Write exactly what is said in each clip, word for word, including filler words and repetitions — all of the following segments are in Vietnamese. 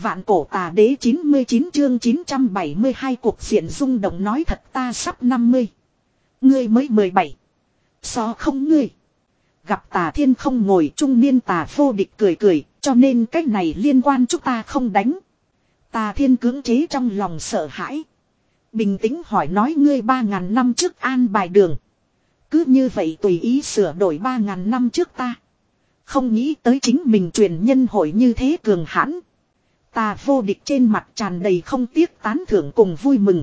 Vạn cổ tà đế chín mươi chín chương chín trăm bảy mươi hai cuộc diện rung động nói thật ta sắp năm mươi. Ngươi mới mười bảy. So không ngươi. Gặp tà thiên không ngồi trung niên tà vô địch cười cười, cho nên cái này liên quan chúng ta không đánh. Tà thiên cưỡng chế trong lòng sợ hãi. Bình tĩnh hỏi nói ngươi ba ngàn năm trước an bài đường. Cứ như vậy tùy ý sửa đổi ba ngàn năm trước ta. Không nghĩ tới chính mình truyền nhân hội như thế cường hãn. Tà vô địch trên mặt tràn đầy không tiếc tán thưởng cùng vui mừng.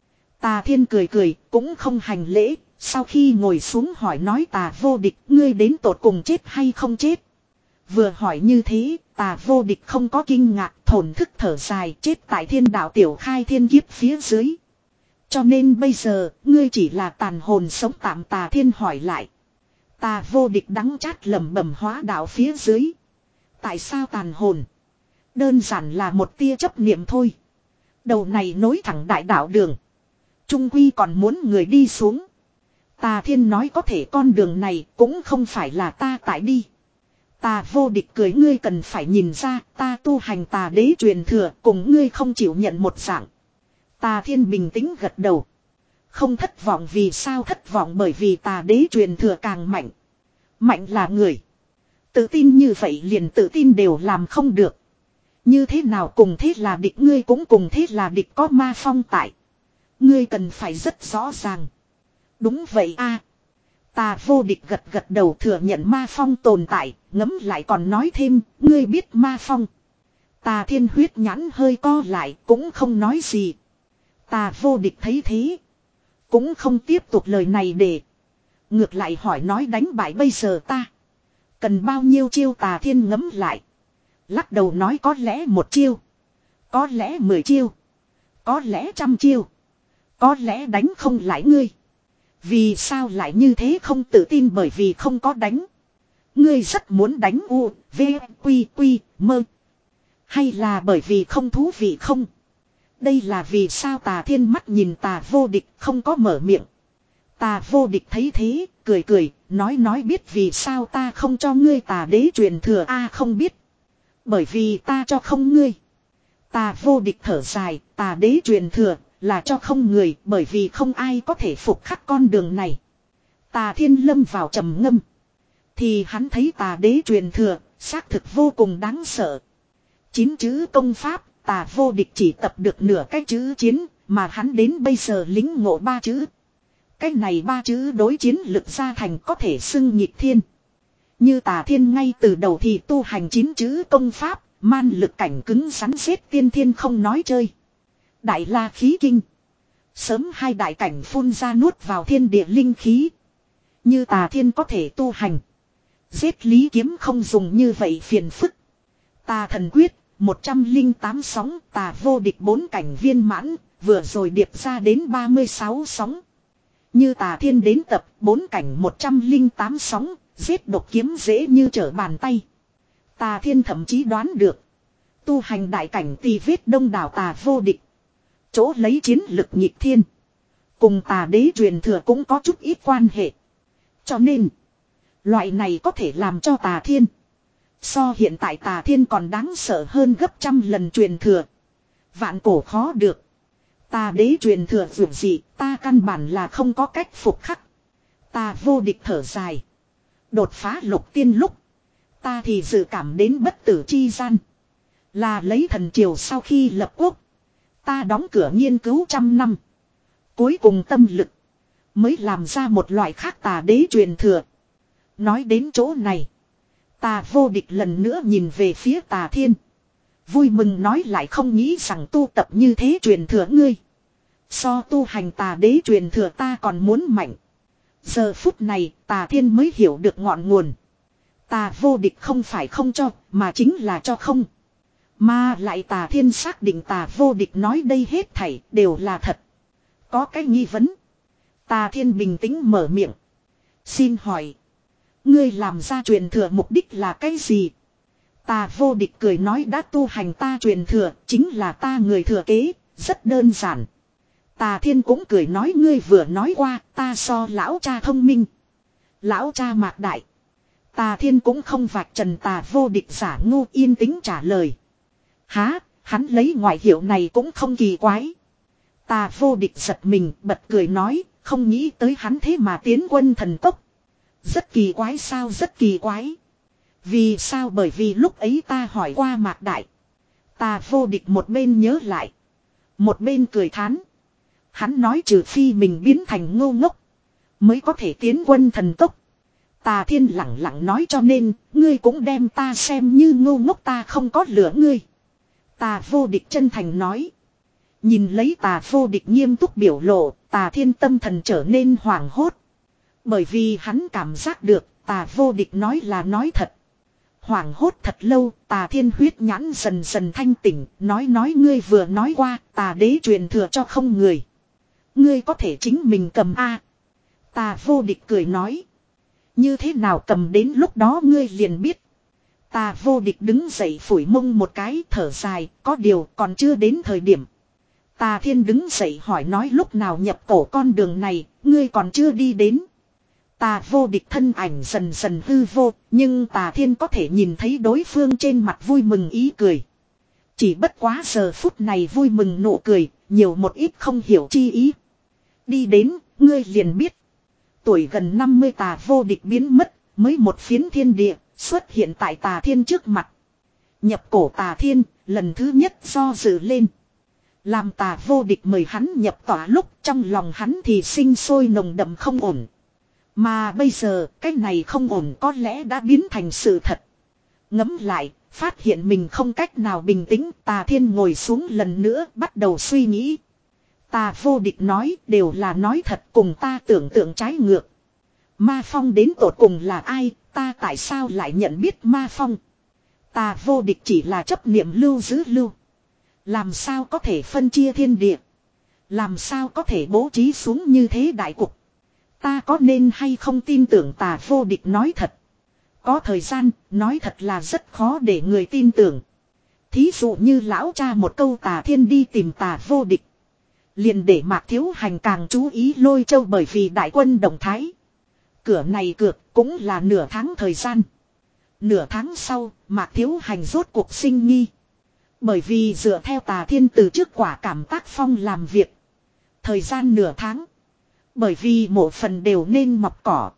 Tà thiên cười cười cũng không hành lễ. Sau khi ngồi xuống hỏi nói tà vô địch ngươi đến tột cùng chết hay không chết. Vừa hỏi như thế tà vô địch không có kinh ngạc thổn thức thở dài chết tại thiên đạo tiểu khai thiên kiếp phía dưới. Cho nên bây giờ ngươi chỉ là tàn hồn sống tạm tà thiên hỏi lại. Tà vô địch đắng chát lẩm bẩm hóa đạo phía dưới. Tại sao tàn hồn? Đơn giản là một tia chấp niệm thôi. Đầu này nối thẳng đại đạo đường. Trung quy còn muốn người đi xuống. Tà thiên nói có thể con đường này cũng không phải là ta tại đi. Tà vô địch cười ngươi cần phải nhìn ra ta tu hành tà đế truyền thừa cùng ngươi không chịu nhận một dạng. Tà thiên bình tĩnh gật đầu. Không thất vọng vì sao thất vọng bởi vì tà đế truyền thừa càng mạnh. Mạnh là người. Tự tin như vậy liền tự tin đều làm không được. Như thế nào cùng thế là địch ngươi cũng cùng thế là địch có ma phong tại. Ngươi cần phải rất rõ ràng. Đúng vậy a. Tà vô địch gật gật đầu thừa nhận ma phong tồn tại, ngấm lại còn nói thêm, ngươi biết ma phong. Tà thiên huyết nhãn hơi co lại, cũng không nói gì. Tà vô địch thấy thế. Cũng không tiếp tục lời này để. Ngược lại hỏi nói đánh bại bây giờ ta. Cần bao nhiêu chiêu tà thiên ngấm lại. Lắc đầu nói có lẽ một chiêu. Có lẽ mười chiêu. Có lẽ trăm chiêu. Có lẽ đánh không lại ngươi. Vì sao lại như thế không tự tin bởi vì không có đánh. Ngươi rất muốn đánh u, v, quy, quy, mơ. Hay là bởi vì không thú vị không? Đây là vì sao tà thiên mắt nhìn tà vô địch không có mở miệng. Tà vô địch thấy thế, cười cười, nói nói biết vì sao ta không cho ngươi tà đế truyền thừa a không biết. Bởi vì ta cho không ngươi. Tà vô địch thở dài, tà đế truyền thừa là cho không người bởi vì không ai có thể phục khắc con đường này. Tà thiên lâm vào trầm ngâm. Thì hắn thấy tà đế truyền thừa, xác thực vô cùng đáng sợ. Chín chữ công pháp, tà vô địch chỉ tập được nửa cái chữ chiến, mà hắn đến bây giờ lính ngộ ba chữ. Cái này ba chữ đối chiến lực ra thành có thể xưng nhịp thiên. Như tà thiên ngay từ đầu thì tu hành chín chữ công pháp, man lực cảnh cứng rắn xếp tiên thiên không nói chơi. Đại la khí kinh. Sớm hai đại cảnh phun ra nuốt vào thiên địa linh khí. Như tà thiên có thể tu hành. Giết lý kiếm không dùng như vậy phiền phức. Tà thần quyết, một trăm linh tám sóng, tà vô địch bốn cảnh viên mãn, vừa rồi điệp ra đến ba mươi sáu sóng. Như tà thiên đến tập bốn cảnh một trăm linh tám sóng, giết độc kiếm dễ như trở bàn tay. Tà thiên thậm chí đoán được. Tu hành đại cảnh tì vết đông đảo tà vô địch. Chỗ lấy chiến lực nhịp thiên. Cùng tà đế truyền thừa cũng có chút ít quan hệ. Cho nên, loại này có thể làm cho tà thiên. So hiện tại tà thiên còn đáng sợ hơn gấp trăm lần truyền thừa. Vạn cổ khó được. Tà đế truyền thừa vượt gì ta căn bản là không có cách phục khắc. Ta vô địch thở dài. Đột phá lục tiên lúc. Ta thì dự cảm đến bất tử chi gian. Là lấy thần triều sau khi lập quốc. Ta đóng cửa nghiên cứu trăm năm. Cuối cùng tâm lực. Mới làm ra một loại khác tà đế truyền thừa. Nói đến chỗ này. Tà vô địch lần nữa nhìn về phía tà thiên. Vui mừng nói lại không nghĩ rằng tu tập như thế truyền thừa ngươi. So tu hành tà đế truyền thừa ta còn muốn mạnh. Giờ phút này tà thiên mới hiểu được ngọn nguồn. Tà vô địch không phải không cho mà chính là cho không. Mà lại tà thiên xác định tà vô địch nói đây hết thảy đều là thật. Có cái nghi vấn. Tà thiên bình tĩnh mở miệng. Xin hỏi. Ngươi làm ra truyền thừa mục đích là cái gì? Tà vô địch cười nói đã tu hành ta truyền thừa chính là ta người thừa kế. Rất đơn giản. Tà thiên cũng cười nói ngươi vừa nói qua ta so lão cha thông minh. Lão cha mạc đại. Tà thiên cũng không vạch trần tà vô địch giả ngu yên tĩnh trả lời. Há, hắn hắn lấy ngoại hiệu này cũng không kỳ quái. Tà Vô Địch giật mình bật cười nói, không nghĩ tới hắn thế mà tiến quân thần tốc. Rất kỳ quái sao, rất kỳ quái. Vì sao? Bởi vì lúc ấy ta hỏi qua Mạc Đại. Tà Vô Địch một bên nhớ lại, một bên cười thán. Hắn nói trừ phi mình biến thành ngô ngốc, mới có thể tiến quân thần tốc. Tà Thiên lặng lặng nói, cho nên, ngươi cũng đem ta xem như ngô ngốc, ta không có lửa ngươi. Tà Vô Địch chân thành nói. Nhìn lấy Tà Vô Địch nghiêm túc biểu lộ, Tà Thiên tâm thần trở nên hoảng hốt. Bởi vì hắn cảm giác được, Tà Vô Địch nói là nói thật. Hoảng hốt thật lâu, Tà Thiên huyết nhãn dần dần thanh tỉnh, nói nói ngươi vừa nói qua, Tà Đế truyền thừa cho không người. Ngươi có thể chính mình cầm a. Tà Vô Địch cười nói. Như thế nào cầm, đến lúc đó ngươi liền biết. Tà Vô Địch đứng dậy phủi mông một cái, thở dài, có điều còn chưa đến thời điểm. Tà Thiên đứng dậy hỏi, nói lúc nào nhập cổ con đường này, ngươi còn chưa đi đến. Tà Vô Địch thân ảnh dần dần hư vô, nhưng Tà Thiên có thể nhìn thấy đối phương trên mặt vui mừng ý cười. Chỉ bất quá giờ phút này vui mừng nụ cười, nhiều một ít không hiểu chi ý. Đi đến, ngươi liền biết. Tuổi gần năm mươi Tà Vô Địch biến mất, mới một phiến thiên địa, xuất hiện tại Tà Thiên trước mặt. Nhập cổ Tà Thiên, lần thứ nhất do dự lên. Làm Tà Vô Địch mời hắn nhập tỏa lúc, trong lòng hắn thì sinh sôi nồng đậm không ổn. Mà bây giờ, cái này không ổn có lẽ đã biến thành sự thật. Ngẫm lại, phát hiện mình không cách nào bình tĩnh, Tà Thiên ngồi xuống lần nữa, bắt đầu suy nghĩ. Tà Vô Địch nói, đều là nói thật, cùng ta tưởng tượng trái ngược. Ma Phong đến tột cùng là ai, ta tại sao lại nhận biết Ma Phong? Tà Vô Địch chỉ là chấp niệm lưu giữ lưu. Làm sao có thể phân chia thiên địa? Làm sao có thể bố trí xuống như thế đại cục? Ta có nên hay không tin tưởng Tà Vô Địch nói thật? Có thời gian, nói thật là rất khó để người tin tưởng. Thí dụ như lão cha một câu Tà Thiên đi tìm Tà Vô Địch. Liền để Mạc Thiếu Hành càng chú ý Lôi Châu, bởi vì đại quân động thái. Cửa này cược cũng là nửa tháng thời gian. Nửa tháng sau, Mạc Thiếu Hành rốt cuộc sinh nghi. Bởi vì dựa theo Tà Thiên từ trước quả cảm tác phong làm việc. Thời gian nửa tháng. Bởi vì mỗi phần đều nên mọc cỏ.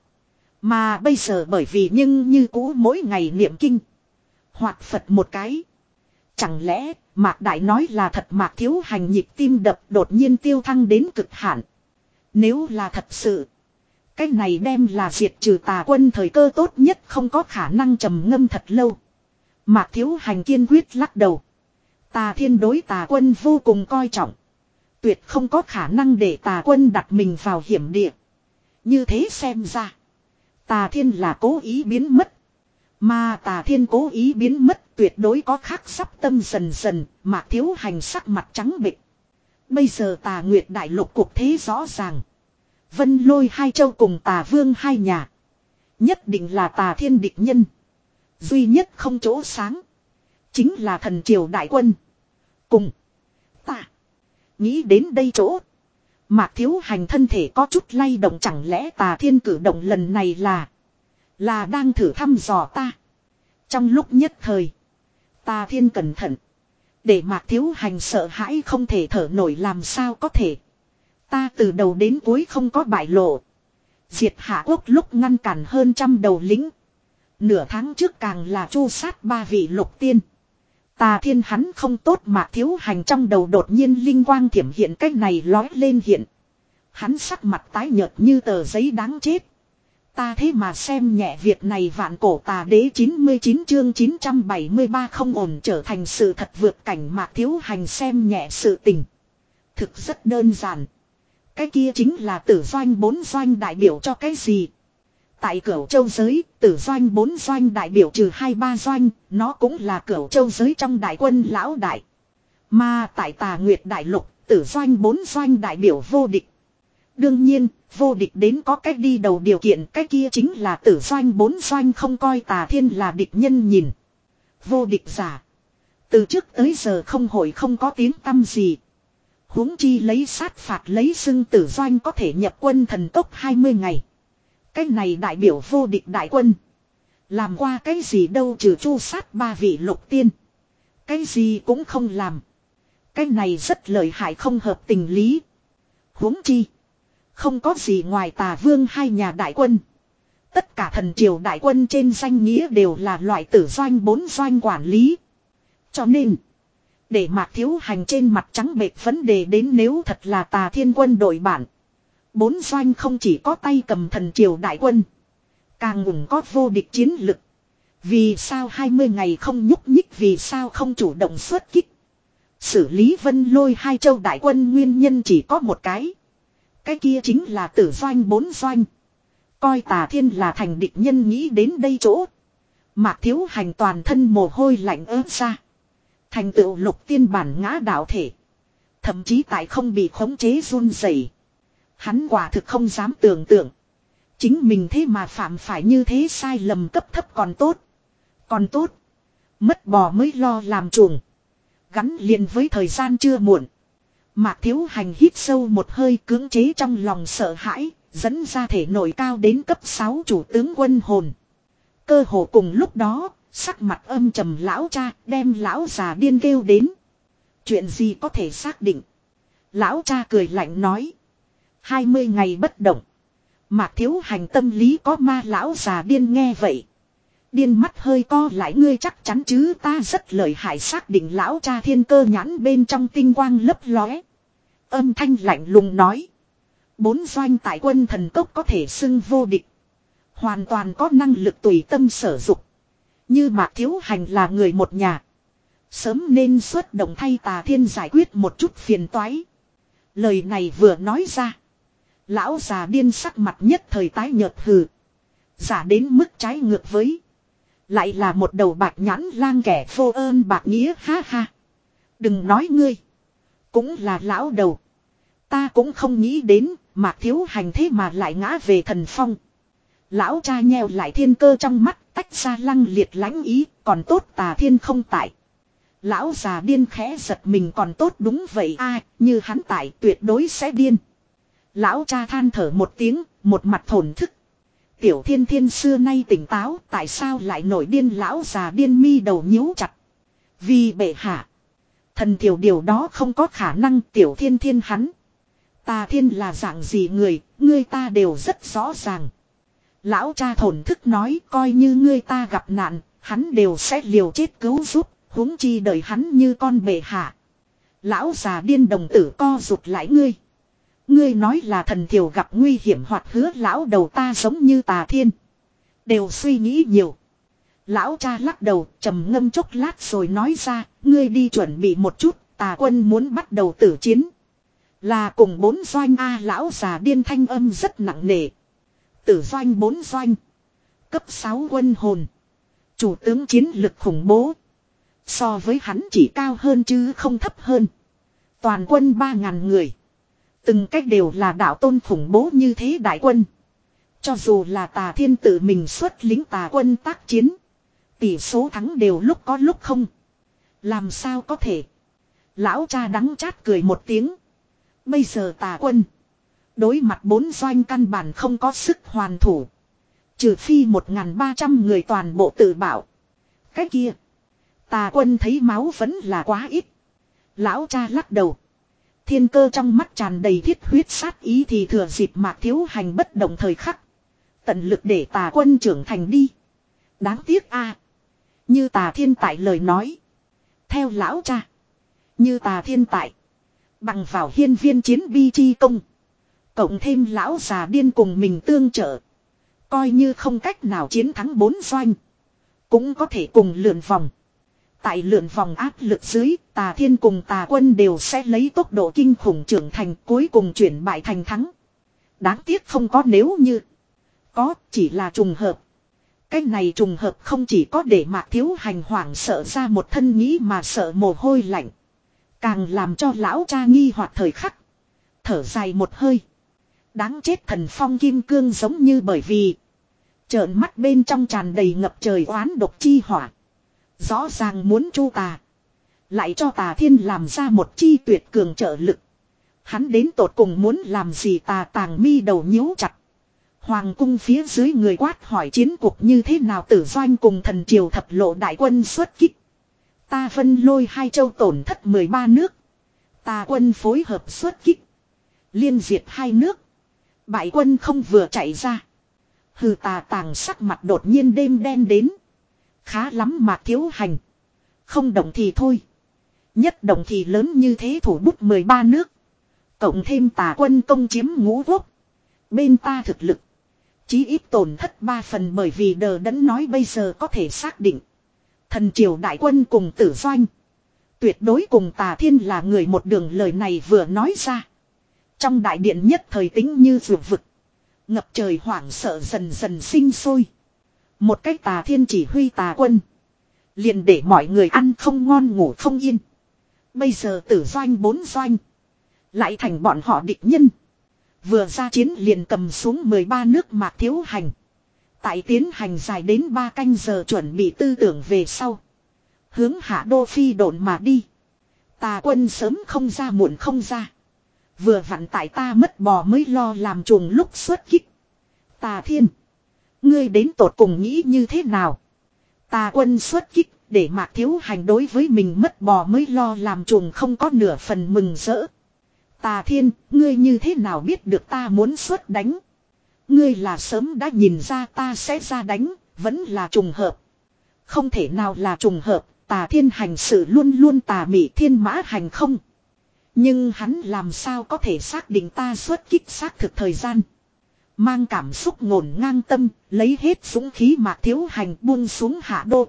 Mà bây giờ bởi vì nhưng như cũ mỗi ngày niệm kinh. Hoặc Phật một cái. Chẳng lẽ Mạc Đại nói là thật? Mạc Thiếu Hành nhịp tim đập đột nhiên tiêu thăng đến cực hạn. Nếu là thật sự, cái này đem là diệt trừ tà quân thời cơ tốt nhất, không có khả năng trầm ngâm thật lâu. Mạc Thiếu Hành kiên quyết lắc đầu. Tà Thiên đối tà quân vô cùng coi trọng. Tuyệt không có khả năng để tà quân đặt mình vào hiểm địa. Như thế xem ra, Tà Thiên là cố ý biến mất. Mà Tà Thiên cố ý biến mất tuyệt đối có khác sắp tâm. Dần dần, Mạc Thiếu Hành sắc mặt trắng bệch. Bây giờ Tà Nguyệt đại lục cuộc thế rõ ràng. Vân Lôi hai châu cùng Tà Vương hai nhà, nhất định là Tà Thiên địch nhân. Duy nhất không chỗ sáng, chính là thần triều đại quân. Cùng ta nghĩ đến đây chỗ, Mạc Thiếu Hành thân thể có chút lay động. Chẳng lẽ Tà Thiên cử động lần này là Là đang thử thăm dò ta? Trong lúc nhất thời, Tà Thiên cẩn thận, để Mạc Thiếu Hành sợ hãi không thể thở nổi. Làm sao có thể? Ta từ đầu đến cuối không có bại lộ. Diệt Hạ Quốc lúc ngăn cản hơn trăm đầu lính. Nửa tháng trước càng là chu sát ba vị lục tiên. Tà Thiên hắn không tốt. Mạc Thiếu Hành trong đầu đột nhiên linh quang thiểm hiện, cách này lói lên hiện. Hắn sắc mặt tái nhợt như tờ giấy, đáng chết. Ta thế mà xem nhẹ việc này. Vạn Cổ Tà Đế chín mươi chín chương chín trăm bảy mươi ba không ổn trở thành sự thật vượt cảnh. Mạc Thiếu Hành xem nhẹ sự tình thực rất đơn giản. Cái kia chính là Tử Doanh bốn doanh đại biểu cho cái gì? Tại Cửu Châu giới, Tử Doanh bốn doanh đại biểu trừ hai ba doanh, nó cũng là Cửu Châu giới trong đại quân lão đại. Mà tại Tà Nguyệt đại lục, Tử Doanh bốn doanh đại biểu vô địch. Đương nhiên, vô địch đến có cách đi đầu điều kiện, cái kia chính là Tử Doanh bốn doanh không coi Tà Thiên là địch nhân nhìn. Vô địch giả, từ trước tới giờ không hội không có tiếng tăm gì. Huống chi lấy sát phạt lấy xưng Tử Doanh có thể nhập quân thần tốc hai mươi ngày. Cái này đại biểu vô địch đại quân. Làm qua cái gì đâu, trừ chu sát ba vị lục tiên. Cái gì cũng không làm. Cái này rất lợi hại không hợp tình lý. Huống chi. Không có gì ngoài Tà Vương hai nhà đại quân. Tất cả thần triều đại quân trên danh nghĩa đều là loại tử doanh bốn doanh quản lý. Cho nên. Để Mạc Thiếu Hành trên mặt trắng bệch vấn đề đến nếu thật là Tà Thiên quân đội bản. Bốn doanh không chỉ có tay cầm thần triều đại quân. Càng ủng có vô địch chiến lực. Vì sao hai mươi ngày không nhúc nhích, vì sao không chủ động xuất kích. Xử lý Vân Lôi hai châu đại quân nguyên nhân chỉ có một cái. Cái kia chính là tử doanh bốn doanh. Coi Tà Thiên là thành địch nhân, nghĩ đến đây chỗ. Mạc Thiếu Hành toàn thân mồ hôi lạnh ớt ra. Thành tựu lục tiên bản ngã đạo thể. Thậm chí tại không bị khống chế run rẩy. Hắn quả thực không dám tưởng tượng. Chính mình thế mà phạm phải như thế sai lầm cấp thấp còn tốt. Còn tốt. Mất bò mới lo làm chuồng. Gắn liền với thời gian chưa muộn. Mạc Thiếu Hành hít sâu một hơi, cưỡng chế trong lòng sợ hãi. Dẫn ra thể nội cao đến cấp sáu chủ tướng quân hồn. Cơ hồ cùng lúc đó, sắc mặt âm trầm lão cha đem lão già điên kêu đến. Chuyện gì có thể xác định. Lão cha cười lạnh nói. Hai mươi ngày bất động. Mạc Thiếu Hành tâm lý có ma. Lão già điên nghe vậy. Điên mắt hơi co lại, ngươi chắc chắn chứ, ta rất lợi hại. Xác định. Lão cha thiên cơ nhãn bên trong tinh quang lấp lóe. Âm thanh lạnh lùng nói. Bốn doanh tại quân thần cốc có thể xưng vô địch. Hoàn toàn có năng lực tùy tâm sở dục. Như Mạc Thiếu Hành là người một nhà. Sớm nên xuất động thay Tà Thiên giải quyết một chút phiền toái. Lời này vừa nói ra. Lão già điên sắc mặt nhất thời tái nhợt hừ. Giả đến mức trái ngược với. Lại là một đầu bạc nhãn lang kẻ vô ơn bạc nghĩa, ha ha. Đừng nói ngươi. Cũng là lão đầu. Ta cũng không nghĩ đến. Mạc Thiếu Hành thế mà lại ngã về thần phong. Lão cha nheo lại thiên cơ trong mắt, tách ra lăng liệt lãnh ý, còn tốt Tà Thiên không tại. Lão già điên khẽ giật mình, còn tốt đúng vậy a, à, như hắn tại tuyệt đối sẽ điên. Lão cha than thở một tiếng, một mặt thổn thức. Tiểu Thiên Thiên xưa nay tỉnh táo, tại sao lại nổi điên? Lão già điên mi đầu nhíu chặt. Vì bệ hạ. Thần tiểu điều đó không có khả năng. Tiểu Thiên Thiên hắn. Tà Thiên là dạng gì người, ngươi ta đều rất rõ ràng. Lão cha thổn thức nói, coi như ngươi ta gặp nạn, hắn đều sẽ liều chết cứu giúp, huống chi đợi hắn như con bệ hạ. Lão già điên đồng tử co rụt lại, ngươi. Ngươi nói là thần thiểu gặp nguy hiểm hoặc hứa lão đầu ta giống như Tà Thiên. Đều suy nghĩ nhiều. Lão cha lắc đầu, trầm ngâm chốc lát rồi nói ra, ngươi đi chuẩn bị một chút, Tà quân muốn bắt đầu tử chiến. Là cùng bốn doanh a. Lão già điên thanh âm rất nặng nề. Tử doanh bốn doanh. Cấp sáu quân hồn. Chủ tướng chiến lực khủng bố. So với hắn chỉ cao hơn chứ không thấp hơn. Toàn quân ba ngàn người. Từng cách đều là đạo tôn khủng bố như thế đại quân. Cho dù là Tà Thiên tự mình xuất lính tà quân tác chiến. Tỷ số thắng đều lúc có lúc không. Làm sao có thể. Lão cha đắng chát cười một tiếng. Bây giờ Tà quân. Đối mặt bốn doanh căn bản không có sức hoàn thủ. Trừ phi một nghìn ba trăm người toàn bộ tự bảo. Cái kia. Tà quân thấy máu vẫn là quá ít. Lão cha lắc đầu. Thiên cơ trong mắt tràn đầy thiết huyết sát ý thì thừa dịp Mạc Thiếu Hành bất động thời khắc. Tận lực để Tà quân trưởng thành đi. Đáng tiếc a, như Tà Thiên tại lời nói. Theo lão cha. Như Tà Thiên tại. Bằng vào hiên viên chiến bi chi công. Cộng thêm lão già điên cùng mình tương trợ. Coi như không cách nào chiến thắng bốn doanh. Cũng có thể cùng lượn vòng. Tại lượn vòng áp lực dưới, Tà Thiên cùng Tà quân đều sẽ lấy tốc độ kinh khủng trưởng thành, cuối cùng chuyển bại thành thắng. Đáng tiếc không có nếu như. Có, chỉ là trùng hợp. Cái này trùng hợp không chỉ có để Mạc Thiếu Hành hoảng sợ ra một thân nghĩ mà sợ mồ hôi lạnh. Càng làm cho lão cha nghi hoặc thời khắc. Thở dài một hơi. Đáng chết, thần phong kim cương giống như bởi vì trợn mắt bên trong tràn đầy ngập trời oán độc chi hỏa. Rõ ràng muốn chu Tà. Lại cho Tà Thiên làm ra một chi tuyệt cường trợ lực. Hắn đến tột cùng muốn làm gì? Tà tàng mi đầu nhíu chặt. Hoàng cung phía dưới người quát hỏi chiến cuộc như thế nào? Tử doanh cùng thần triều thập lộ đại quân xuất kích. Ta Vân Lôi hai châu tổn thất mười ba nước. Ta quân phối hợp xuất kích. Liên diệt hai nước. Bại quân không vừa chạy ra. Hừ, Tà Tàng sắc mặt đột nhiên đêm đen đến. Khá lắm Mạc Thiếu Hành. Không động thì thôi. Nhất động thì lớn như thế, thủ bút mười ba nước. Cộng thêm Tà quân công chiếm ngũ quốc. Bên ta thực lực chí ít tổn thất ba phần, bởi vì Đờ Đẫn nói bây giờ có thể xác định. Thần triều đại quân cùng Tử Doanh. Tuyệt đối cùng Tà Thiên là người một đường, lời này vừa nói ra. Trong đại điện nhất thời tính như vượt vực. Ngập trời hoảng sợ dần dần sinh sôi. Một cách Tà Thiên chỉ huy tà quân. Liền để mọi người ăn không ngon ngủ không yên. Bây giờ Tử Doanh bốn doanh. Lại thành bọn họ địch nhân. Vừa ra chiến liền cầm xuống mười ba nước Mạc Thiếu Hành. Tại tiến hành dài đến ba canh giờ chuẩn bị tư tưởng về sau. Hướng Hạ Đô phi độn mà đi. Tà quân sớm không ra muộn không ra. Vừa vặn tại ta mất bò mới lo làm chuồng lúc xuất kích. Tà Thiên, ngươi đến tột cùng nghĩ như thế nào? Tà quân xuất kích để Mạc Thiếu Hành đối với mình mất bò mới lo làm chuồng không có nửa phần mừng rỡ. Tà Thiên, ngươi như thế nào biết được ta muốn xuất đánh? Ngươi là sớm đã nhìn ra ta sẽ ra đánh, vẫn là trùng hợp. Không thể nào là trùng hợp, Tà Thiên hành sự luôn luôn tà mị thiên mã hành không. Nhưng hắn làm sao có thể xác định ta xuất kích xác thực thời gian. Mang cảm xúc ngổn ngang tâm, lấy hết dũng khí Mạc Thiếu Hành buông xuống Hạ Đô.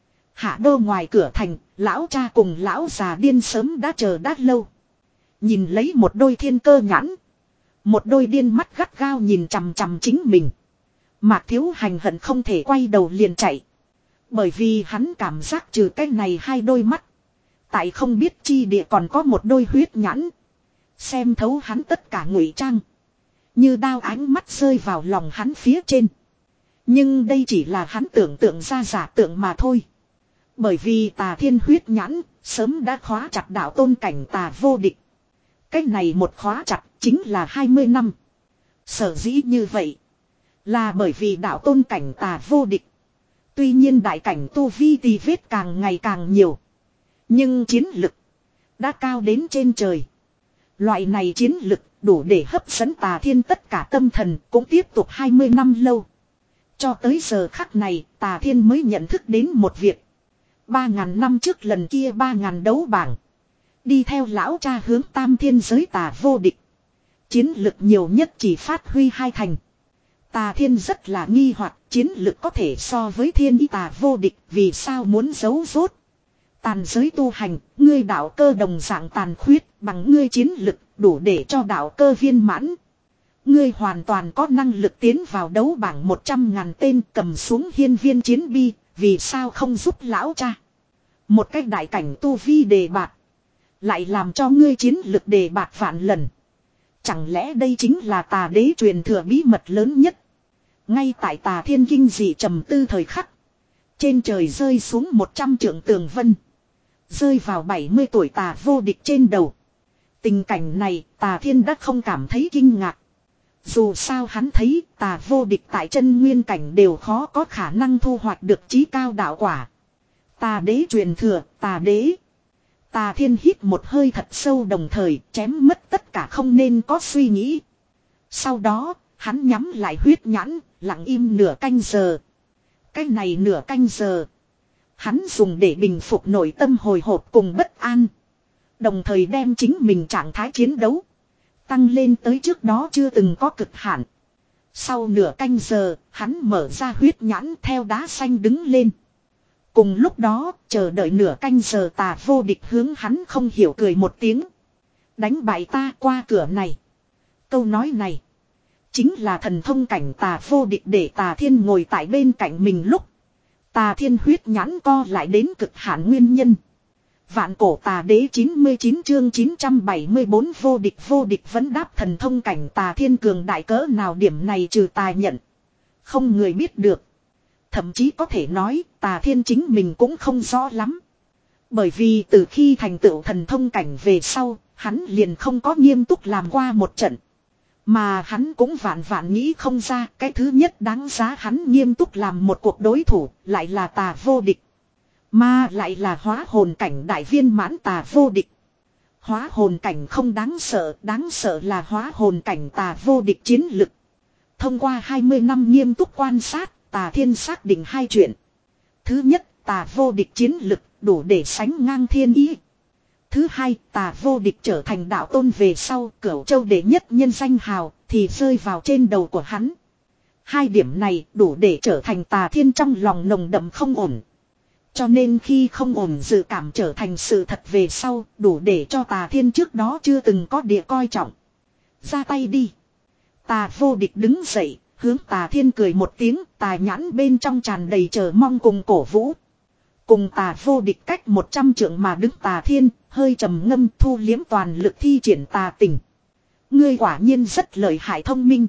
Hạ Đô ngoài cửa thành, lão cha cùng lão già điên sớm đã chờ đã lâu. Nhìn lấy một đôi thiên cơ nhãn. Một đôi điên mắt gắt gao nhìn chằm chằm chính mình. Mạc Thiếu Hành hận không thể quay đầu liền chạy. Bởi vì hắn cảm giác trừ cái này hai đôi mắt. Tại không biết chi địa còn có một đôi huyết nhãn. Xem thấu hắn tất cả ngụy trang. Như đao ánh mắt rơi vào lòng hắn phía trên. Nhưng đây chỉ là hắn tưởng tượng ra giả tượng mà thôi. Bởi vì Tà Thiên huyết nhãn sớm đã khóa chặt đạo tôn cảnh tà vô địch. Cái này một khóa chặt chính là hai mươi năm. Sở dĩ như vậy là bởi vì đạo tôn cảnh tà vô địch. Tuy nhiên đại cảnh tu vi tì vết càng ngày càng nhiều. Nhưng chiến lực đã cao đến trên trời. Loại này chiến lực đủ để hấp dẫn Tà Thiên tất cả tâm thần, cũng tiếp tục hai mươi năm lâu. Cho tới giờ khắc này Tà Thiên mới nhận thức đến một việc. Ba ngàn năm trước lần kia ba ngàn đấu bảng. Đi theo lão cha hướng tam thiên giới tà vô địch. Chiến lực nhiều nhất chỉ phát huy hai thành. Tà Thiên rất là nghi hoặc, chiến lực có thể so với thiên y tà vô địch, vì sao muốn giấu rốt. Tàn giới tu hành, ngươi đạo cơ đồng dạng tàn khuyết, bằng ngươi chiến lực đủ để cho đạo cơ viên mãn. Ngươi hoàn toàn có năng lực tiến vào đấu bảng một trăm ngàn tên, cầm xuống hiên viên chiến bi, vì sao không giúp lão cha. Một cách đại cảnh tu vi đề bạt, lại làm cho ngươi chiến lực đề bạt vạn lần. Chẳng lẽ đây chính là Tà đế truyền thừa bí mật lớn nhất. Ngay tại Tà Thiên kinh dị trầm tư thời khắc, trên trời rơi xuống một trăm trượng tường vân, rơi vào bảy mươi tuổi Tà vô địch trên đầu. Tình cảnh này Tà Thiên đã không cảm thấy kinh ngạc. Dù sao hắn thấy Tà vô địch tại chân nguyên cảnh đều khó có khả năng thu hoạch được chí cao đạo quả. Tà đế truyền thừa, Tà đế. Tà Thiên hít một hơi thật sâu, đồng thời chém mất tất cả không nên có suy nghĩ. Sau đó, hắn nhắm lại huyết nhãn, lặng im nửa canh giờ. Cái này nửa canh giờ, hắn dùng để bình phục nội tâm hồi hộp cùng bất an. Đồng thời đem chính mình trạng thái chiến đấu tăng lên tới trước đó chưa từng có cực hạn. Sau nửa canh giờ, hắn mở ra huyết nhãn theo đá xanh đứng lên. Cùng lúc đó, chờ đợi nửa canh giờ Tà vô địch hướng hắn không hiểu cười một tiếng. Đánh bại ta qua cửa này. Câu nói này chính là thần thông cảnh Tà vô địch để Tà Thiên ngồi tại bên cạnh mình lúc Tà Thiên huyết nhãn co lại đến cực hạn nguyên nhân. Vạn cổ Tà đế chín mươi chín chương chín trăm bảy mươi bốn vô địch vô địch vấn đáp, thần thông cảnh Tà Thiên cường đại cỡ nào, điểm này trừ tài nhận không người biết được. Thậm chí có thể nói Tà Thiên chính mình cũng không rõ lắm. Bởi vì từ khi thành tựu thần thông cảnh về sau, hắn liền không có nghiêm túc làm qua một trận. Mà hắn cũng vạn vạn nghĩ không ra cái thứ nhất đáng giá hắn nghiêm túc làm một cuộc đối thủ lại là Tà vô địch. Mà lại là hóa hồn cảnh đại viên mãn tà vô địch. Hóa hồn cảnh không đáng sợ, đáng sợ là hóa hồn cảnh tà vô địch chiến lực. Thông qua hai mươi năm nghiêm túc quan sát, Tà Thiên xác định hai chuyện. Thứ nhất, tà vô địch chiến lực đủ để sánh ngang thiên ý. Thứ hai, tà vô địch trở thành đạo tôn về sau, Cửu Châu đệ nhất nhân danh hào thì rơi vào trên đầu của hắn. Hai điểm này đủ để trở thành Tà Thiên trong lòng nồng đậm không ổn. Cho nên khi không ổn dự cảm trở thành sự thật về sau, đủ để cho Tà Thiên trước đó chưa từng có địa coi trọng. Ra tay đi. Tà vô địch đứng dậy, hướng Tà Thiên cười một tiếng, tà nhãn bên trong tràn đầy chờ mong cùng cổ vũ. Cùng tà vô địch cách một trăm trượng mà đứng Tà Thiên, hơi trầm ngâm thu liếm toàn lực thi triển tà tình. Ngươi quả nhiên rất lợi hại thông minh.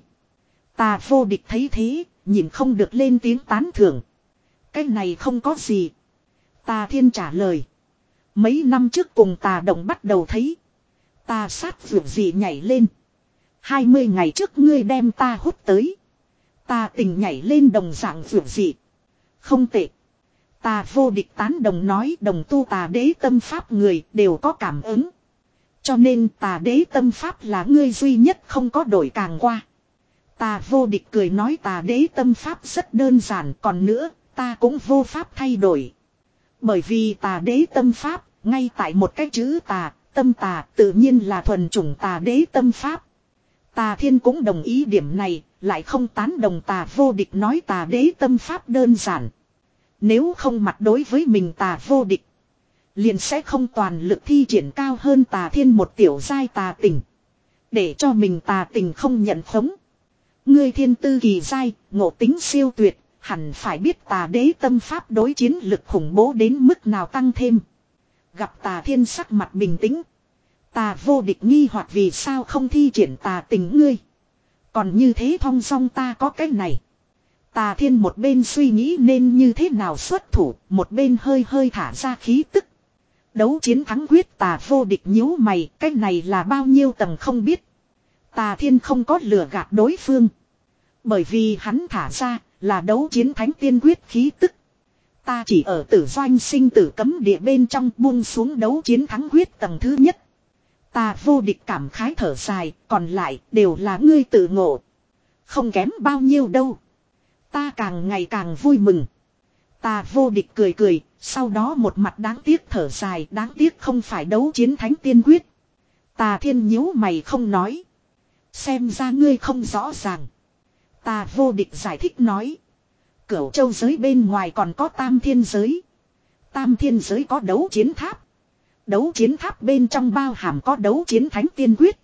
Tà vô địch thấy thế, nhìn không được lên tiếng tán thưởng. Cái này không có gì. Tà Thiên trả lời. Mấy năm trước cùng tà động bắt đầu thấy. Tà sát vượt gì nhảy lên. Hai mươi ngày trước ngươi đem ta hút tới. Tà tình nhảy lên đồng dạng vượt gì. Không tệ. Tà vô địch tán đồng nói đồng tu tà đế tâm pháp người đều có cảm ứng. Cho nên tà đế tâm pháp là ngươi duy nhất không có đổi càng qua. Tà vô địch cười nói tà đế tâm pháp rất đơn giản, còn nữa ta cũng vô pháp thay đổi. Bởi vì tà đế tâm pháp ngay tại một cái chữ tà, tâm tà tự nhiên là thuần chủng tà đế tâm pháp. Tà Thiên cũng đồng ý điểm này, lại không tán đồng tà vô địch nói tà đế tâm pháp đơn giản. Nếu không mặt đối với mình tà vô địch, liền sẽ không toàn lực thi triển cao hơn Tà Thiên một tiểu giai tà tình. Để cho mình tà tình không nhận khống. Ngươi thiên tư kỳ giai, ngộ tính siêu tuyệt, hẳn phải biết tà đế tâm pháp đối chiến lực khủng bố đến mức nào tăng thêm. Gặp Tà Thiên sắc mặt bình tĩnh. Tà vô địch nghi hoặc vì sao không thi triển tà tình ngươi. Còn như thế thong song ta có cái này. Tà Thiên một bên suy nghĩ nên như thế nào xuất thủ, một bên hơi hơi thả ra khí tức. Đấu chiến thắng quyết tà vô địch nhíu mày, cái này là bao nhiêu tầng không biết. Tà Thiên không có lừa gạt đối phương. Bởi vì hắn thả ra là đấu chiến thánh tiên quyết khí tức. Ta chỉ ở tử doanh sinh tử cấm địa bên trong buông xuống đấu chiến thắng quyết tầng thứ nhất. Tà vô địch cảm khái thở dài, còn lại đều là ngươi tự ngộ. Không kém bao nhiêu đâu. Ta càng ngày càng vui mừng. Tà vô địch cười cười, sau đó một mặt đáng tiếc thở dài, đáng tiếc không phải đấu chiến thánh tiên quyết. Tà Thiên nhíu mày không nói. Xem ra ngươi không rõ ràng. Tà vô địch giải thích nói. Cửu Châu giới bên ngoài còn có tam thiên giới. Tam thiên giới có đấu chiến tháp. Đấu chiến tháp bên trong bao hàm có đấu chiến thánh tiên quyết.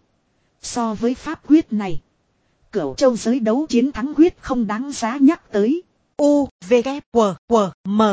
So với pháp quyết này, Cửu Châu giới đấu chiến thắng quyết không đáng giá nhắc tới. U, V, K, W, W, M.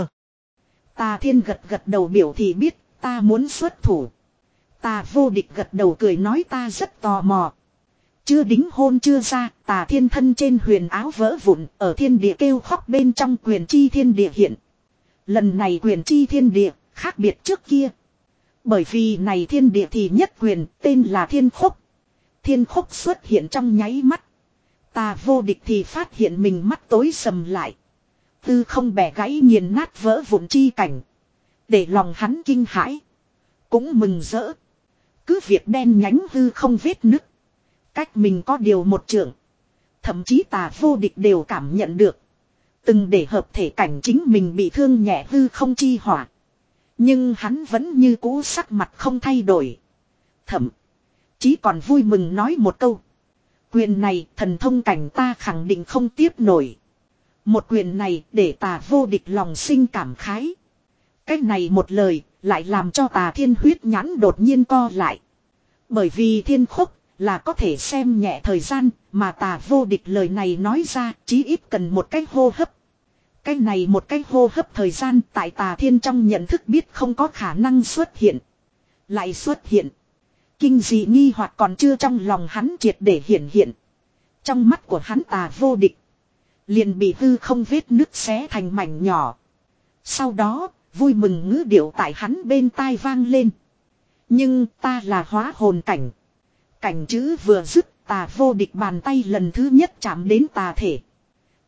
Tà Thiên gật gật đầu biểu thị biết, ta muốn xuất thủ. Tà vô địch gật đầu cười nói ta rất tò mò. Chưa đính hôn chưa ra, Tà Thiên thân trên huyền áo vỡ vụn, ở thiên địa kêu khóc bên trong quyền chi thiên địa hiện. Lần này quyền chi thiên địa, khác biệt trước kia. Bởi vì này thiên địa thì nhất quyền, tên là thiên khúc. Thiên khúc xuất hiện trong nháy mắt. Tà vô địch thì phát hiện mình mắt tối sầm lại. Tư không bẻ gãy nghiền nát vỡ vụn chi cảnh. Để lòng hắn kinh hãi. Cũng mừng rỡ. Cứ việc đen nhánh hư không vết nứt. Cách mình có điều một trượng. Thậm chí tà vô địch đều cảm nhận được. Từng để hợp thể cảnh chính mình bị thương nhẹ hư không chi hỏa. Nhưng hắn vẫn như cũ sắc mặt không thay đổi. Thậm chí còn vui mừng nói một câu. Quyền này thần thông cảnh ta khẳng định không tiếp nổi. Một quyền này để tà vô địch lòng sinh cảm khái. Cách này một lời lại làm cho Tà Thiên huyết nhãn đột nhiên co lại. Bởi vì thiên khúc là có thể xem nhẹ thời gian mà tà vô địch lời này nói ra chí ít cần một cái hô hấp. Cái này một cái hô hấp thời gian tại Tà Thiên trong nhận thức biết không có khả năng xuất hiện. Lại xuất hiện. Kinh dị nghi hoặc còn chưa trong lòng hắn triệt để hiện hiện. Trong mắt của hắn tà vô địch. Liền bị hư không vết nứt xé thành mảnh nhỏ. Sau đó, vui mừng ngữ điệu tại hắn bên tai vang lên. Nhưng ta là hóa hồn cảnh. Cảnh chữ vừa dứt, tà vô địch bàn tay lần thứ nhất chạm đến tà thể.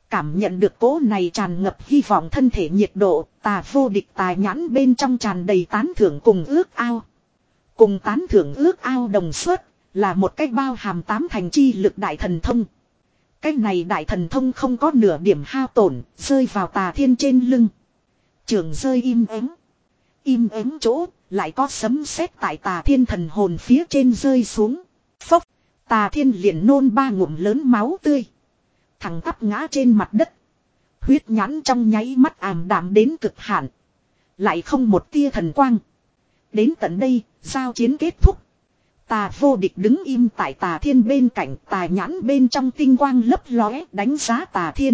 Cảm nhận được cỗ này tràn ngập hy vọng thân thể nhiệt độ, Tà Vô Địch tài nhãn bên trong tràn đầy tán thưởng cùng ước ao. Cùng tán thưởng ước ao đồng suất là một cách bao hàm tám thành chi lực đại thần thông. Cái này đại thần thông không có nửa điểm hao tổn, rơi vào Tà Thiên trên lưng. Trường rơi im ắng. Im ắng chỗ, lại có sấm sét tại Tà Thiên thần hồn phía trên rơi xuống. Phốc, Tà Thiên liền nôn ba ngụm lớn máu tươi. Thẳng tắp ngã trên mặt đất. Huyết nhãn trong nháy mắt ảm đạm đến cực hạn. Lại không một tia thần quang. Đến tận đây, giao chiến kết thúc. Tà Vô Địch đứng im tại Tà Thiên bên cạnh, tà nhãn bên trong tinh quang lấp lóe đánh giá Tà Thiên.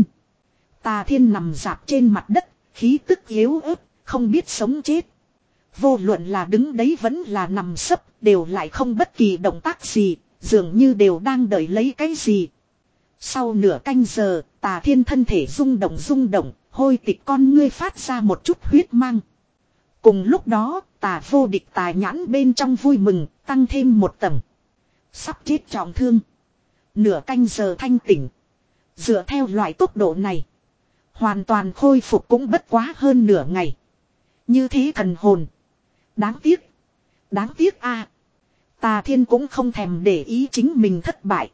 Tà Thiên nằm dạp trên mặt đất, khí tức yếu ớt, không biết sống chết. Vô luận là đứng đấy vẫn là nằm sấp, đều lại không bất kỳ động tác gì, dường như đều đang đợi lấy cái gì. Sau nửa canh giờ, Tà Thiên thân thể rung động rung động, hôi tịch con ngươi phát ra một chút huyết mang. Cùng lúc đó, Tà Vô Địch tà nhãn bên trong vui mừng, tăng thêm một tầng. Sắp chết trọng thương. Nửa canh giờ thanh tỉnh. Dựa theo loại tốc độ này, hoàn toàn khôi phục cũng bất quá hơn nửa ngày. Như thế thần hồn. Đáng tiếc. Đáng tiếc a. Tà Thiên cũng không thèm để ý chính mình thất bại.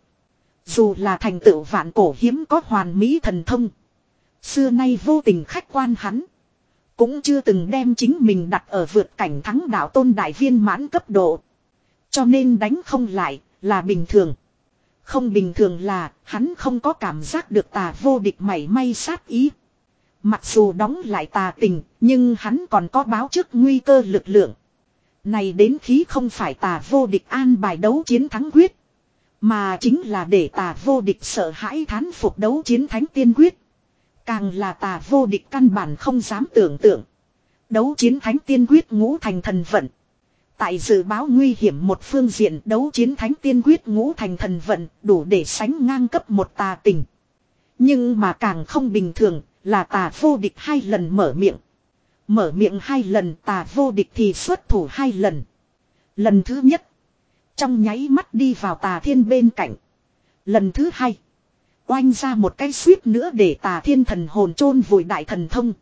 Dù là thành tựu vạn cổ hiếm có hoàn mỹ thần thông. Xưa nay vô tình khách quan hắn. Cũng chưa từng đem chính mình đặt ở vượt cảnh thắng đạo tôn đại viên mãn cấp độ. Cho nên đánh không lại là bình thường. Không bình thường là hắn không có cảm giác được Tà Vô Địch mảy may sát ý. Mặc dù đóng lại tà tình, nhưng hắn còn có báo trước nguy cơ lực lượng. Này đến khí không phải Tà Vô Địch an bài đấu chiến thắng quyết. Mà chính là để Tà Vô Địch sợ hãi thán phục đấu chiến thánh tiên quyết. Càng là Tà Vô Địch căn bản không dám tưởng tượng. Đấu chiến thánh tiên quyết ngũ thành thần vận. Tại dự báo nguy hiểm một phương diện, đấu chiến thánh tiên quyết ngũ thành thần vận đủ để sánh ngang cấp một tà tình. Nhưng mà càng không bình thường là Tà Vô Địch hai lần mở miệng. Mở miệng hai lần, Tà Vô Địch thì xuất thủ hai lần. Lần thứ nhất, trong nháy mắt đi vào Tà Thiên bên cạnh. Lần thứ hai, oanh ra một cái suýt nữa để Tà Thiên thần hồn chôn vùi đại thần thông.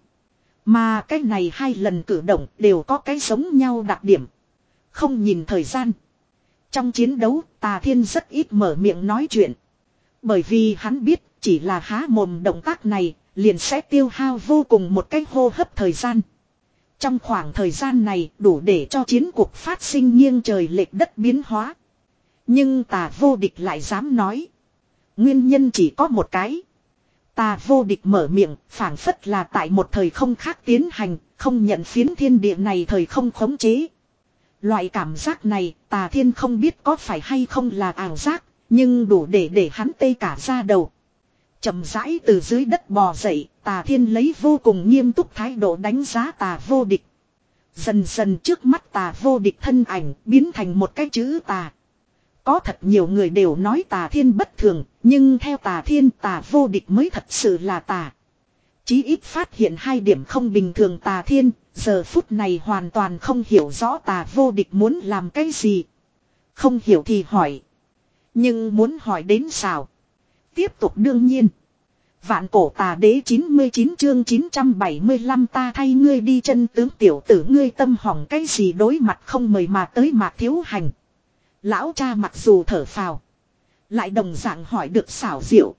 Mà cái này hai lần cử động đều có cái giống nhau đặc điểm. Không nhìn thời gian. Trong chiến đấu, Tà Thiên rất ít mở miệng nói chuyện. Bởi vì hắn biết chỉ là há mồm động tác này liền sẽ tiêu hao vô cùng một cái hô hấp thời gian. Trong khoảng thời gian này đủ để cho chiến cuộc phát sinh nghiêng trời lệch đất biến hóa. Nhưng Tà Vô Địch lại dám nói. Nguyên nhân chỉ có một cái. Tà Vô Địch mở miệng, phảng phất là tại một thời không khác tiến hành, không nhận phiến thiên địa này thời không khống chế. Loại cảm giác này, Tà Thiên không biết có phải hay không là ảo giác, nhưng đủ để để hắn tê cả da đầu. Chậm rãi từ dưới đất bò dậy, Tà Thiên lấy vô cùng nghiêm túc thái độ đánh giá Tà Vô Địch. Dần dần trước mắt Tà Vô Địch thân ảnh biến thành một cái chữ tà. Có thật nhiều người đều nói Tà Thiên bất thường, nhưng theo Tà Thiên, Tà Vô Địch mới thật sự là tà. Chí ít phát hiện hai điểm không bình thường Tà Thiên, giờ phút này hoàn toàn không hiểu rõ Tà Vô Địch muốn làm cái gì. Không hiểu thì hỏi. Nhưng muốn hỏi đến sao? Tiếp tục đương nhiên. Vạn cổ tà đế chín mươi chín chương chín trăm bảy mươi lăm ta thay ngươi đi chân tướng tiểu tử ngươi tâm hỏng cái gì đối mặt không mời mà tới Mạc Thiếu Hành. Lão cha mặc dù thở phào. Lại đồng dạng hỏi được xảo diệu.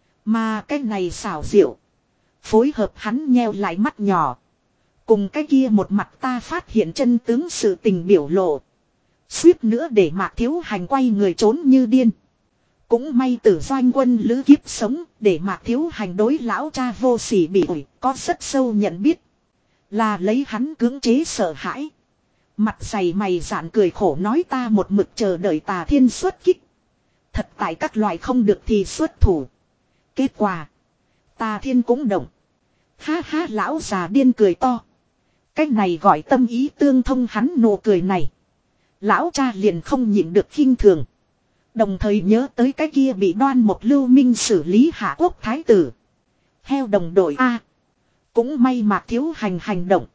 Mà cái này xảo diệu. Phối hợp hắn nheo lại mắt nhỏ. Cùng cái kia một mặt ta phát hiện chân tướng sự tình biểu lộ. Suýt nữa để Mạc Thiếu Hành quay người trốn như điên. Cũng may Tử Doanh Quân lữ kiếp sống để Mạc Thiếu Hành đối lão cha vô sỉ bị ủi có rất sâu nhận biết. Là lấy hắn cưỡng chế sợ hãi. Mặt dày mày dạn cười khổ nói ta một mực chờ đợi Tà Thiên xuất kích. Thật tại các loại không được thì xuất thủ. Kết quả. Tà Thiên cũng động. Ha ha lão già điên cười to. Cách này gọi tâm ý tương thông hắn nụ cười này. Lão cha liền không nhịn được khinh thường. Đồng thời nhớ tới cái kia bị Đoan Mộc Lưu Minh xử lý hạ quốc thái tử. Heo đồng đội A. Cũng may Mạc Thiếu Hành hành động.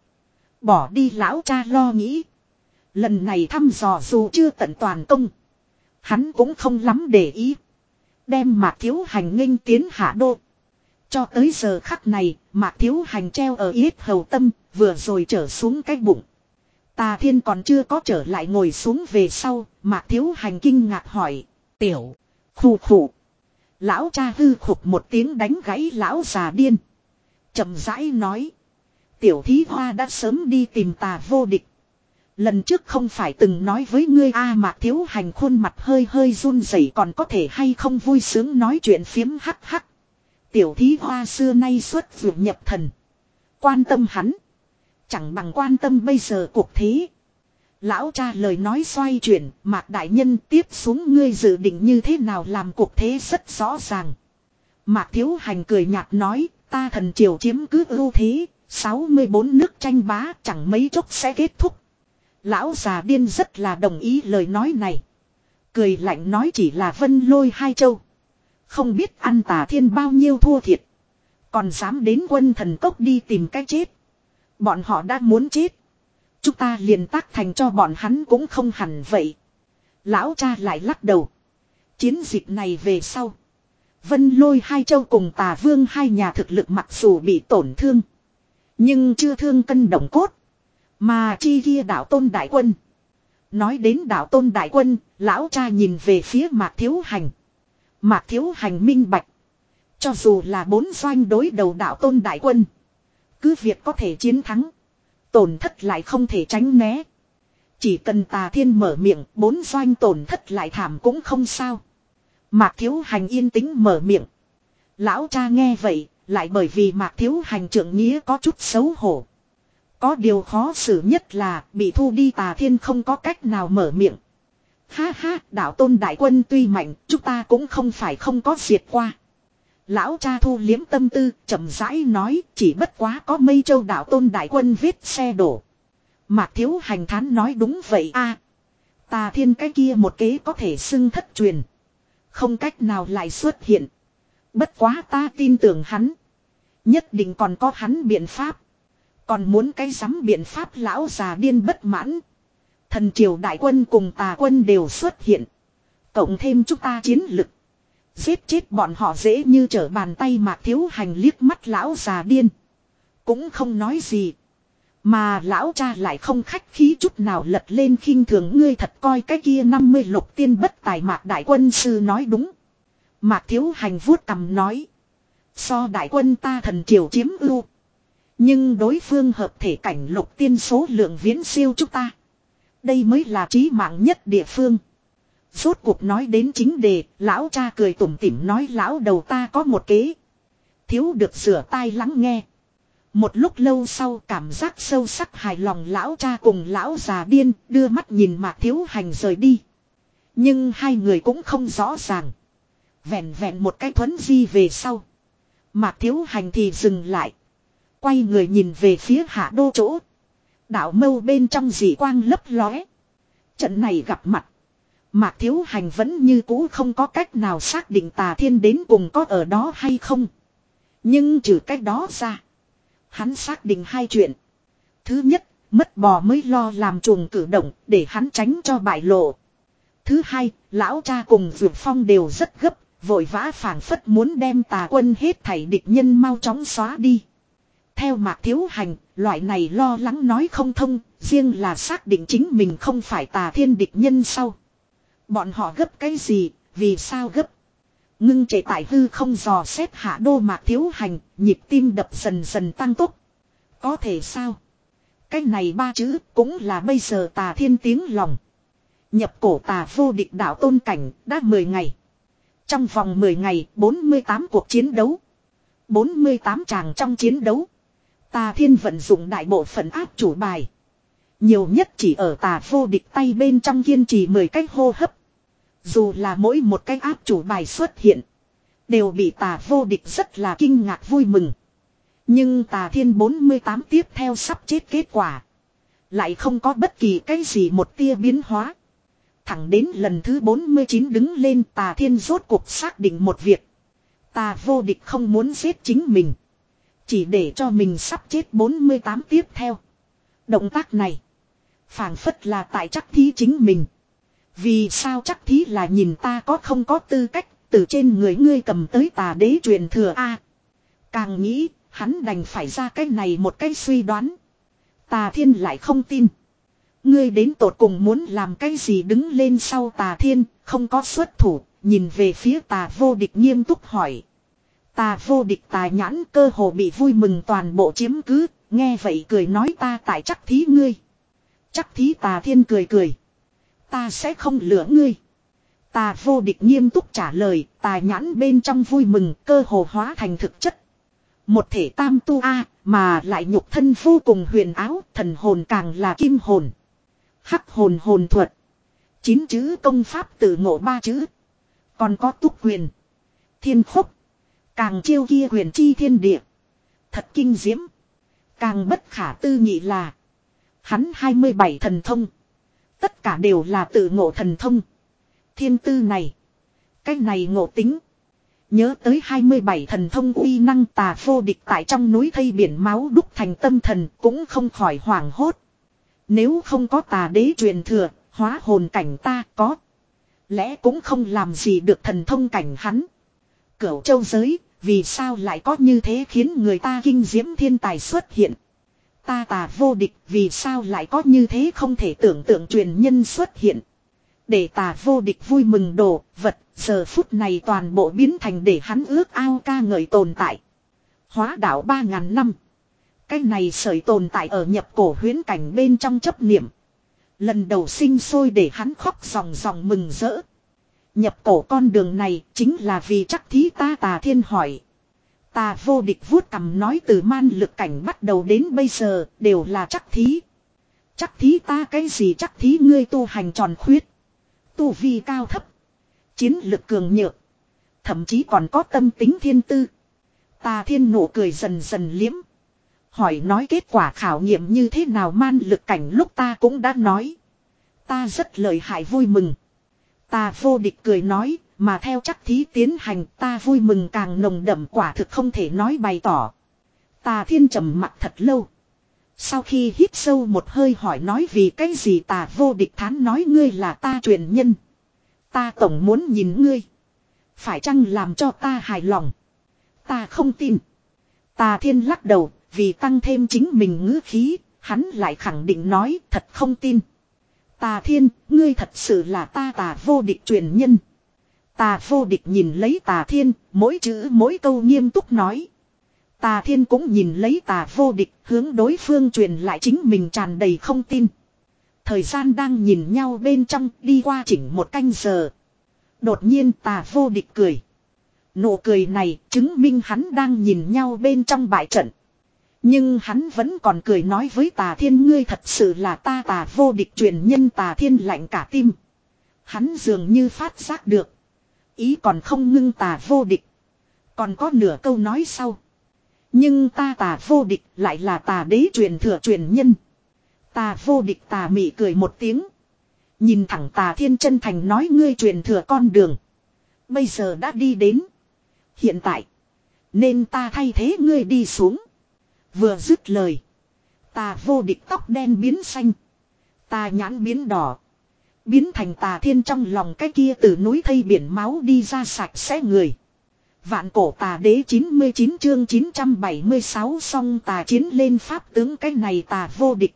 Bỏ đi lão cha lo nghĩ. Lần này thăm dò dù chưa tận toàn công. Hắn cũng không lắm để ý. Đem Mạc Thiếu Hành nghênh tiến hạ đô. Cho tới giờ khắc này, Mạc Thiếu Hành treo ở yết hầu tâm, vừa rồi trở xuống cái bụng. Tà Thiên còn chưa có trở lại ngồi xuống về sau, Mạc Thiếu Hành kinh ngạc hỏi. Tiểu, khù khù. Lão cha hư khục một tiếng đánh gãy lão già điên. Chậm rãi nói. Tiểu thí hoa đã sớm đi tìm Tà Vô Địch. Lần trước không phải từng nói với ngươi a à, Mạc Thiếu Hành khuôn mặt hơi hơi run rẩy, còn có thể hay không vui sướng nói chuyện phiếm hắc hắc. Tiểu thí hoa xưa nay xuất vượt nhập thần. Quan tâm hắn. Chẳng bằng quan tâm bây giờ cuộc thế. Lão cha lời nói xoay chuyển. Mạc đại nhân tiếp xuống ngươi dự định như thế nào làm cuộc thế rất rõ ràng. Mạc Thiếu Hành cười nhạt nói. Ta thần triều chiếm cứ ưu thế. sáu mươi bốn nước tranh bá chẳng mấy chốc sẽ kết thúc. Lão già điên rất là đồng ý lời nói này. Cười lạnh nói chỉ là Vân Lôi hai châu. Không biết ăn Tà Thiên bao nhiêu thua thiệt. Còn dám đến Quân Thần Cốc đi tìm cái chết. Bọn họ đã muốn chết. Chúng ta liền tác thành cho bọn hắn cũng không hẳn vậy. Lão cha lại lắc đầu. Chiến dịch này về sau. Vân Lôi hai châu cùng Tà Vương hai nhà thực lực mặc dù bị tổn thương. Nhưng chưa thương cân động cốt. Mà chi kia đạo tôn đại quân. Nói đến đạo tôn đại quân, lão cha nhìn về phía Mạc Thiếu Hành. Mạc Thiếu Hành minh bạch. Cho dù là bốn doanh đối đầu đạo tôn đại quân. Cứ việc có thể chiến thắng. Tổn thất lại không thể tránh né. Chỉ cần Tà Thiên mở miệng, bốn doanh tổn thất lại thảm cũng không sao. Mạc Thiếu Hành yên tĩnh mở miệng. Lão cha nghe vậy, lại bởi vì Mạc Thiếu Hành trượng nghĩa có chút xấu hổ. Có điều khó xử nhất là bị thu đi Tà Thiên không có cách nào mở miệng. Ha ha, đạo tôn đại quân tuy mạnh, chúng ta cũng không phải không có diệt qua. Lão cha thu liếm tâm tư, chậm rãi nói, chỉ bất quá có Mây Châu đạo tôn đại quân vết xe đổ. Mạc Thiếu Hành thán nói đúng vậy a. Tà Thiên cái kia một kế có thể xưng thất truyền. Không cách nào lại xuất hiện. Bất quá ta tin tưởng hắn. Nhất định còn có hắn biện pháp. Còn muốn cái rắm biện pháp lão già điên bất mãn. Thần triều đại quân cùng Tà quân đều xuất hiện. Cộng thêm chúng ta chiến lực. Giết chết bọn họ dễ như trở bàn tay. Mạc Thiếu Hành liếc mắt lão già điên. Cũng không nói gì. Mà lão cha lại không khách khí chút nào lật lên khinh thường ngươi thật coi cái kia năm mươi lục tiên bất tài. Mạc đại quân sư nói đúng. Mạc Thiếu Hành vuốt cằm nói. So đại quân ta thần triều chiếm ưu. Nhưng đối phương hợp thể cảnh lục tiên số lượng viễn siêu chúng ta. Đây mới là trí mạng nhất địa phương. Rốt cuộc nói đến chính đề, lão cha cười tủm tỉm nói lão đầu ta có một kế. Thiếu được rửa tai lắng nghe. Một lúc lâu sau cảm giác sâu sắc hài lòng lão cha cùng lão già điên đưa mắt nhìn Mạc Thiếu Hành rời đi. Nhưng hai người cũng không rõ ràng. Vẹn vẹn một cái thuấn di về sau. Mạc Thiếu Hành thì dừng lại. Quay người nhìn về phía hạ đô chỗ. Đạo mâu bên trong dị quang lấp lóe. Trận này gặp mặt. Mạc Thiếu Hành vẫn như cũ không có cách nào xác định Tà Thiên đến cùng có ở đó hay không. Nhưng trừ cách đó ra. Hắn xác định hai chuyện. Thứ nhất, mất bò mới lo làm chuồng cử động để hắn tránh cho bại lộ. Thứ hai, lão cha cùng Dược Phong đều rất gấp, vội vã phảng phất muốn đem Tà quân hết thảy địch nhân mau chóng xóa đi. Theo Mạc Thiếu Hành, loại này lo lắng nói không thông, riêng là xác định chính mình không phải Tà Thiên địch nhân sau. Bọn họ gấp cái gì, vì sao gấp? Ngưng trệ tại hư không dò xét hạ đô Mạc Thiếu Hành, nhịp tim đập dần dần tăng tốc. Có thể sao? Cái này ba chữ cũng là bây giờ Tà Thiên tiếng lòng. Nhập cổ Tà vô địch đạo tôn cảnh đã mười ngày. Trong vòng mười ngày, bốn mươi tám cuộc chiến đấu. bốn mươi tám tràng trong chiến đấu. Tà Thiên vận dụng đại bộ phận áp chủ bài. Nhiều nhất chỉ ở Tà vô địch tay bên trong kiên trì mười cái hô hấp. Dù là mỗi một cái áp chủ bài xuất hiện. Đều bị Tà vô địch rất là kinh ngạc vui mừng. Nhưng Tà Thiên bốn mươi tám tiếp theo sắp chết kết quả. Lại không có bất kỳ cái gì một tia biến hóa. Thẳng đến lần thứ bốn mươi chín đứng lên Tà Thiên rốt cuộc xác định một việc. Tà vô địch không muốn giết chính mình. Chỉ để cho mình sắp chết bốn mươi tám tiếp theo. Động tác này. Phảng phất là tại chắc thí chính mình. Vì sao chắc thí là nhìn ta có không có tư cách. Từ trên người ngươi cầm tới Tà đế truyền thừa A. Càng nghĩ, hắn đành phải ra cái này một cái suy đoán. Tà Thiên lại không tin. Ngươi đến tột cùng muốn làm cái gì đứng lên sau Tà Thiên, không có xuất thủ, nhìn về phía Tà Vô Địch nghiêm túc hỏi. Tà Vô Địch tà nhãn cơ hồ bị vui mừng toàn bộ chiếm cứ, nghe vậy cười nói ta tại chắc thí ngươi. Chắc thí Tà Thiên cười cười. Ta sẽ không lừa ngươi. Tà Vô Địch nghiêm túc trả lời, tà nhãn bên trong vui mừng cơ hồ hóa thành thực chất. Một thể tam tu a, mà lại nhục thân vô cùng huyền ảo, thần hồn càng là kim hồn. Hắc hồn hồn thuật. Chín chữ công pháp tự ngộ ba chữ. Còn có túc quyền. Thiên khúc. Càng chiêu kia quyền chi thiên địa. Thật kinh diễm. Càng bất khả tư nghị là. Hắn hai mươi bảy thần thông. Tất cả đều là tự ngộ thần thông. Thiên tư này. Cái này ngộ tính. Nhớ tới hai mươi bảy thần thông uy năng Tà Vô Địch tại trong núi thây biển máu đúc thành tâm thần cũng không khỏi hoảng hốt. Nếu không có tà đế truyền thừa, hóa hồn cảnh ta có. Lẽ cũng không làm gì được thần thông cảnh hắn. Cửu châu giới, vì sao lại có như thế khiến người ta kinh diễm thiên tài xuất hiện. Ta Tà Vô Địch vì sao lại có như thế không thể tưởng tượng truyền nhân xuất hiện. Để Tà Vô Địch vui mừng đồ vật, giờ phút này toàn bộ biến thành để hắn ước ao ca ngợi tồn tại. Hóa đạo ba ngàn năm. Cái này sởi tồn tại ở nhập cổ huyễn cảnh bên trong chấp niệm. Lần đầu sinh sôi để hắn khóc ròng ròng mừng rỡ. Nhập cổ con đường này chính là vì chắc thí ta Tà Thiên hỏi. Tà Vô Địch vuốt cằm nói từ man lực cảnh bắt đầu đến bây giờ đều là chắc thí. Chắc thí ta cái gì chắc thí ngươi tu hành tròn khuyết. Tu vi cao thấp. Chiến lực cường nhược. Thậm chí còn có tâm tính thiên tư. Tà Thiên nụ cười dần dần liếm. Hỏi nói kết quả khảo nghiệm như thế nào man lực cảnh lúc ta cũng đã nói. Ta rất lợi hại vui mừng. Tà Vô Địch cười nói, mà theo chắc thí tiến hành ta vui mừng càng nồng đậm quả thực không thể nói bày tỏ. Tà Thiên trầm mặt thật lâu. Sau khi hít sâu một hơi hỏi nói vì cái gì Tà Vô Địch thán nói ngươi là ta truyền nhân. Ta tổng muốn nhìn ngươi. Phải chăng làm cho ta hài lòng. Ta không tin. Tà Thiên lắc đầu, vì tăng thêm chính mình ngữ khí, hắn lại khẳng định nói thật không tin. Tà Thiên, ngươi thật sự là ta Tà Vô Địch truyền nhân. Tà Vô Địch nhìn lấy Tà Thiên, mỗi chữ mỗi câu nghiêm túc nói. Tà Thiên cũng nhìn lấy Tà Vô Địch, hướng đối phương truyền lại chính mình tràn đầy không tin. Thời gian đang nhìn nhau bên trong, đi qua chỉnh một canh giờ. Đột nhiên Tà Vô Địch cười. Nụ cười này chứng minh hắn đang nhìn nhau bên trong bại trận. Nhưng hắn vẫn còn cười nói với Tà Thiên ngươi thật sự là ta Tà Vô Địch truyền nhân. Tà Thiên lạnh cả tim. Hắn dường như phát giác được. Ý còn không ngưng Tà Vô Địch. Còn có nửa câu nói sau. Nhưng ta Tà Vô Địch lại là Tà đế truyền thừa truyền nhân. Tà Vô Địch tà mị cười một tiếng. Nhìn thẳng Tà Thiên chân thành nói ngươi truyền thừa con đường. Bây giờ đã đi đến. Hiện tại. Nên ta thay thế ngươi đi xuống. Vừa dứt lời. Tà Vô Địch tóc đen biến xanh. Tà nhãn biến đỏ. Biến thành Tà Thiên trong lòng cái kia từ núi thây biển máu đi ra sạch sẽ người. Vạn cổ Tà đế chín mươi chín chương chín trăm bảy mươi sáu song tà chiến lên pháp tướng cái này Tà Vô Địch.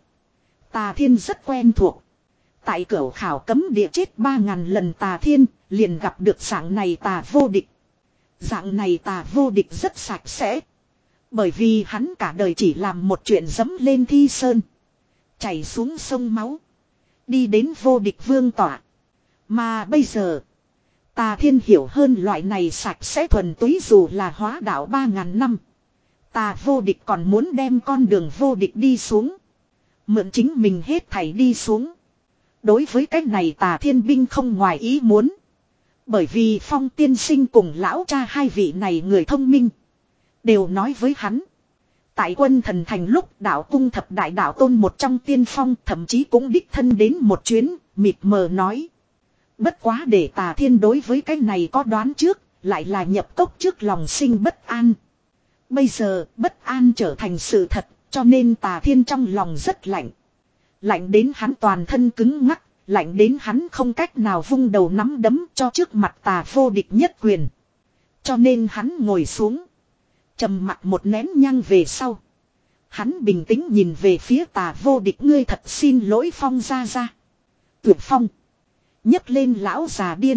Tà Thiên rất quen thuộc. Tại cửu khảo cấm địa chết ba ngàn lần Tà Thiên liền gặp được dạng này Tà Vô Địch. Dạng này Tà Vô Địch rất sạch sẽ. Bởi vì hắn cả đời chỉ làm một chuyện dẫm lên thi sơn. Chảy xuống sông máu. Đi đến vô địch vương tỏa. Mà bây giờ. Tà Thiên hiểu hơn loại này sạch sẽ thuần túy dù là hóa đạo ba ngàn năm. Tà Vô Địch còn muốn đem con đường vô địch đi xuống. Mượn chính mình hết thảy đi xuống. Đối với cái này Tà Thiên binh không ngoài ý muốn. Bởi vì Phong tiên sinh cùng lão cha hai vị này người thông minh. Đều nói với hắn. Tại quân thần thành lúc đạo cung thập đại đạo tôn một trong tiên phong thậm chí cũng đích thân đến một chuyến, mịt mờ nói. Bất quá để Tà Thiên đối với cái này có đoán trước, lại là nhập cốc trước lòng sinh bất an. Bây giờ bất an trở thành sự thật, cho nên Tà Thiên trong lòng rất lạnh. Lạnh đến hắn toàn thân cứng ngắc, lạnh đến hắn không cách nào vung đầu nắm đấm cho trước mặt Tà Vô Địch nhất quyền. Cho nên hắn ngồi xuống. Trầm mặc một nén nhang về sau. Hắn bình tĩnh nhìn về phía Tà Vô Địch, ngươi thật xin lỗi Phong gia gia. Tuyệt Phong. Nhấc lên lão già điên.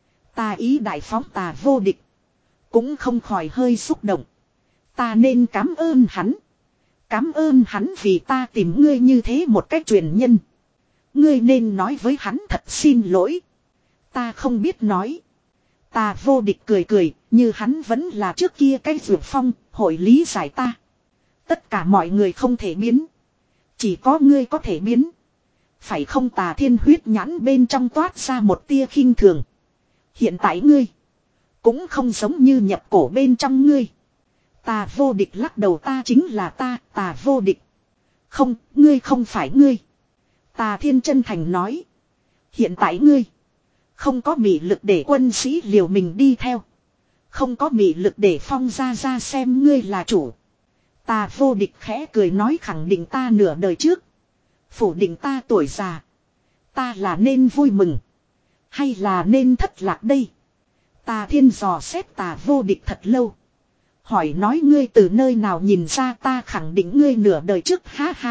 Ta ý đại phóng Tà Vô Địch. Cũng không khỏi hơi xúc động. Ta nên cảm ơn hắn. Cảm ơn hắn vì ta tìm ngươi như thế một cách truyền nhân. Ngươi nên nói với hắn thật xin lỗi. Ta không biết nói. Tà Vô Địch cười cười, như hắn vẫn là trước kia cái Dược Phong, hội lý giải ta. Tất cả mọi người không thể biến. Chỉ có ngươi có thể biến. Phải không? Tà Thiên huyết nhãn bên trong toát ra một tia khinh thường. Hiện tại ngươi cũng không giống như nhập cổ bên trong ngươi. Tà Vô Địch lắc đầu, ta chính là ta, Tà Vô Địch. Không, ngươi không phải ngươi. Tà Thiên chân thành nói. Hiện tại ngươi không có mị lực để quân sĩ liều mình đi theo. Không có mị lực để Phong gia gia xem ngươi là chủ. Tà Vô Địch khẽ cười nói, khẳng định ta nửa đời trước. Phủ định ta tuổi già. Ta là nên vui mừng. Hay là nên thất lạc đây? Tà Thiên dò xét Tà Vô Địch thật lâu. Hỏi nói, ngươi từ nơi nào nhìn ra ta khẳng định ngươi nửa đời trước, ha ha.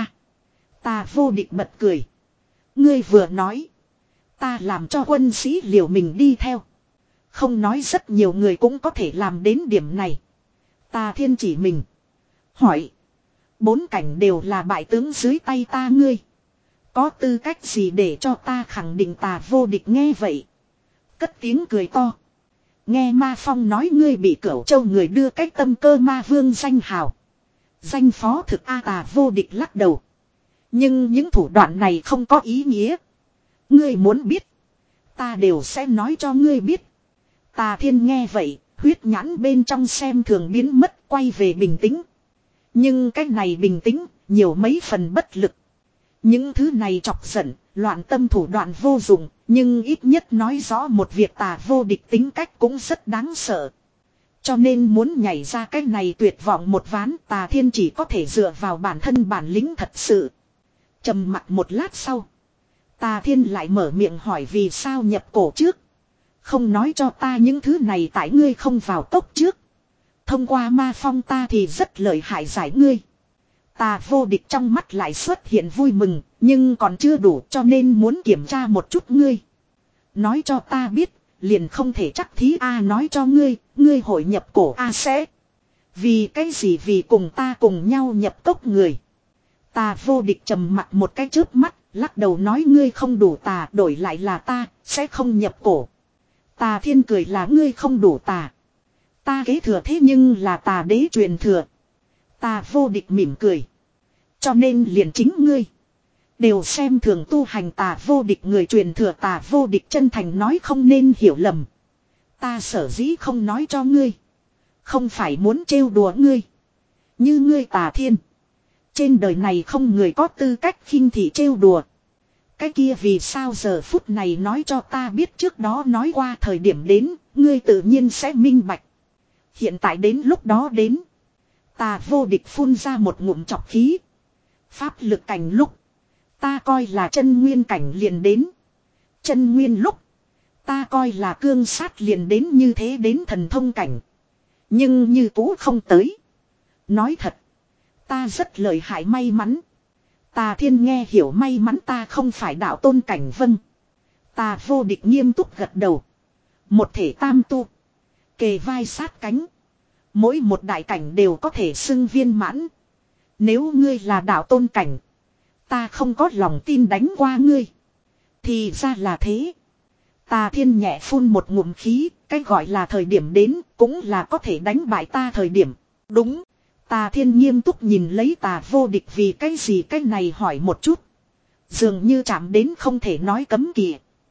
Tà Vô Địch bật cười. Ngươi vừa nói. Ta làm cho quân sĩ liều mình đi theo. Không nói rất nhiều người cũng có thể làm đến điểm này. Tà Thiên chỉ mình. Hỏi. Bốn cảnh đều là bại tướng dưới tay ta, ngươi có tư cách gì để cho ta khẳng định? Tà Vô Địch nghe vậy cất tiếng cười to. Nghe Ma Phong nói ngươi bị Cửu Châu người đưa cách Tâm Cơ Ma Vương danh hào. Danh phó thực a. Tà Vô Địch lắc đầu. Nhưng những thủ đoạn này không có ý nghĩa. Ngươi muốn biết, ta đều sẽ nói cho ngươi biết. Tà Thiên nghe vậy, huyết nhãn bên trong xem thường biến mất, quay về bình tĩnh. Nhưng cái này bình tĩnh, nhiều mấy phần bất lực. Những thứ này chọc giận, loạn tâm thủ đoạn vô dụng, nhưng ít nhất nói rõ một việc, Tà Vô Địch tính cách cũng rất đáng sợ. Cho nên muốn nhảy ra cái này tuyệt vọng một ván, Tà Thiên chỉ có thể dựa vào bản thân bản lĩnh thật sự. Trầm mặc một lát sau, Tà Thiên lại mở miệng hỏi, vì sao nhập cổ trước không nói cho ta những thứ này? Tại ngươi không vào cốc trước, thông qua Ma Phong ta thì rất lợi hại giải ngươi. Tà Vô Địch trong mắt lại xuất hiện vui mừng, nhưng còn chưa đủ, cho nên muốn kiểm tra một chút ngươi. Nói cho ta biết, liền không thể chắc thí a. Nói cho ngươi, ngươi hội nhập cổ a sẽ. Vì cái gì? Vì cùng ta cùng nhau nhập cốc người. Tà Vô Địch trầm mặt một cái chớp mắt, lắc đầu nói, ngươi không đủ tà, đổi lại là ta, sẽ không nhập cổ. Tà Thiên cười, là ngươi không đủ tà. Ta kế thừa thế nhưng là tà đế truyền thừa. Tà Vô Địch mỉm cười. Cho nên liền chính ngươi đều xem thường tu hành Tà Vô Địch người truyền thừa. Tà Vô Địch chân thành nói, không nên hiểu lầm. Ta sở dĩ không nói cho ngươi, không phải muốn trêu đùa ngươi. Như ngươi Tà Thiên, trên đời này không người có tư cách khinh thị trêu đùa. Cái kia vì sao giờ phút này nói cho ta biết? Trước đó nói qua thời điểm đến, ngươi tự nhiên sẽ minh bạch. Hiện tại đến lúc đó đến. Tà Vô Địch phun ra một ngụm chọc khí. Pháp lực cảnh lúc, ta coi là chân nguyên cảnh liền đến. Chân nguyên lúc, ta coi là cương sát liền đến. Như thế đến thần thông cảnh, nhưng như cũ không tới. Nói thật, ta rất lợi hại, may mắn. Tà Thiên nghe hiểu, may mắn ta không phải đạo tôn cảnh. Vâng. Tà Vô Địch nghiêm túc gật đầu. Một thể tam tu, kề vai sát cánh, mỗi một đại cảnh đều có thể xưng viên mãn. Nếu ngươi là đạo tôn cảnh, ta không có lòng tin đánh qua ngươi. Thì ra là thế. Tà Thiên nhẹ phun một ngụm khí, cái gọi là thời điểm đến, cũng là có thể đánh bại ta thời điểm. Đúng. Tà Thiên nghiêm túc nhìn lấy Tà Vô Địch, vì cái gì cái này hỏi một chút, dường như chạm đến không thể nói cấm kỵ.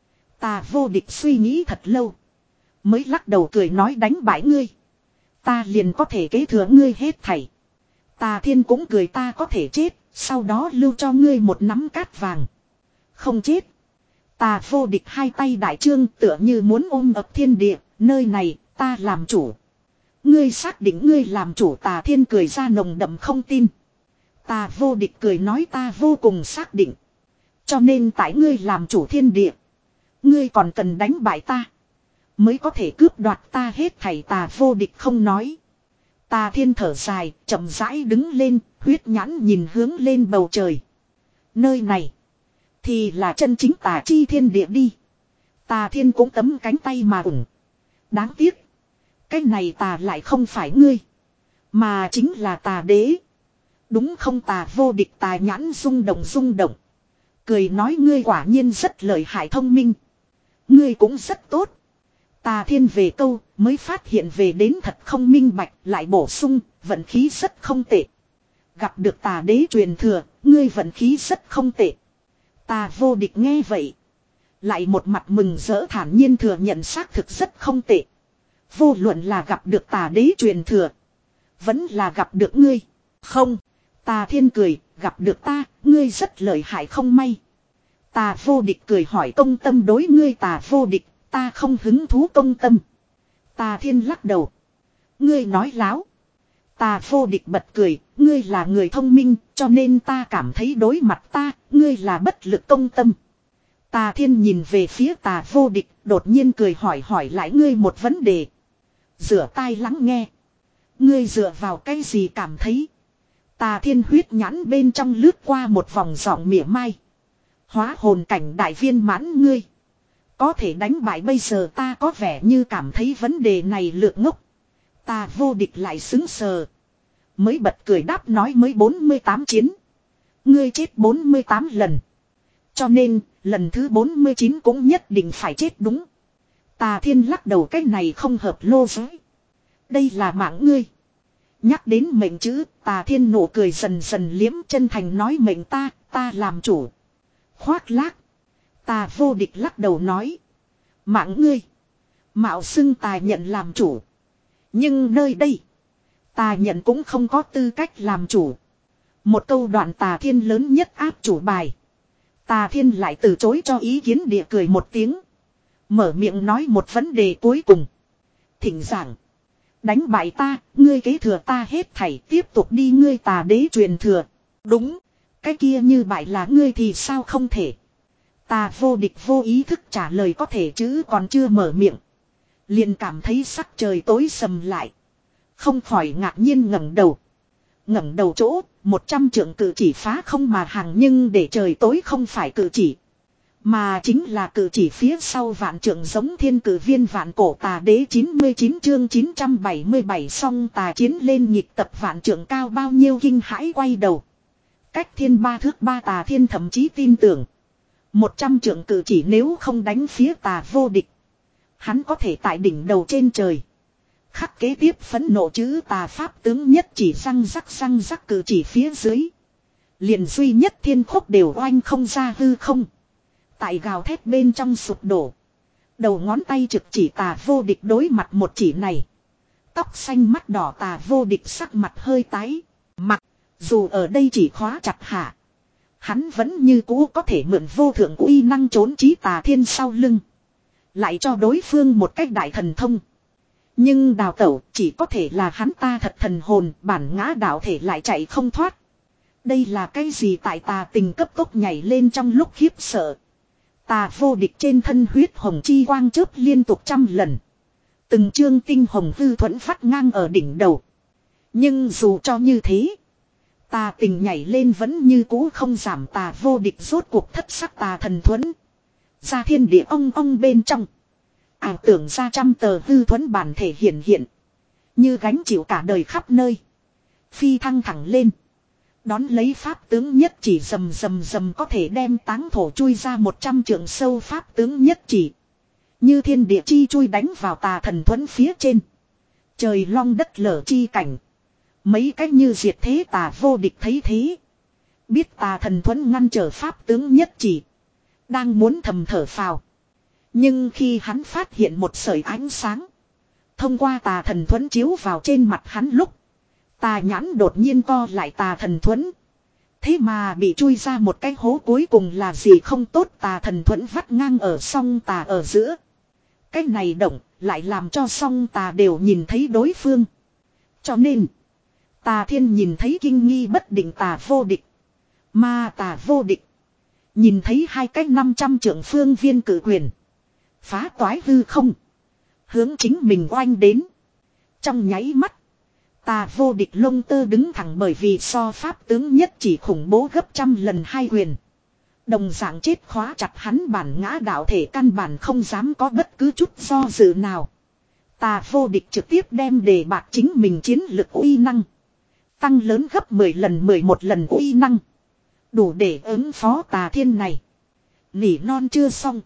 Tà Vô Địch suy nghĩ thật lâu, mới lắc đầu cười nói, đánh bại ngươi, ta liền có thể kế thừa ngươi hết thảy. Tà Thiên cũng cười, ta có thể chết, sau đó lưu cho ngươi một nắm cát vàng. Không chết. Tà Vô Địch hai tay đại trương, tựa như muốn ôm ập thiên địa, nơi này, ta làm chủ. Ngươi xác định ngươi làm chủ? Tà Thiên cười ra nồng đậm không tin. Tà Vô Địch cười nói, ta vô cùng xác định. Cho nên tại ngươi làm chủ thiên địa, ngươi còn cần đánh bại ta, mới có thể cướp đoạt ta hết thảy. Tà Vô Địch không nói. Tà Thiên thở dài, chậm rãi đứng lên, huyết nhãn nhìn hướng lên bầu trời. Nơi này thì là chân chính Tà Chi thiên địa đi. Tà Thiên cũng tấm cánh tay mà ủng. Đáng tiếc, cái này tà lại không phải ngươi, mà chính là Tà Đế. Đúng không? Tà Vô Địch Tà nhãn rung động rung động. Cười nói ngươi quả nhiên rất lợi hại thông minh. Ngươi cũng rất tốt. Tà Thiên về câu mới phát hiện về đến thật không minh bạch, lại bổ sung vận khí rất không tệ. Gặp được Tà Đế truyền thừa, ngươi vận khí rất không tệ. Tà Vô Địch nghe vậy, lại một mặt mừng rỡ thản nhiên thừa nhận xác thực rất không tệ. Vô luận là gặp được Tà Đế truyền thừa, vẫn là gặp được ngươi. Không. Tà Thiên cười, gặp được ta, ngươi rất lợi hại không may. Tà Vô Địch cười hỏi công tâm đối ngươi. Tà Vô Địch, ta không hứng thú công tâm. Tà Thiên lắc đầu. Ngươi nói láo. Tà Vô Địch bật cười, ngươi là người thông minh, cho nên ta cảm thấy đối mặt ta, ngươi là bất lực công tâm. Tà Thiên nhìn về phía Tà Vô Địch, đột nhiên cười hỏi hỏi lại ngươi một vấn đề. Rửa tai lắng nghe. Ngươi dựa vào cái gì cảm thấy? Tà Thiên huyết nhãn bên trong lướt qua một vòng giọng mỉa mai. Hóa hồn cảnh đại viên mãn ngươi có thể đánh bại bây giờ ta có vẻ như cảm thấy vấn đề này lược ngốc. Tà Vô Địch lại xứng sờ. Mới bật cười đáp nói mới bốn mươi tám chiến. Ngươi chết bốn mươi tám lần. Cho nên, lần thứ bốn mươi chín cũng nhất định phải chết đúng. Tà Thiên lắc đầu cái này không hợp lô giới. Đây là mạng ngươi. Nhắc đến mệnh chữ, Tà Thiên nụ cười dần dần liếm chân thành nói mệnh ta, ta làm chủ. Khoác lác. Tà Vô Địch lắc đầu nói. Mạng ngươi. Mạo xưng ta nhận làm chủ. Nhưng nơi đây, ta nhận cũng không có tư cách làm chủ. Một câu đoạn Tà Thiên lớn nhất áp chủ bài. Tà Thiên lại từ chối cho ý kiến địa cười một tiếng. Mở miệng nói một vấn đề cuối cùng. Thỉnh giảng. Đánh bại ta, ngươi kế thừa ta hết thảy tiếp tục đi ngươi Tà Đế truyền thừa. Đúng, cái kia như bại là ngươi thì sao không thể. Tà Vô Địch vô ý thức trả lời có thể chứ còn chưa mở miệng. Liền cảm thấy sắc trời tối sầm lại. Không khỏi ngạc nhiên ngẩng đầu. Ngẩng đầu chỗ, một trăm trượng cự chỉ phá không mà hàng nhưng để trời tối không phải cự chỉ. Mà chính là cự chỉ phía sau vạn trượng giống thiên cử viên vạn cổ Tà Đế chín mươi chín chương chín trăm bảy mươi bảy song tà chiến lên nhịp tập vạn trượng cao bao nhiêu kinh hãi quay đầu. Cách thiên ba thước ba Tà Thiên thậm chí tin tưởng. Một trăm trượng cự chỉ nếu không đánh phía Tà Vô Địch. Hắn có thể tại đỉnh đầu trên trời. Khắc kế tiếp phẫn nộ chữ Tà Pháp tướng nhất chỉ răng rắc răng rắc cự chỉ phía dưới. Liền duy nhất thiên khúc đều oanh không ra hư không. Tại gào thét bên trong sụp đổ. Đầu ngón tay trực chỉ Tà Vô Địch đối mặt một chỉ này. Tóc xanh mắt đỏ Tà Vô Địch sắc mặt hơi tái. Mặc dù ở đây chỉ khóa chặt hạ. Hắn vẫn như cũ có thể mượn vô thượng uy năng trốn trí Tà Thiên sau lưng. Lại cho đối phương một cách đại thần thông. Nhưng đào tẩu chỉ có thể là hắn ta thật thần hồn bản ngã đạo thể lại chạy không thoát. Đây là cái gì tại Tà Tình cấp tốc nhảy lên trong lúc khiếp sợ. Tà Vô Địch trên thân huyết hồng chi quang chớp liên tục trăm lần. Từng chương tinh hồng hư thuẫn phát ngang ở đỉnh đầu. Nhưng dù cho như thế, Tà Tình nhảy lên vẫn như cũ không giảm. Tà Vô Địch rốt cuộc thất sắc tà thần thuẫn. Ra thiên địa ong ong bên trong. Ảo tưởng ra trăm tờ hư thuẫn bản thể hiện hiện. Như gánh chịu cả đời khắp nơi. Phi thăng thẳng lên. Đón lấy pháp tướng nhất chỉ rầm rầm rầm có thể đem táng thổ chui ra một trăm trượng sâu pháp tướng nhất chỉ. Như thiên địa chi chui đánh vào tà thần thuẫn phía trên. Trời long đất lở chi cảnh. Mấy cách như diệt thế Tà Vô Địch thấy thế. Biết tà thần thuẫn ngăn trở pháp tướng nhất chỉ. Đang muốn thầm thở phào. Nhưng khi hắn phát hiện một sợi ánh sáng. Thông qua tà thần thuẫn chiếu vào trên mặt hắn lúc. Tà nhãn đột nhiên co lại tà thần thuẫn. Thế mà bị chui ra một cái hố cuối cùng là gì không tốt tà thần thuẫn vắt ngang ở song tà ở giữa. Cái này động lại làm cho song tà đều nhìn thấy đối phương. Cho nên Tà Thiên nhìn thấy kinh nghi bất định Tà Vô Địch. Mà Tà Vô Địch nhìn thấy hai cái năm trăm trượng phương viên cử quyền. Phá toái hư không. Hướng chính mình oanh đến. Trong nháy mắt. Tà vô địch lông tơ đứng thẳng bởi vì so pháp tướng nhất chỉ khủng bố gấp trăm lần hai quyền. Đồng dạng chết khóa chặt hắn bản ngã đạo thể căn bản không dám có bất cứ chút do dự nào. Tà vô địch trực tiếp đem đề bạc chính mình chiến lực uy năng. Tăng lớn gấp mười lần mười một lần uy năng. Đủ để ứng phó tà thiên này. Nỉ non chưa xong.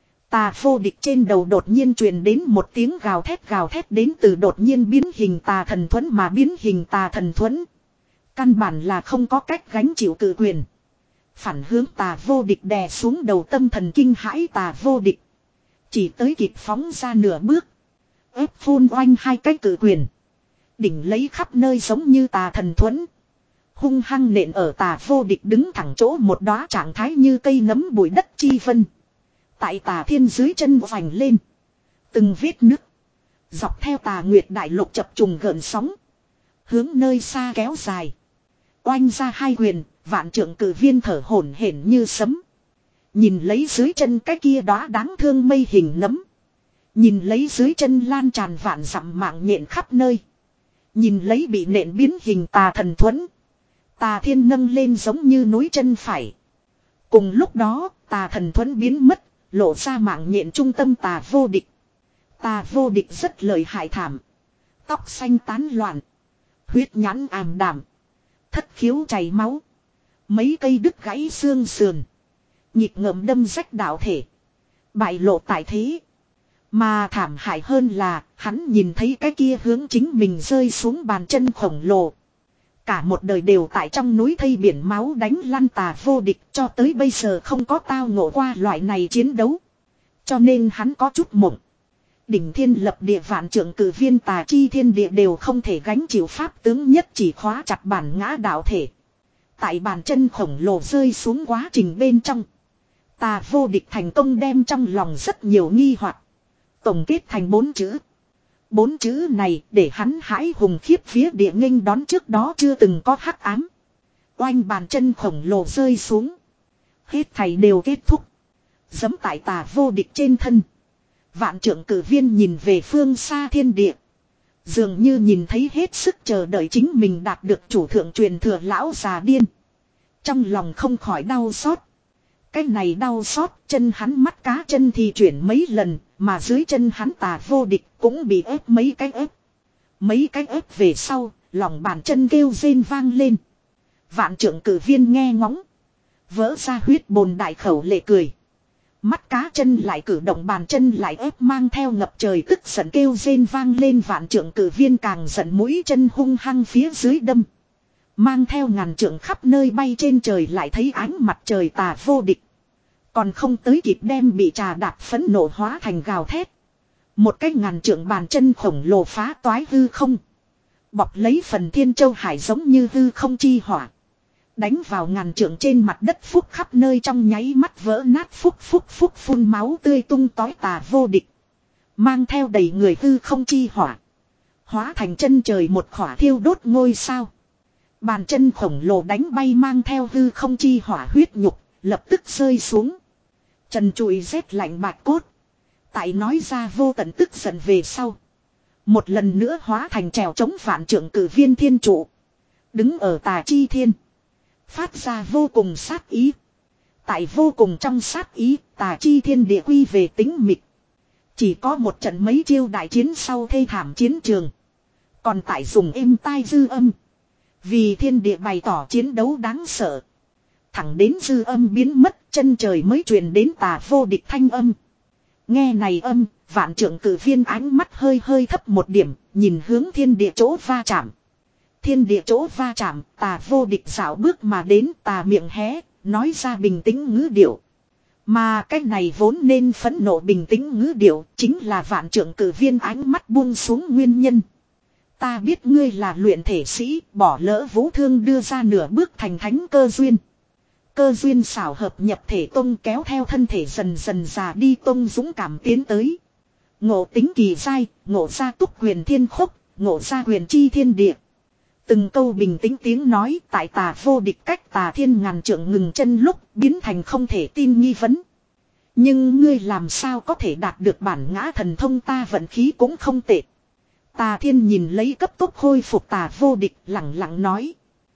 Tà vô địch trên đầu đột nhiên truyền đến một tiếng gào thét gào thét đến từ đột nhiên biến hình tà thần thuẫn mà biến hình tà thần thuẫn. Căn bản là không có cách gánh chịu cự quyền. Phản hướng tà vô địch đè xuống đầu tâm thần kinh hãi tà vô địch. Chỉ tới kịp phóng ra nửa bước. Ép phun oanh hai cái cự quyền. Đỉnh lấy khắp nơi giống như tà thần thuẫn. Hung hăng nện ở tà vô địch đứng thẳng chỗ một đóa trạng thái như cây nấm bụi đất chi vân. Tại tà thiên dưới chân vành lên. Từng vết nứt. Dọc theo tà nguyệt đại lục chập trùng gợn sóng. Hướng nơi xa kéo dài. Oanh ra hai quyền. Vạn trượng cử viên thở hổn hển như sấm. Nhìn lấy dưới chân cái kia đóa đáng thương mây hình nấm. Nhìn lấy dưới chân lan tràn vạn dặm mạng nhện khắp nơi. Nhìn lấy bị nện biến hình tà thần thuẫn. Tà thiên nâng lên giống như núi chân phải. Cùng lúc đó tà thần thuẫn biến mất. Lộ ra mạng nhện trung tâm tà vô địch. Tà vô địch rất lợi hại thảm. Tóc xanh tán loạn. Huyết nhãn ảm đạm. Thất khiếu chảy máu. Mấy cây đứt gãy xương sườn. Nhịp ngậm đâm rách đạo thể. Bại lộ tại thế. Mà thảm hại hơn là hắn nhìn thấy cái kia hướng chính mình rơi xuống bàn chân khổng lồ. Cả một đời đều tại trong núi thây biển máu đánh lăn tà vô địch cho tới bây giờ không có tao ngộ qua loại này chiến đấu. Cho nên hắn có chút mộng. Đỉnh thiên lập địa vạn trượng cử viên tà chi thiên địa đều không thể gánh chịu pháp tướng nhất chỉ khóa chặt bản ngã đạo thể. Tại bàn chân khổng lồ rơi xuống quá trình bên trong. Tà vô địch thành công đem trong lòng rất nhiều nghi hoặc tổng kết thành bốn chữ. Bốn chữ này để hắn hãi hùng khiếp phía địa nghênh đón trước đó chưa từng có hắc ám. Oanh bàn chân khổng lồ rơi xuống. Hết thảy đều kết thúc. Giẫm tại tà vô địch trên thân. Vạn trượng cử viên nhìn về phương xa thiên địa. Dường như nhìn thấy hết sức chờ đợi chính mình đạt được chủ thượng truyền thừa lão già điên. Trong lòng không khỏi đau xót. Cái này đau xót chân hắn mắt cá chân thì chuyển mấy lần. Mà dưới chân hắn tà vô địch cũng bị ép mấy cái ép. Mấy cái ép về sau, lòng bàn chân kêu rên vang lên. Vạn trượng cử viên nghe ngóng. Vỡ ra huyết bồn đại khẩu lệ cười. Mắt cá chân lại cử động bàn chân lại ép mang theo ngập trời tức giận kêu rên vang lên. Vạn trượng cử viên càng giận mũi chân hung hăng phía dưới đâm. Mang theo ngàn trượng khắp nơi bay trên trời lại thấy ánh mặt trời tà vô địch. Còn không tới kịp đem bị trà đạp phẫn nộ hóa thành gào thét. Một cái ngàn trượng bàn chân khổng lồ phá toái hư không. Bọc lấy phần thiên châu hải giống như hư không chi hỏa. Đánh vào ngàn trượng trên mặt đất phúc khắp nơi trong nháy mắt vỡ nát phúc phúc phúc phun máu tươi tung tói tà vô địch. Mang theo đầy người hư không chi hỏa. Hóa thành chân trời một khỏa thiêu đốt ngôi sao. Bàn chân khổng lồ đánh bay mang theo hư không chi hỏa huyết nhục. Lập tức rơi xuống. Trần trụi rét lạnh bạch cốt. Tại nói ra vô tận tức giận về sau. Một lần nữa hóa thành trèo chống vạn trượng cử viên thiên trụ. Đứng ở tà chi thiên. Phát ra vô cùng sát ý. Tại vô cùng trong sát ý tà chi thiên địa quy về tính mịch. Chỉ có một trận mấy chiêu đại chiến sau thê thảm chiến trường. Còn tại dùng êm tai dư âm. Vì thiên địa bày tỏ chiến đấu đáng sợ. Thẳng đến dư âm biến mất chân trời mới truyền đến tà vô địch thanh âm. Nghe này âm, vạn trượng cử viên ánh mắt hơi hơi thấp một điểm, nhìn hướng thiên địa chỗ va chạm. Thiên địa chỗ va chạm, tà vô địch dạo bước mà đến tà miệng hé, nói ra bình tĩnh ngữ điệu. Mà cái này vốn nên phẫn nộ bình tĩnh ngữ điệu, chính là vạn trượng cử viên ánh mắt buông xuống nguyên nhân. Ta biết ngươi là luyện thể sĩ, bỏ lỡ vũ thương đưa ra nửa bước thành thánh cơ duyên. Cơ duyên xảo hợp nhập thể tông kéo theo thân thể dần dần già đi tông dũng cảm tiến tới. Ngộ tính kỳ dai, ngộ ra túc quyền thiên khúc, ngộ ra quyền chi thiên địa. Từng câu bình tĩnh tiếng nói tại tà vô địch cách tà thiên ngàn trượng ngừng chân lúc biến thành không thể tin nghi vấn. Nhưng ngươi làm sao có thể đạt được bản ngã thần thông ta vận khí cũng không tệ. Tà Thiên nhìn lấy cấp tốc khôi phục Tà Vô Địch lặng lặng nói.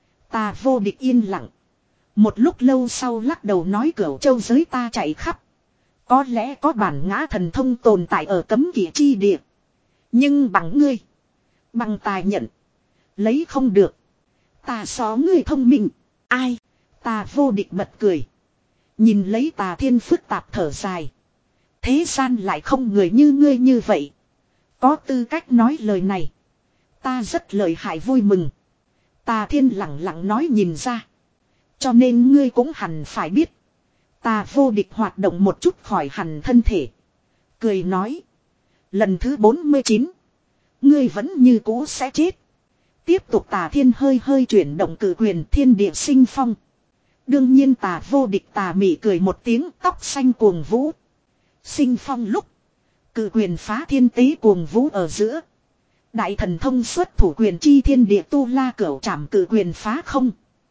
Tà Vô Địch yên lặng. Một lúc lâu sau lắc đầu nói Cửu Châu giới ta chạy khắp. Có lẽ có bản ngã thần thông tồn tại ở cấm kỵ chi địa. Nhưng bằng ngươi. Bằng tài nhận. Lấy không được. Ta xó ngươi thông minh. Ai? Tà Vô Địch bật cười. Nhìn lấy Tà Thiên phức tạp thở dài. Thế gian lại không người như ngươi như vậy. Có tư cách nói lời này. Ta rất lợi hại vui mừng. Tà Thiên lặng lặng nói nhìn ra. Cho nên ngươi cũng hẳn phải biết. Tà Vô Địch hoạt động một chút khỏi hẳn thân thể. Cười nói. Lần thứ bốn mươi chín. Ngươi vẫn như cũ sẽ chết. Tiếp tục Tà Thiên hơi hơi chuyển động cử quyền thiên địa sinh phong. Đương nhiên Tà Vô Địch tà mị cười một tiếng tóc xanh cuồng vũ. Sinh phong lúc. Cử quyền phá thiên tế cuồng vũ ở giữa. Đại thần thông xuất thủ quyền chi thiên địa tu la cửu trảm cử quyền phá không.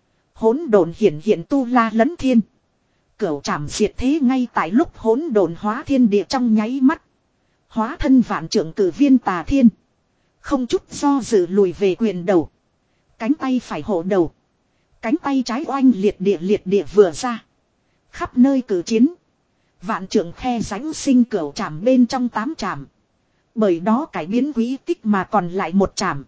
Hỗn độn hiển hiện tu la lẫn thiên. Cửu trảm diệt thế ngay tại lúc hỗn độn hóa thiên địa trong nháy mắt. Hóa thân vạn trưởng cử viên Tà Thiên. Không chút do dự lùi về quyền đầu. Cánh tay phải hộ đầu. Cánh tay trái oanh liệt địa liệt địa vừa ra. Khắp nơi cử chiến. Vạn trưởng khe rãnh sinh cửu trảm bên trong tám trảm. Bởi đó cải biến quý tích mà còn lại một trảm.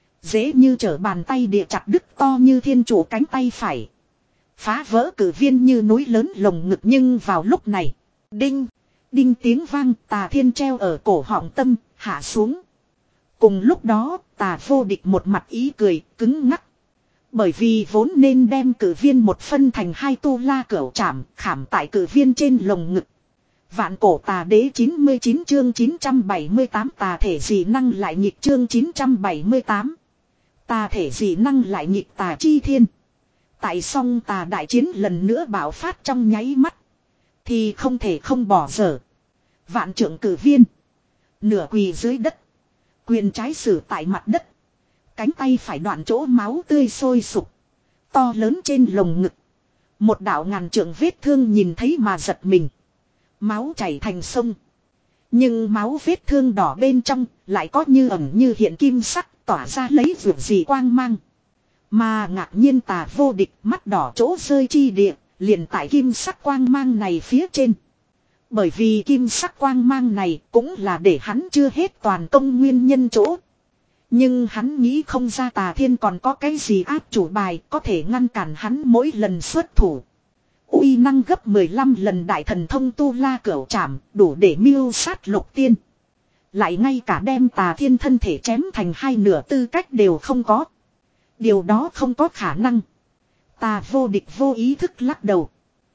Dễ như trở bàn tay địa chặt đứt to như thiên chủ cánh tay phải. Phá vỡ cử viên như núi lớn lồng ngực nhưng vào lúc này. Đinh. Đinh tiếng vang Tà Thiên treo ở cổ họng tâm hạ xuống. Cùng lúc đó Tà Vô Địch một mặt ý cười cứng ngắc. Bởi vì vốn nên đem cử viên một phân thành hai tu la cửu trảm khảm tại cử viên trên lồng ngực. Vạn cổ tà đế chín mươi chín chương chín trăm bảy mươi tám tà thể dị năng lại nhịp chương chín trăm bảy mươi tám. Tà thể dị năng lại nhịp tà chi thiên. Tại song tà đại chiến lần nữa bạo phát trong nháy mắt. Thì không thể không bỏ dở. Vạn trưởng cử viên. Nửa quỳ dưới đất. Quyền trái sử tại mặt đất. Cánh tay phải đoạn chỗ máu tươi sôi sục. To lớn trên lồng ngực. Một đạo ngàn trượng vết thương nhìn thấy mà giật mình. Máu chảy thành sông. Nhưng máu vết thương đỏ bên trong lại có như ẩn như hiện kim sắc tỏa ra lấy vượt gì quang mang. Mà ngạc nhiên Tà Vô Địch mắt đỏ chỗ rơi chi địa liền tại kim sắc quang mang này phía trên. Bởi vì kim sắc quang mang này cũng là để hắn chưa hết toàn công nguyên nhân chỗ. Nhưng hắn nghĩ không ra Tà Thiên còn có cái gì áp chủ bài có thể ngăn cản hắn mỗi lần xuất thủ. Uy năng gấp mười lăm lần đại thần thông tu la cửu trảm đủ để mưu sát lục tiên. Lại ngay cả đem Tà Thiên thân thể chém thành hai nửa tư cách đều không có. Điều đó không có khả năng. Tà Vô Địch vô ý thức lắc đầu.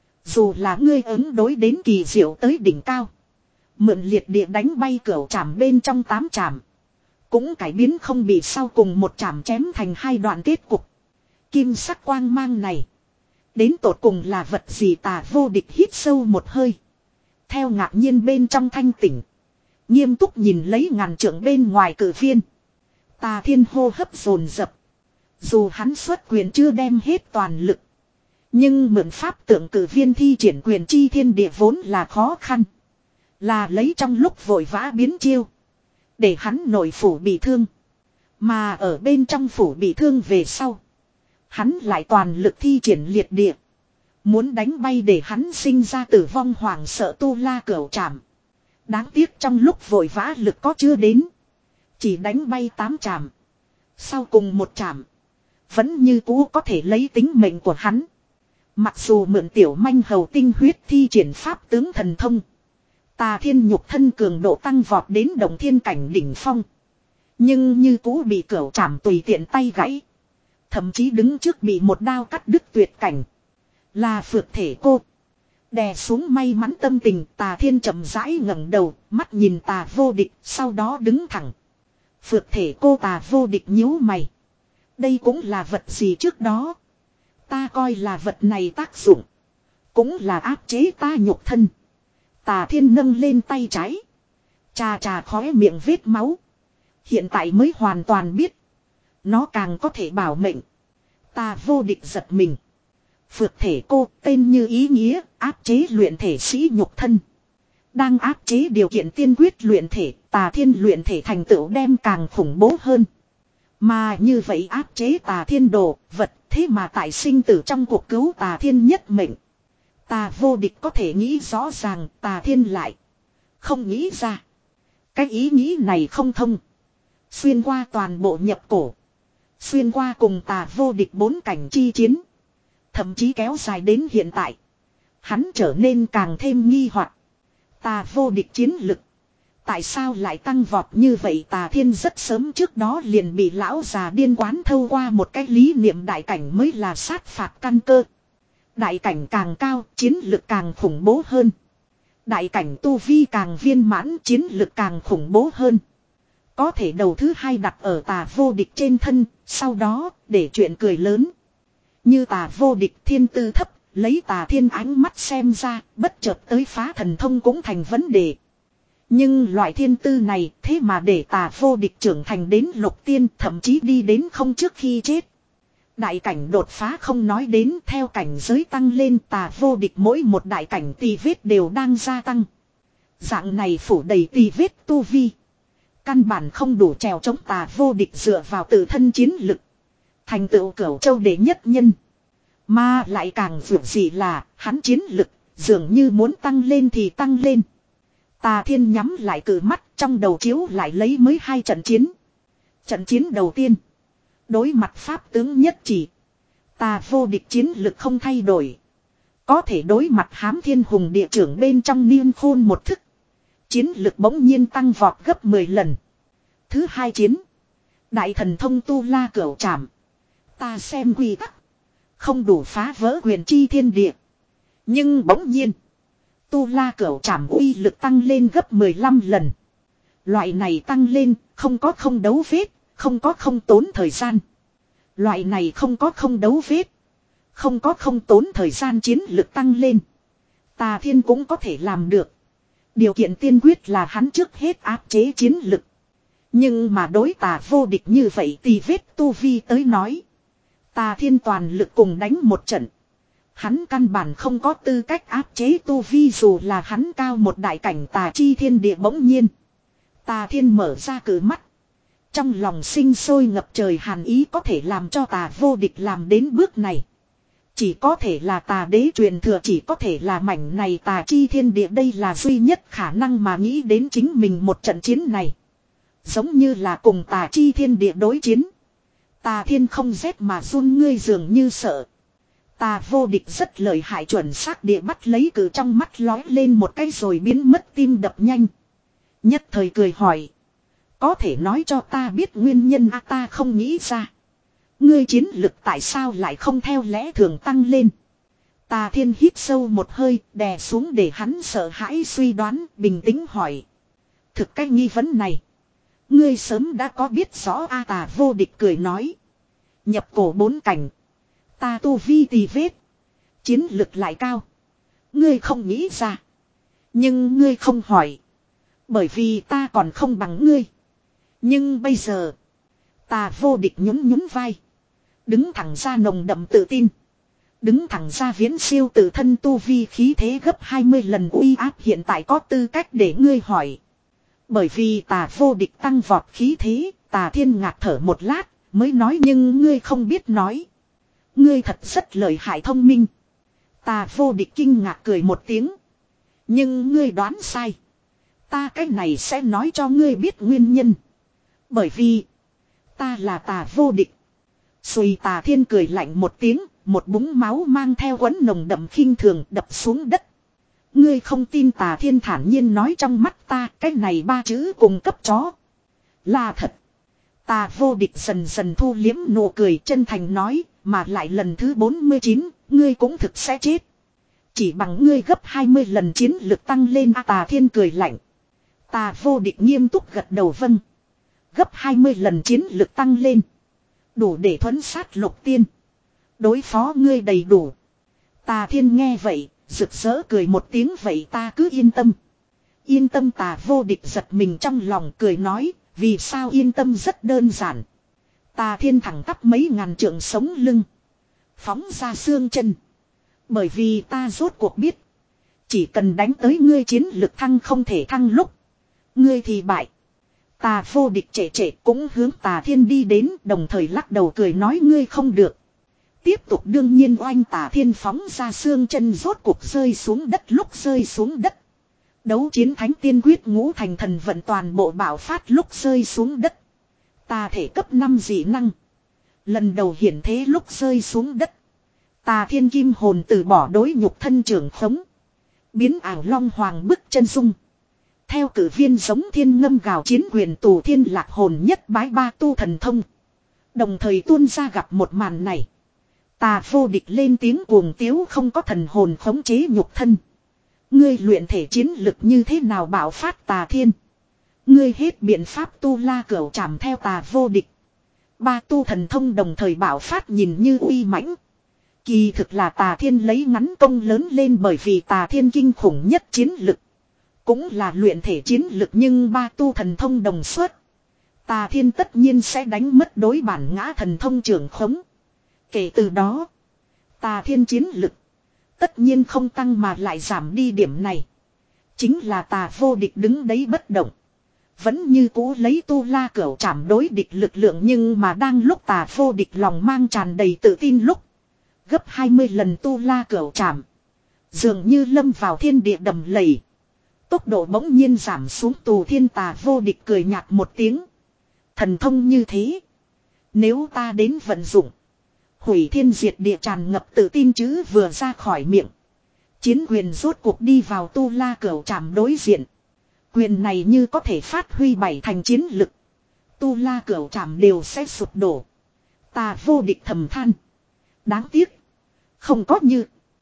Dù là ngươi ứng đối đến kỳ diệu tới đỉnh cao. Mượn liệt địa đánh bay cửu trảm bên trong tám trảm. Cũng cải biến không bị sau cùng một trảm chém thành hai đoạn kết cục. Kim sắc quang mang này. Đến tột cùng là vật gì Tà Vô Địch hít sâu một hơi. Theo ngạc nhiên bên trong thanh tỉnh. Nghiêm túc nhìn lấy ngàn trượng bên ngoài cử viên. Tà Thiên hô hấp dồn dập. Dù hắn xuất quyền chưa đem hết toàn lực. Nhưng mượn pháp tượng cử viên thi triển quyền chi thiên địa vốn là khó khăn. Là lấy trong lúc vội vã biến chiêu. Để hắn nội phủ bị thương. Mà ở bên trong phủ bị thương về sau. Hắn lại toàn lực thi triển liệt địa. Muốn đánh bay để hắn sinh ra tử vong hoảng sợ tu la cửu trảm. Đáng tiếc trong lúc vội vã lực có chưa đến. Chỉ đánh bay tám trảm. Sau cùng một trảm. Vẫn như cũ có thể lấy tính mệnh của hắn. Mặc dù mượn tiểu manh hầu tinh huyết thi triển pháp tướng thần thông. Tà Thiên nhục thân cường độ tăng vọt đến đồng thiên cảnh đỉnh phong. Nhưng như cũ bị cửu trảm tùy tiện tay gãy. Thậm chí đứng trước bị một đao cắt đứt tuyệt cảnh. Là phược thể cô. Đè xuống may mắn tâm tình Tà Thiên chậm rãi ngẩng đầu. Mắt nhìn Tà Vô Địch sau đó đứng thẳng. Phược thể cô Tà Vô Địch nhíu mày. Đây cũng là vật gì trước đó. Ta coi là vật này tác dụng. Cũng là áp chế ta nhục thân. Tà Thiên nâng lên tay trái. Chà chà khóe miệng vết máu. Hiện tại mới hoàn toàn biết. Nó càng có thể bảo mệnh. Tà Vô Địch giật mình. Phược thể cô tên như ý nghĩa áp chế luyện thể sĩ nhục thân. Đang áp chế điều kiện tiên quyết luyện thể, Tà Thiên luyện thể thành tựu đem càng khủng bố hơn. Mà như vậy áp chế Tà Thiên đồ vật, thế mà tại sinh tử trong cuộc cứu Tà Thiên nhất mệnh. Tà Vô Địch có thể nghĩ rõ ràng, Tà Thiên lại không nghĩ ra. Cái ý nghĩ này không thông. Xuyên qua toàn bộ nhập cổ. Xuyên qua cùng Tà Vô Địch bốn cảnh chi chiến. Thậm chí kéo dài đến hiện tại. Hắn trở nên càng thêm nghi hoặc. Tà Vô Địch chiến lực. Tại sao lại tăng vọt như vậy? Tà Thiên rất sớm trước đó liền bị lão già điên quán thâu qua một cái lý niệm đại cảnh mới là sát phạt căn cơ. Đại cảnh càng cao, chiến lực càng khủng bố hơn. Đại cảnh tu vi càng viên mãn, chiến lực càng khủng bố hơn. Có thể đầu thứ hai đặt ở Tà Vô Địch trên thân, sau đó để chuyện cười lớn. Như Tà Vô Địch thiên tư thấp, lấy Tà Thiên ánh mắt xem ra, bất chợt tới phá thần thông cũng thành vấn đề. Nhưng loại thiên tư này thế mà để Tà Vô Địch trưởng thành đến lục tiên, thậm chí đi đến không trước khi chết. Đại cảnh đột phá không nói đến, theo cảnh giới tăng lên, Tà Vô Địch mỗi một đại cảnh tì vết đều đang gia tăng. Dạng này phủ đầy tì vết tu vi. Căn bản không đủ trèo chống Tà Vô Địch dựa vào tự thân chiến lực. Thành tựu Cửu Châu đệ nhất nhân. Mà lại càng vượt gì là, hắn chiến lực, dường như muốn tăng lên thì tăng lên. Tà Thiên nhắm lại cử mắt, trong đầu chiếu lại lấy mới hai trận chiến. Trận chiến đầu tiên. Đối mặt pháp tướng nhất chỉ. Tà Vô Địch chiến lực không thay đổi. Có thể đối mặt Hám Thiên Hùng địa trưởng bên trong Niên Khôn một thức. Chiến lực bỗng nhiên tăng vọt gấp mười lần. Thứ hai chiến. Đại thần thông Tu La Cửu Trảm. Ta xem quy tắc. Không đủ phá vỡ huyền chi thiên địa. Nhưng bỗng nhiên. Tu La Cửu Trảm uy lực tăng lên gấp mười lăm lần. Loại này tăng lên không có không đấu vết. Không có không tốn thời gian. Loại này không có không đấu vết. Không có không tốn thời gian chiến lực tăng lên. Tà Thiên cũng có thể làm được. Điều kiện tiên quyết là hắn trước hết áp chế chiến lực. Nhưng mà đối Tà Vô Địch như vậy thì vết tu vi tới nói. Tà Thiên toàn lực cùng đánh một trận. Hắn căn bản không có tư cách áp chế tu vi dù là hắn cao một đại cảnh tà chi thiên địa bỗng nhiên. Tà Thiên mở ra cử mắt. Trong lòng sinh sôi ngập trời hàn ý có thể làm cho Tà Vô Địch làm đến bước này. Chỉ có thể là Tà Đế truyền thừa, chỉ có thể là mảnh này tà chi thiên địa, đây là duy nhất khả năng mà nghĩ đến chính mình một trận chiến này. Giống như là cùng tà chi thiên địa đối chiến. Tà Thiên không rét mà run, ngươi dường như sợ. Tà Vô Địch rất lợi hại, chuẩn xác địa bắt lấy cử trong mắt lói lên một cái rồi biến mất tim đập nhanh. Nhất thời cười hỏi. Có thể nói cho ta biết nguyên nhân à, ta không nghĩ ra. Ngươi chiến lực tại sao lại không theo lẽ thường tăng lên. Tà Thiên hít sâu một hơi, đè xuống để hắn sợ hãi suy đoán, bình tĩnh hỏi. Thực cái nghi vấn này. Ngươi sớm đã có biết rõ a à, Tà Vô Địch cười nói. Nhập cổ bốn cảnh. Ta tu vi tì vết. Chiến lực lại cao. Ngươi không nghĩ ra. Nhưng ngươi không hỏi. Bởi vì ta còn không bằng ngươi. Nhưng bây giờ. Tà Vô Địch nhún nhún vai. Đứng thẳng ra nồng đậm tự tin. Đứng thẳng ra viễn siêu tự thân tu vi khí thế gấp hai mươi lần uy áp, hiện tại có tư cách để ngươi hỏi. Bởi vì Tà Vô Địch tăng vọt khí thế, Tà Thiên ngạc thở một lát, mới nói nhưng ngươi không biết nói. Ngươi thật rất lợi hại thông minh. Tà Vô Địch kinh ngạc cười một tiếng. Nhưng ngươi đoán sai. Ta cái này sẽ nói cho ngươi biết nguyên nhân. Bởi vì ta là Tà Vô Địch. Xùi, Tà Thiên cười lạnh một tiếng, một búng máu mang theo quấn nồng đậm khinh thường đập xuống đất. Ngươi không tin? Tà Thiên thản nhiên nói, trong mắt ta cái này ba chữ cùng cấp chó. Là thật. Tà Vô Địch dần dần thu liếm nụ cười, chân thành nói, mà lại lần thứ bốn mươi chín, ngươi cũng thực sẽ chết. Chỉ bằng ngươi gấp hai mươi lần chiến lực tăng lên à, Tà Thiên cười lạnh. Tà Vô Địch nghiêm túc gật đầu vâng. Gấp hai mươi lần chiến lực tăng lên. Đủ để thuấn sát lục tiên. Đối phó ngươi đầy đủ. Tà Thiên nghe vậy, rực rỡ cười một tiếng, vậy ta cứ yên tâm. Yên tâm? Tà Vô Địch giật mình trong lòng, cười nói, vì sao yên tâm? Rất đơn giản. Tà Thiên thẳng tắp mấy ngàn trượng sống lưng. Phóng ra xương chân. Bởi vì ta rốt cuộc biết. Chỉ cần đánh tới ngươi chiến lực thăng không thể thăng lúc. Ngươi thì bại. Tà vô địch trệ trệ cũng hướng Tà Thiên đi đến, đồng thời lắc đầu cười nói ngươi không được. Tiếp tục đương nhiên oanh Tà Thiên phóng ra xương chân rốt cuộc rơi xuống đất lúc rơi xuống đất. Đấu chiến thánh tiên quyết ngũ thành thần vận toàn bộ bạo phát lúc rơi xuống đất. Tà thể cấp năm dị năng. Lần đầu hiển thế lúc rơi xuống đất. Tà Thiên kim hồn từ bỏ đối nhục thân trưởng khống. Biến ảo long hoàng bức chân dung. Theo cử viên giống thiên ngâm gào chiến quyền tù thiên lạc hồn nhất bái ba tu thần thông. Đồng thời tuôn ra gặp một màn này. Tà vô địch lên tiếng cuồng tiếu không có thần hồn khống chế nhục thân. Ngươi luyện thể chiến lực như thế nào bảo phát Tà Thiên. Ngươi hết biện pháp tu la cửu trảm theo Tà vô địch. Ba tu thần thông đồng thời bảo phát nhìn như uy mãnh. Kỳ thực là Tà Thiên lấy ngắn công lớn lên bởi vì Tà Thiên kinh khủng nhất chiến lực. Cũng là luyện thể chiến lực nhưng ba tu thần thông đồng suất. Tà Thiên tất nhiên sẽ đánh mất đối bản ngã thần thông trưởng khống. Kể từ đó, Tà Thiên chiến lực tất nhiên không tăng mà lại giảm đi điểm này. Chính là Tà vô địch đứng đấy bất động. Vẫn như cũ lấy tu la cửu trảm đối địch lực lượng nhưng mà đang lúc Tà vô địch lòng mang tràn đầy tự tin lúc. Gấp hai mươi lần tu la cửu trảm. Dường như lâm vào thiên địa đầm lầy. Tốc độ bỗng nhiên giảm xuống tù thiên Tà vô địch cười nhạt một tiếng. Thần thông như thế. Nếu ta đến vận dụng. Hủy thiên diệt địa tràn ngập tự tin chứ vừa ra khỏi miệng. Chiến quyền rốt cuộc đi vào tu la cửu trảm đối diện. Quyền này như có thể phát huy bảy thành chiến lực. Tu la cửu trảm đều sẽ sụp đổ. Tà vô địch thầm than. Đáng tiếc. Không có như.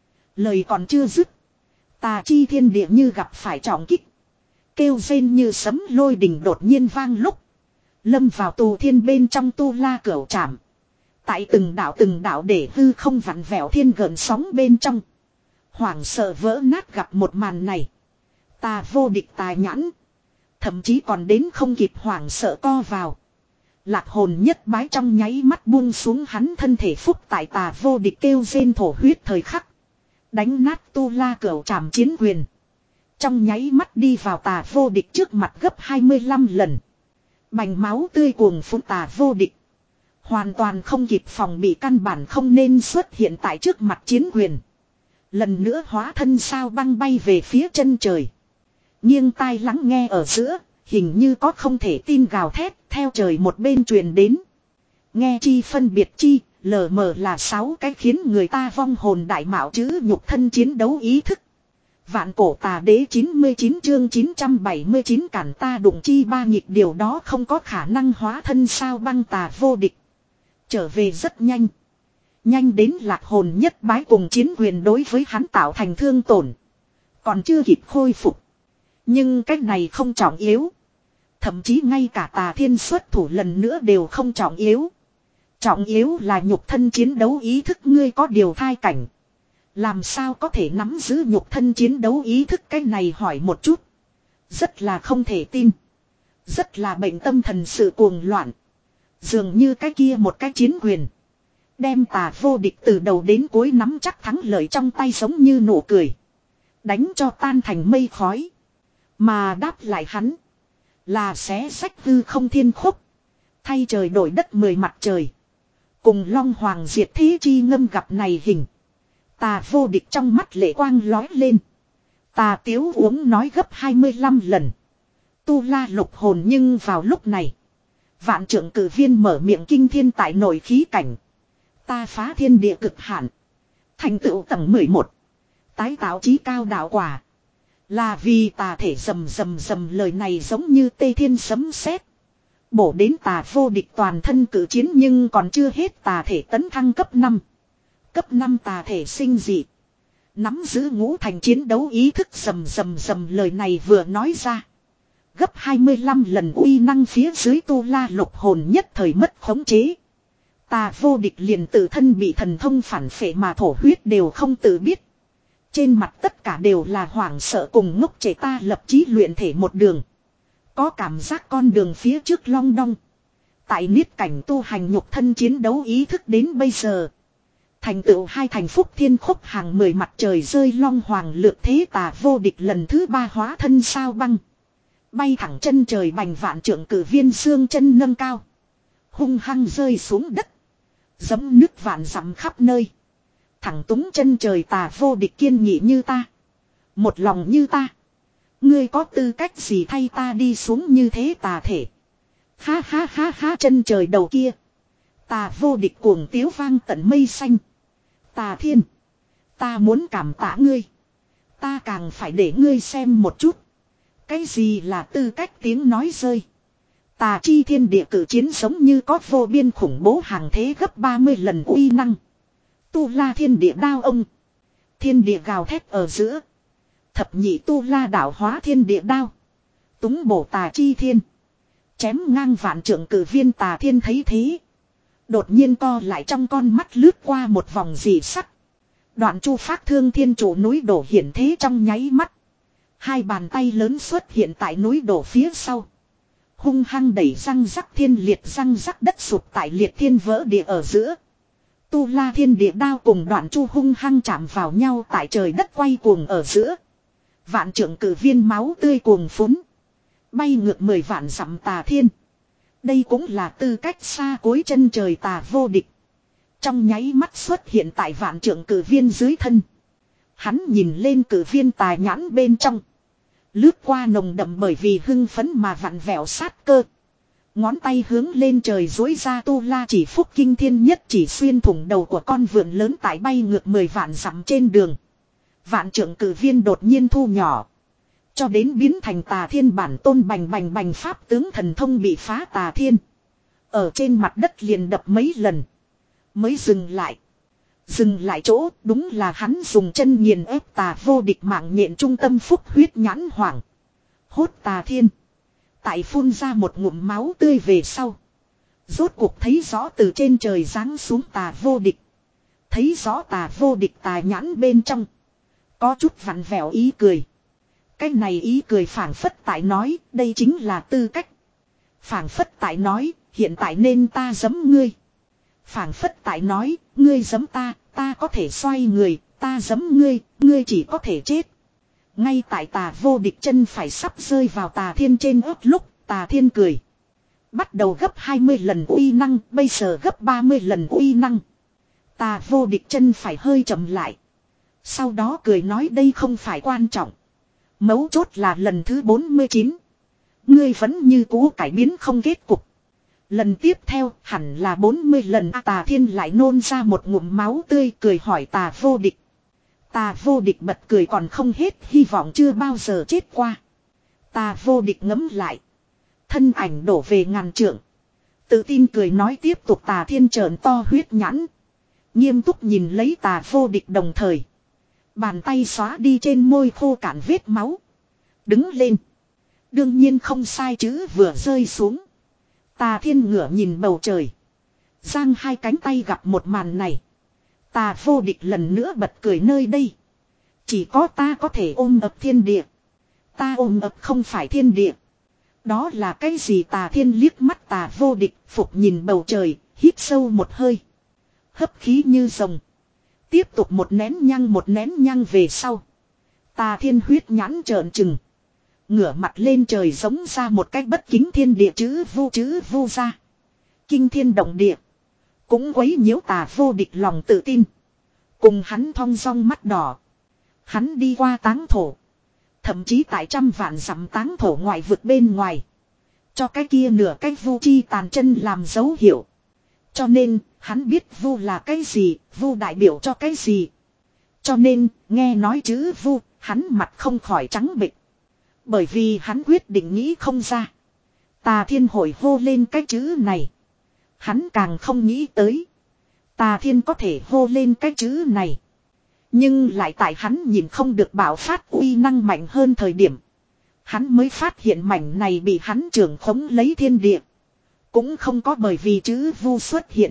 Lời còn chưa dứt. Tà chi thiên địa như gặp phải trọng kích. Kêu rên như sấm lôi đình đột nhiên vang lúc. Lâm vào tù thiên bên trong tu la cửu trảm. Tại từng đảo từng đảo để hư không vặn vẹo thiên gợn sóng bên trong. Hoảng sợ vỡ nát gặp một màn này. Tà vô địch tài nhãn. Thậm chí còn đến không kịp hoảng sợ co vào. Lạc hồn nhất bái trong nháy mắt buông xuống hắn thân thể phúc tại Tà vô địch kêu rên thổ huyết thời khắc. Đánh nát tu la cửu trảm chiến quyền. Trong nháy mắt đi vào Tà vô địch trước mặt gấp hai mươi lăm lần. Bành máu tươi cuồng phun Tà vô địch. Hoàn toàn không kịp phòng bị căn bản không nên xuất hiện tại trước mặt chiến quyền. Lần nữa hóa thân sao băng bay về phía chân trời. Nghiêng tai lắng nghe ở giữa, hình như có không thể tin gào thét theo trời một bên truyền đến. Nghe chi phân biệt chi, lờ mờ là sáu cái khiến người ta vong hồn đại mạo chữ nhục thân chiến đấu ý thức. Vạn cổ tà đế chín mươi chín chương chín trăm bảy mươi chín cản ta đụng chi ba nhịp điều đó không có khả năng hóa thân sao băng Tà vô địch. Trở về rất nhanh. Nhanh đến lạc hồn nhất bái cùng chiến quyền đối với hắn tạo thành thương tổn. Còn chưa kịp khôi phục. Nhưng cách này không trọng yếu. Thậm chí ngay cả Tà Thiên xuất thủ lần nữa đều không trọng yếu. Trọng yếu là nhục thân chiến đấu ý thức ngươi có điều thai cảnh. Làm sao có thể nắm giữ nhục thân chiến đấu ý thức cái này hỏi một chút. Rất là không thể tin. Rất là bệnh tâm thần sự cuồng loạn. Dường như cái kia một cái chiến quyền. Đem Tà vô địch từ đầu đến cuối nắm chắc thắng lợi trong tay giống như nụ cười. Đánh cho tan thành mây khói. Mà đáp lại hắn. Là xé sách hư không thiên khúc. Thay trời đổi đất mười mặt trời. Cùng long hoàng diệt thế chi ngâm gặp này hình. Tà vô địch trong mắt lệ quang lói lên. Tà tiếu uống nói gấp hai mươi lăm lần. Tu la lục hồn nhưng vào lúc này. Vạn trưởng cử viên mở miệng kinh thiên tại nổi khí cảnh. Ta phá thiên địa cực hạn. Thành tựu tầng mười một. Tái tạo chí cao đạo quả. Là vì tà thể rầm rầm rầm lời này giống như tê thiên sấm sét. Bổ đến Tà vô địch toàn thân cử chiến nhưng còn chưa hết tà thể tấn thăng cấp năm. Cấp năm tà thể sinh dị. Nắm giữ ngũ thành chiến đấu ý thức rầm rầm rầm lời này vừa nói ra. Gấp hai mươi lăm lần uy năng phía dưới tu la lục hồn nhất thời mất khống chế. Tà vô địch liền tự thân bị thần thông phản phệ mà thổ huyết đều không tự biết. Trên mặt tất cả đều là hoảng sợ cùng ngốc trẻ ta lập chí luyện thể một đường. Có cảm giác con đường phía trước long đong. Tại niết cảnh tu hành nhục thân chiến đấu ý thức đến bây giờ. Thành tựu hai thành phúc thiên khúc hàng mười mặt trời rơi long hoàng lược thế tà vô địch lần thứ ba hóa thân sao băng. Bay thẳng chân trời bành vạn trượng cử viên xương chân nâng cao. Hung hăng rơi xuống đất. Giẫm nước vạn dặm khắp nơi. Thẳng túng chân trời tà vô địch kiên nghị như ta. Một lòng như ta. Ngươi có tư cách gì thay ta đi xuống như thế tà thể. Ha ha ha ha chân trời đầu kia. Tà vô địch cuồng tiếu vang tận mây xanh. Tà thiên. Ta muốn cảm tạ ngươi. Ta càng phải để ngươi xem một chút. Cái gì là tư cách tiếng nói rơi. Tà chi thiên địa cử chiến giống như có vô biên khủng bố hàng thế gấp ba mươi lần uy năng. Tu la thiên địa đao ông. Thiên địa gào thét ở giữa. Thập nhị tu la đảo hóa thiên địa đao. Túng bổ tà chi thiên. Chém ngang vạn trượng cử viên tà thiên thấy thế. Đột nhiên co lại trong con mắt lướt qua một vòng dị sắc. Đoạn chu phát thương thiên chủ núi đổ hiển thế trong nháy mắt. Hai bàn tay lớn xuất hiện tại núi đổ phía sau. Hung hăng đẩy răng rắc thiên liệt răng rắc đất sụt tại liệt thiên vỡ địa ở giữa. Tu la thiên địa đao cùng đoạn chu hung hăng chạm vào nhau tại trời đất quay cuồng ở giữa. Vạn trượng cử viên máu tươi cuồng phúng. Bay ngược mười vạn dặm tà thiên. Đây cũng là tư cách xa cuối chân trời tà vô địch. Trong nháy mắt xuất hiện tại vạn trượng cử viên dưới thân. Hắn nhìn lên cử viên tà nhãn bên trong. Lướt qua nồng đậm bởi vì hưng phấn mà vặn vẹo sát cơ. Ngón tay hướng lên trời dối ra tu la chỉ phúc kinh thiên nhất chỉ xuyên thủng đầu của con vượn lớn tại bay ngược mười vạn dặm trên đường. Vạn trượng cử viên đột nhiên thu nhỏ. Cho đến biến thành tà thiên bản tôn bành bành bành pháp tướng thần thông bị phá tà thiên. Ở trên mặt đất liền đập mấy lần. Mới dừng lại. Dừng lại chỗ đúng là hắn dùng chân nghiền ép tà vô địch mạng nhện trung tâm phúc huyết nhãn hoàng. Hốt tà thiên. Tại phun ra một ngụm máu tươi về sau. Rốt cuộc thấy rõ từ trên trời giáng xuống tà vô địch. Thấy rõ tà vô địch tà nhãn bên trong. Có chút vặn vẹo ý cười. Cái này ý cười phảng phất tại nói đây chính là tư cách. Phảng phất tại nói hiện tại nên ta giấm ngươi. Phảng phất tại nói ngươi giấm ta, ta có thể xoay người, ta giấm ngươi, ngươi chỉ có thể chết. Ngay tại tà vô địch chân phải sắp rơi vào tà thiên trên ớt lúc tà thiên cười. Bắt đầu gấp hai mươi lần uy năng, bây giờ gấp ba mươi lần uy năng. Tà vô địch chân phải hơi chậm lại. Sau đó cười nói đây không phải quan trọng. Mấu chốt là lần thứ bốn mươi chín. Ngươi vẫn như cũ cải biến không kết cục. Lần tiếp theo hẳn là bốn mươi lần. Tà thiên lại nôn ra một ngụm máu tươi cười hỏi tà vô địch. Tà vô địch bật cười còn không hết hy vọng chưa bao giờ chết qua. Tà vô địch ngấm lại. Thân ảnh đổ về ngàn trượng. Tự tin cười nói tiếp tục tà thiên trợn to huyết nhãn. Nghiêm túc nhìn lấy tà vô địch đồng thời. Bàn tay xóa đi trên môi khô cạn vết máu. Đứng lên. Đương nhiên không sai chứ vừa rơi xuống. Tà thiên ngửa nhìn bầu trời. Giang hai cánh tay gặp một màn này. Tà vô địch lần nữa bật cười nơi đây. Chỉ có ta có thể ôm ập thiên địa. Ta ôm ập không phải thiên địa. Đó là cái gì tà thiên liếc mắt tà vô địch phục nhìn bầu trời, hít sâu một hơi. Hấp khí như rồng. Tiếp tục một nén nhăng một nén nhăng về sau. Tà thiên huyết nhãn trợn trừng. Ngửa mặt lên trời giống ra một cái bất kính thiên địa chữ vu chữ vu ra. Kinh thiên động địa. Cũng quấy nhiễu tà vô địch lòng tự tin. Cùng hắn thong dong mắt đỏ. Hắn đi qua táng thổ. Thậm chí tại trăm vạn dặm táng thổ ngoại vực bên ngoài. Cho cái kia nửa cái vu chi tàn chân làm dấu hiệu. Cho nên, hắn biết vu là cái gì, vu đại biểu cho cái gì. Cho nên, nghe nói chữ vu, hắn mặt không khỏi trắng bệch. Bởi vì hắn quyết định nghĩ không ra. Tà thiên hồi hô lên cái chữ này. Hắn càng không nghĩ tới. Tà thiên có thể hô lên cái chữ này. Nhưng lại tại hắn nhìn không được bạo phát uy năng mạnh hơn thời điểm. Hắn mới phát hiện mảnh này bị hắn trưởng khống lấy thiên địa. Cũng không có bởi vì chữ vu xuất hiện.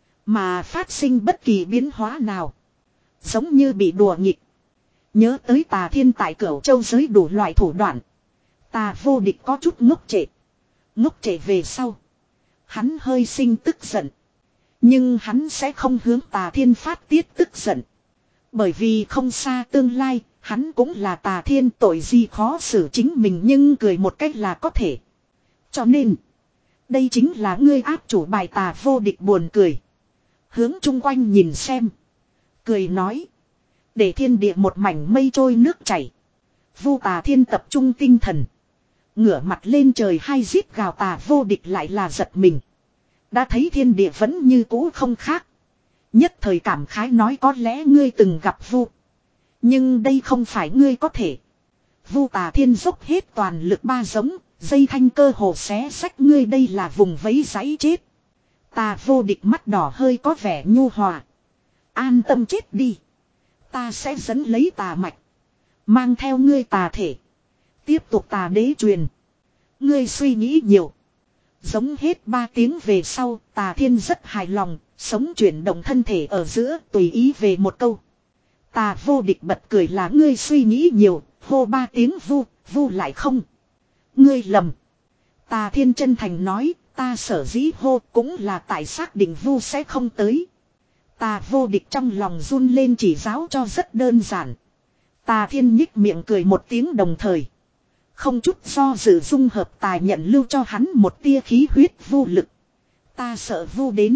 Mà phát sinh bất kỳ biến hóa nào. Giống như bị đùa nghịch. Nhớ tới tà thiên tại Cửu Châu giới đủ loại thủ đoạn. Tà vô địch có chút ngốc trệ. Ngốc trệ về sau. Hắn hơi sinh tức giận. Nhưng hắn sẽ không hướng Tà Thiên phát tiết tức giận. Bởi vì không xa tương lai, hắn cũng là Tà Thiên, tội gì khó xử chính mình, nhưng cười một cách là có thể. Cho nên, đây chính là ngươi áp chủ bài. Tà Vô Địch buồn cười. Hướng chung quanh nhìn xem. Cười nói. Để thiên địa một mảnh mây trôi nước chảy. Vu Tà Thiên tập trung tinh thần. Ngửa mặt lên trời hai rít gào. Tà Vô Địch lại là giật mình. Đã thấy thiên địa vẫn như cũ không khác. Nhất thời cảm khái nói, có lẽ ngươi từng gặp Vu. Nhưng đây không phải ngươi có thể. Vu Tà Thiên dốc hết toàn lực ba giống. Dây thanh cơ hồ xé sách ngươi, đây là vùng vẫy giấy chết. Tà Vô Địch mắt đỏ hơi có vẻ nhu hòa. An tâm chết đi. Ta sẽ dẫn lấy tà mạch. Mang theo ngươi tà thể. Tiếp tục tà đế truyền. Ngươi suy nghĩ nhiều. Giống hết ba tiếng về sau, Tà Thiên rất hài lòng, sống chuyển động thân thể ở giữa, tùy ý về một câu. Tà Vô Địch bật cười là ngươi suy nghĩ nhiều, hô ba tiếng vu, vu lại không. Ngươi lầm. Tà Thiên chân thành nói, ta sở dĩ hô cũng là tại xác định vu sẽ không tới. Tà Vô Địch trong lòng run lên, chỉ giáo cho rất đơn giản. Tà Thiên nhích miệng cười một tiếng, đồng thời không chút do dự dung hợp tài nhận lưu cho hắn một tia khí huyết vu lực. Ta sợ vu đến.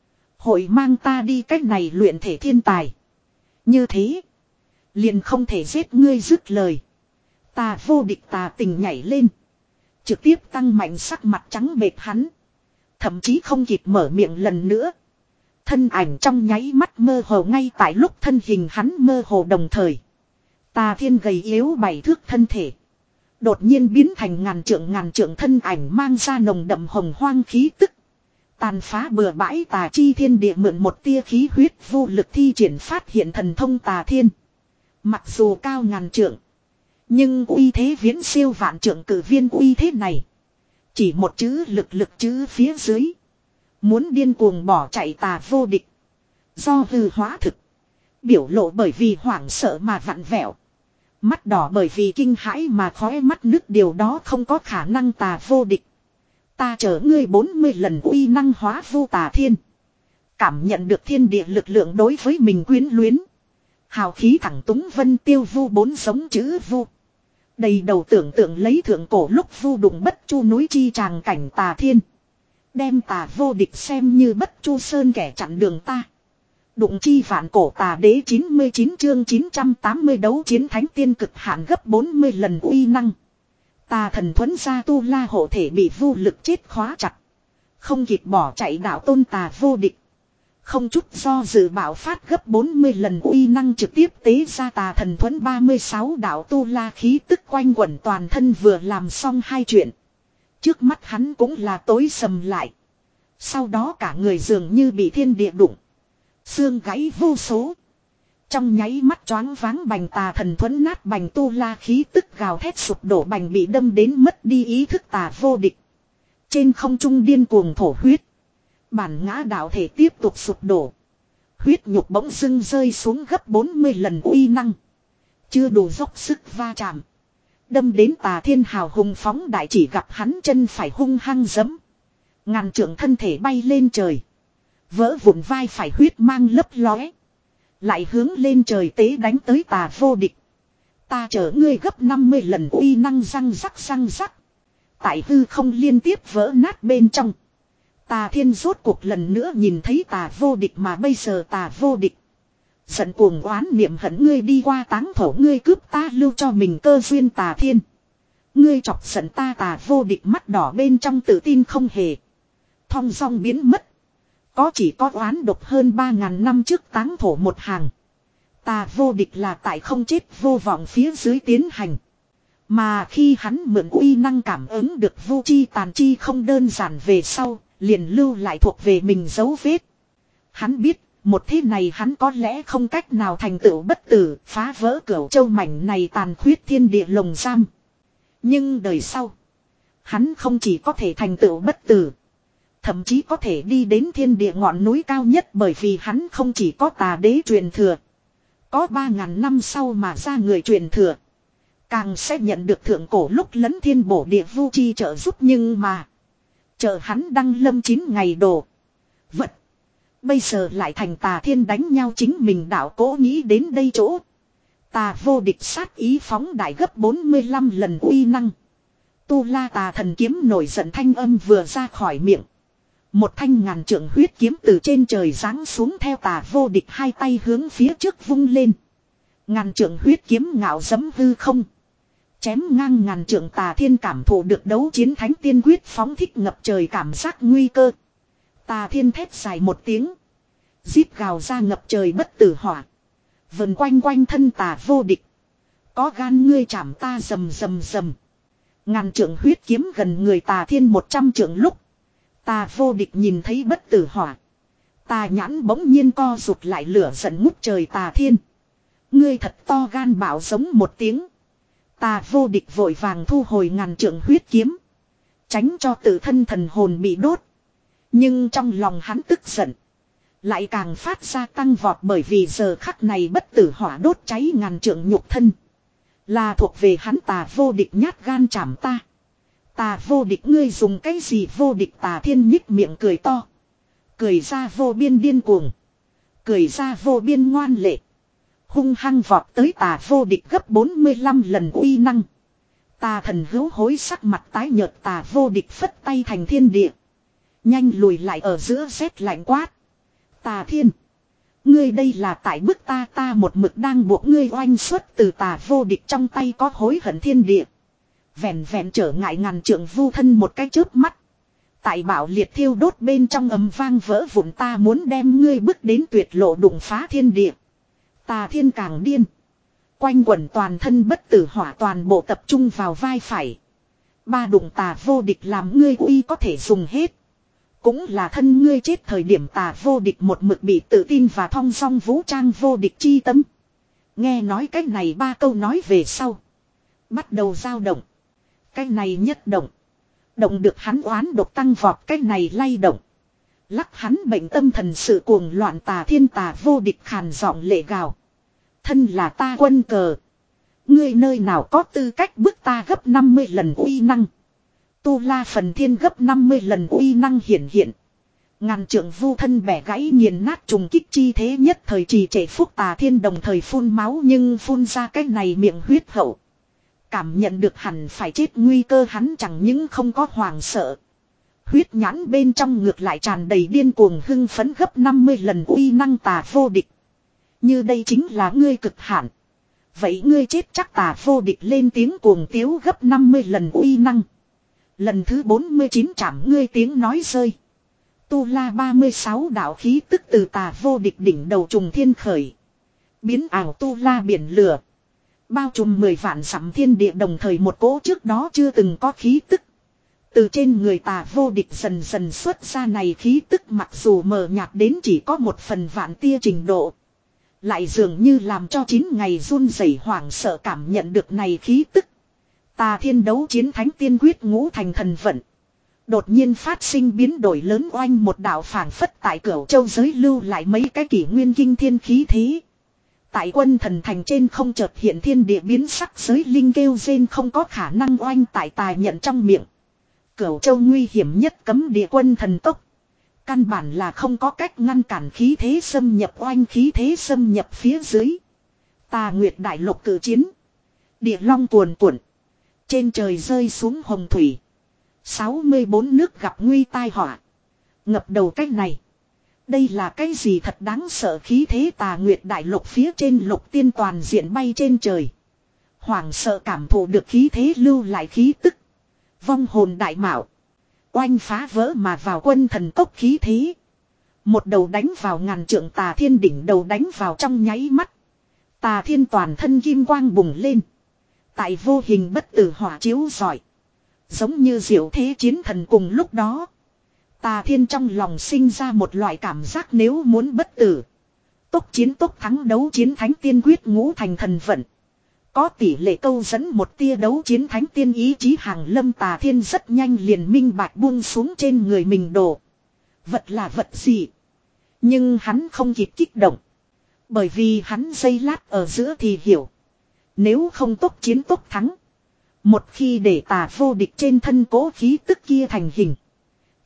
Hội mang ta đi cách này luyện thể thiên tài. Như thế. Liền không thể giết ngươi dứt lời. Tà Vô Địch tà tình nhảy lên. Trực tiếp tăng mạnh sắc mặt trắng bệch hắn. Thậm chí không kịp mở miệng lần nữa. Thân ảnh trong nháy mắt mơ hồ, ngay tại lúc thân hình hắn mơ hồ đồng thời. Tà Thiên gầy yếu bảy thước thân thể. Đột nhiên biến thành ngàn trượng ngàn trượng thân ảnh, mang ra nồng đậm hồng hoang khí tức. Tàn phá bừa bãi tà chi thiên địa, mượn một tia khí huyết vô lực thi triển phát hiện thần thông Tà Thiên. Mặc dù cao ngàn trượng, nhưng uy thế viễn siêu vạn trượng. Cử viên uy thế này, chỉ một chữ lực lực chữ phía dưới. Muốn điên cuồng bỏ chạy Tà Vô Địch. Do hư hóa thực. Biểu lộ bởi vì hoảng sợ mà vặn vẹo. Mắt đỏ bởi vì kinh hãi mà khóe mắt nước, điều đó không có khả năng. Tà Vô Địch. Ta chở ngươi bốn mươi lần uy năng hóa vu. Tà Thiên cảm nhận được thiên địa lực lượng đối với mình quyến luyến. Hào khí thẳng túng vân tiêu vu bốn giống chữ vu. Đầy đầu tưởng tượng lấy thượng cổ lúc vu đụng Bất Chu núi chi tràng cảnh. Tà Thiên đem Tà Vô Địch xem như Bất Chu sơn kẻ chặn đường ta. Đụng chi vạn cổ tà đế. Chín mươi chín chương chín trăm tám mươi đấu chiến thánh tiên cực hạn gấp bốn mươi lần uy năng. Tà thần thuẫn gia tu la hộ thể bị vu lực chết khóa chặt. Không kịp bỏ chạy đạo tôn Tà Vô Địch. Không chút do dự bạo phát gấp bốn mươi lần uy năng, trực tiếp tế ra tà thần thuẫn. Ba mươi sáu đạo tu la khí tức quanh quẩn toàn thân, vừa làm xong hai chuyện. Trước mắt hắn cũng là tối sầm lại. Sau đó cả người dường như bị thiên địa đụng. Xương gãy vô số. Trong nháy mắt choáng váng bành. Tà thần thuẫn nát bành, tu la khí tức gào thét sụp đổ bành, bị đâm đến mất đi ý thức. Tà Vô Địch trên không trung điên cuồng thổ huyết. Bản ngã đạo thể tiếp tục sụp đổ. Huyết nhục bỗng dưng rơi xuống gấp bốn mươi lần uy năng. Chưa đủ dốc sức va chạm. Đâm đến Tà Thiên hào hùng phóng đại, chỉ gặp hắn chân phải hung hăng giẫm. Ngàn trượng thân thể bay lên trời. Vỡ vụn vai phải huyết mang lấp lóe. Lại hướng lên trời tế đánh tới Tà Vô Địch. Ta chở ngươi gấp năm mươi lần uy năng, răng rắc răng rắc. Tại hư không liên tiếp vỡ nát bên trong. Tà Thiên rốt cuộc lần nữa nhìn thấy Tà Vô Địch, mà bây giờ Tà Vô Địch giận cuồng oán niệm hận, ngươi đi qua táng thổ, ngươi cướp ta lưu cho mình cơ duyên. Tà Thiên, ngươi chọc giận ta. Tà Vô Địch mắt đỏ bên trong tự tin không hề. Thong dong biến mất. Có chỉ có oán độc hơn ba ngàn năm trước táng thổ một hàng. Tà Vô Địch là tại không chết vô vọng phía dưới tiến hành. Mà khi hắn mượn uy năng cảm ứng được vu chi tàn chi không đơn giản về sau, liền lưu lại thuộc về mình dấu vết. Hắn biết, một thế này hắn có lẽ không cách nào thành tựu bất tử, phá vỡ cửu châu mảnh này tàn khuyết thiên địa lồng giam. Nhưng đời sau, hắn không chỉ có thể thành tựu bất tử, thậm chí có thể đi đến thiên địa ngọn núi cao nhất, bởi vì hắn không chỉ có tà đế truyền thừa, có ba ngàn năm sau mà ra người truyền thừa, càng sẽ nhận được thượng cổ lúc lấn thiên bổ địa vu chi trợ giúp. Nhưng mà chờ hắn đăng lâm chín ngày đồ vật, Bây giờ lại thành Tà Thiên đánh nhau chính mình đạo cố nghĩ đến đây chỗ. Tà vô địch sát ý phóng đại gấp bốn mươi lăm lần uy năng. Tu La Tà Thần kiếm nổi giận thanh âm vừa ra khỏi miệng. Một thanh ngàn trượng huyết kiếm từ trên trời giáng xuống theo Tà vô địch hai tay hướng phía trước vung lên. Ngàn trượng huyết kiếm ngạo dẫm hư không. Chém ngang ngàn trượng. Tà Thiên cảm thụ được đấu chiến thánh tiên quyết phóng thích ngập trời cảm giác nguy cơ. Tà Thiên thét dài một tiếng. Rít gào ra ngập trời bất tử hỏa. Vần quanh quanh thân Tà vô địch. Có gan ngươi chạm ta rầm rầm rầm. Ngàn trượng huyết kiếm gần người Tà Thiên một trăm trượng lúc. Tà vô địch nhìn thấy bất tử hỏa. Tà nhãn bỗng nhiên co rụt lại lửa giận ngút trời. Tà Thiên. Ngươi thật to gan bảo giống một tiếng. Tà vô địch vội vàng thu hồi ngàn trượng huyết kiếm. Tránh cho tự thân thần hồn bị đốt. Nhưng trong lòng hắn tức giận. Lại càng phát ra tăng vọt bởi vì giờ khắc này bất tử hỏa đốt cháy ngàn trượng nhục thân. Là thuộc về hắn. Tà vô địch nhát gan chảm ta. Tà vô địch ngươi dùng cái gì vô địch. Tà Thiên nhích miệng cười to. Cười ra vô biên điên cuồng. Cười ra vô biên ngoan lệ. Hung hăng vọt tới Tà vô địch gấp bốn mươi lăm lần uy năng. Tà thần hữu hối sắc mặt tái nhợt. Tà vô địch phất tay thành thiên địa. Nhanh lùi lại ở giữa rét lạnh quát. Tà Thiên. Ngươi đây là tại bức ta. Ta một mực đang buộc ngươi oanh xuất. Từ Tà vô địch trong tay có hối hận thiên địa. Vẹn vẹn trở ngại ngàn trượng vu thân một cái chớp mắt. Tại bảo liệt thiêu đốt bên trong ầm vang vỡ vụn. Ta muốn đem ngươi bước đến tuyệt lộ đụng phá thiên địa. Tà Thiên càng điên. Quanh quẩn toàn thân bất tử hỏa toàn bộ tập trung vào vai phải. Ba đụng Tà vô địch làm ngươi uy có thể dùng hết. Cũng là thân ngươi chết thời điểm. Tà vô địch một mực bị tự tin và thong dong vũ trang vô địch chi tâm. Nghe nói cách này ba câu nói về sau. Bắt đầu dao động. Cái này nhất động. Động được hắn oán độc tăng vọt. Cái này lay động. Lắc hắn bệnh tâm thần sự cuồng loạn. Tà Thiên. Tà vô địch khàn giọng lệ gào. Thân là ta quân cờ. Ngươi nơi nào có tư cách bức ta gấp năm mươi lần uy năng. Tu La phần thiên gấp năm mươi lần uy năng hiển hiện. Ngàn trượng vu thân bẻ gãy nghiền nát trùng kích chi thế nhất thời trì trệ phúc. Tà Thiên đồng thời phun máu nhưng phun ra cái này miệng huyết hậu. Cảm nhận được hẳn phải chết nguy cơ hắn chẳng những không có hoàng sợ. Huyết nhãn bên trong ngược lại tràn đầy điên cuồng hưng phấn gấp năm mươi lần uy năng. Tà vô địch. Như đây chính là ngươi cực hạn. Vậy ngươi chết chắc. Tà vô địch lên tiếng cuồng tiếu gấp năm mươi lần uy năng. Lần thứ bốn mươi chín chạm ngươi tiếng nói rơi. Tu La ba mươi sáu đạo khí tức từ Tà vô địch đỉnh đầu trùng thiên khởi. Biến ảo Tu La biển lửa. Bao trùm mười vạn dặm thiên địa đồng thời một cỗ trước đó chưa từng có khí tức. Từ trên người Tà vô địch dần dần xuất ra này khí tức mặc dù mờ nhạt đến chỉ có một phần vạn tia trình độ. Lại dường như làm cho chín ngày run rẩy hoảng sợ cảm nhận được này khí tức. Tà Thiên đấu chiến thánh tiên quyết ngũ thành thần vận. Đột nhiên phát sinh biến đổi lớn oanh một đạo phảng phất tại Cửu Châu giới lưu lại mấy cái kỷ nguyên kinh thiên khí thế. Tại quân thần thành trên không chợt hiện thiên địa biến sắc giới linh kêu rên không có khả năng oanh tại tài nhận trong miệng. Cửu Châu nguy hiểm nhất cấm địa quân thần tốc. Căn bản là không có cách ngăn cản khí thế xâm nhập oanh khí thế xâm nhập phía dưới. Tà Nguyệt đại lục cử chiến. Địa long cuồn cuộn. Trên trời rơi xuống hồng thủy. sáu mươi bốn nước gặp nguy tai họa. Ngập đầu cách này. Đây là cái gì thật đáng sợ khí thế. Tà Nguyệt đại lục phía trên lục tiên toàn diện bay trên trời. Hoảng sợ cảm thụ được khí thế lưu lại khí tức. Vong hồn đại mạo. Oanh phá vỡ mà vào quân thần cốc khí thế. Một đầu đánh vào ngàn trượng Tà Thiên đỉnh đầu đánh vào trong nháy mắt. Tà Thiên toàn thân kim quang bùng lên. Tại vô hình bất tử hỏa chiếu rọi. Giống như diệu thế chiến thần cùng lúc đó. Tà Thiên trong lòng sinh ra một loại cảm giác nếu muốn bất tử. Tốc chiến tốc thắng đấu chiến thánh tiên quyết ngũ thành thần vận. Có tỷ lệ câu dẫn một tia đấu chiến thánh tiên ý chí hàng lâm. Tà Thiên rất nhanh liền minh bạch buông xuống trên người mình đồ. Vật là vật gì? Nhưng hắn không kịp kích động. Bởi vì hắn giây lát ở giữa thì hiểu. Nếu không tốc chiến tốc thắng. Một khi để Tà vô địch trên thân cố khí tức kia thành hình.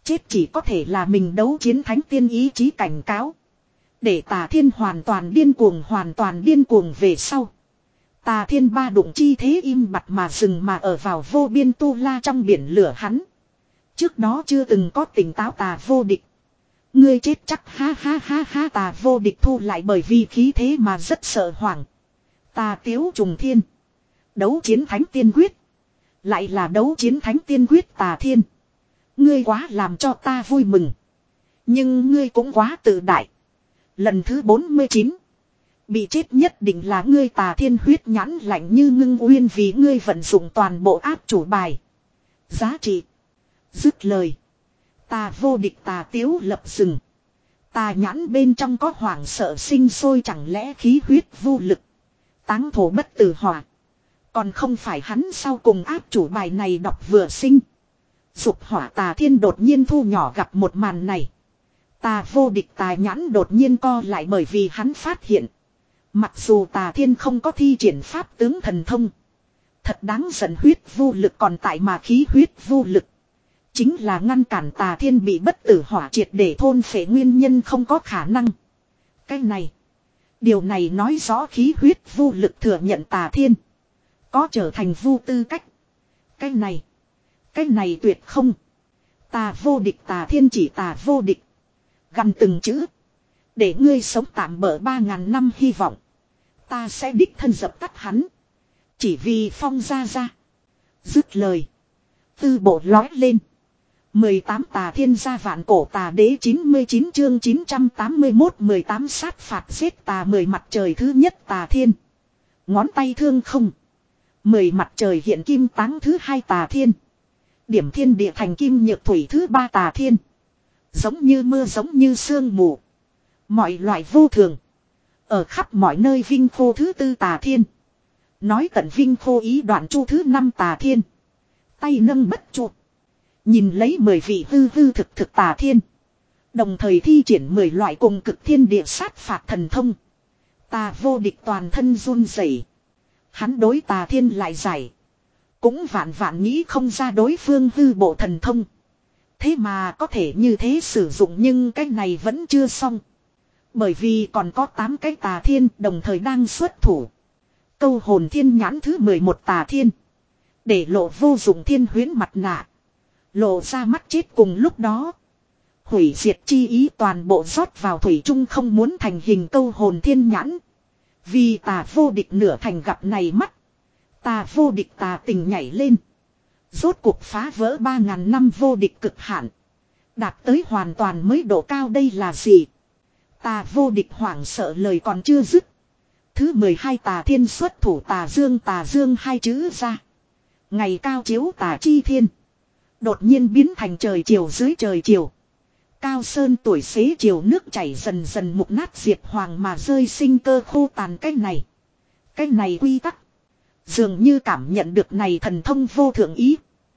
Chết chỉ có thể là mình đấu chiến thánh tiên ý chí cảnh cáo. Để Tà Thiên hoàn toàn điên cuồng hoàn toàn điên cuồng về sau. Tà Thiên ba đụng chi thế im bặt mà dừng mà ở vào vô biên tu la trong biển lửa hắn. Trước đó chưa từng có tỉnh táo Tà vô địch. Ngươi chết chắc ha ha ha ha Tà vô địch thu lại bởi vì khí thế mà rất sợ hoảng. Tà tiếu trùng thiên. Đấu chiến thánh tiên quyết. Lại là đấu chiến thánh tiên quyết Tà Thiên. Ngươi quá làm cho ta vui mừng. Nhưng ngươi cũng quá tự đại. Lần thứ bốn mươi chín. Bị chết nhất định là ngươi Tà Thiên huyết nhãn lạnh như ngưng uyên vì ngươi vận dụng toàn bộ áp chủ bài. Giá trị. Dứt lời. Tà vô địch Tà tiếu lập rừng. Tà nhãn bên trong có hoảng sợ sinh sôi chẳng lẽ khí huyết vô lực. Táng thổ bất tử hỏa. Còn không phải hắn sau cùng áp chủ bài này đọc vừa sinh. Dục hỏa Tà Thiên đột nhiên thu nhỏ gặp một màn này. Tà vô địch Tà nhãn đột nhiên co lại bởi vì hắn phát hiện. Mặc dù Tà Thiên không có thi triển pháp tướng thần thông. Thật đáng giận huyết vô lực còn tại mà khí huyết vô lực. Chính là ngăn cản Tà Thiên bị bất tử hỏa triệt để thôn phệ nguyên nhân không có khả năng. Cái này. Điều này nói rõ khí huyết vô lực thừa nhận Tà Thiên. Có trở thành vô tư cách. Cái này. Cái này tuyệt không. Tà vô địch Tà Thiên chỉ Tà vô địch. Gần từng chữ. Để ngươi sống tạm bỡ ba ngàn năm hy vọng. Ta sẽ đích thân dập tắt hắn. Chỉ vì phong ra ra. Dứt lời. Tư bộ lói lên. mười tám Tà Thiên gia vạn cổ Tà Đế chín mươi chín chương chín trăm tám mươi mốt mười tám sát phạt giết tà mười mặt trời thứ nhất Tà Thiên. Ngón tay thương không. Mười mặt trời hiện kim táng thứ hai Tà Thiên. Điểm thiên địa thành kim nhược thủy thứ ba Tà Thiên. Giống như mưa giống như sương mù. Mọi loại vô thường. Ở khắp mọi nơi vinh khô thứ tư Tà Thiên. Nói tận vinh khô ý đoạn chu thứ năm Tà Thiên. Tay nâng bất chu. Nhìn lấy mười vị hư hư thực thực Tà Thiên. Đồng thời thi triển mười loại cùng cực thiên địa sát phạt thần thông. Tà vô địch toàn thân run rẩy. Hắn đối Tà Thiên lại giải. Cũng vạn vạn nghĩ không ra đối phương hư bộ thần thông. Thế mà có thể như thế sử dụng nhưng cái này vẫn chưa xong. Bởi vì còn có tám cái Tà Thiên đồng thời đang xuất thủ. Câu hồn thiên nhãn thứ mười một Tà Thiên. Để lộ vô dụng thiên huyễn mặt nạ. Lộ ra mắt chết cùng lúc đó. Hủy diệt chi ý toàn bộ rót vào thủy trung không muốn thành hình câu hồn thiên nhãn. Vì Tà vô địch nửa thành gặp này mắt. Tà vô địch Tà tình nhảy lên. Rốt cuộc phá vỡ ba ngàn năm vô địch cực hạn. Đạt tới hoàn toàn mới độ cao đây là gì? Tà vô địch hoảng sợ lời còn chưa dứt. Thứ mười hai Tà Thiên xuất thủ Tà Dương Tà Dương hai chữ ra. Ngày cao chiếu Tà chi thiên. Đột nhiên biến thành trời chiều dưới trời chiều. Cao sơn tuổi xế chiều nước chảy dần dần mục nát diệt hoàng mà rơi sinh cơ khô tàn cái này. Cái này quy tắc. Dường như cảm nhận được này thần thông vô thượng ý.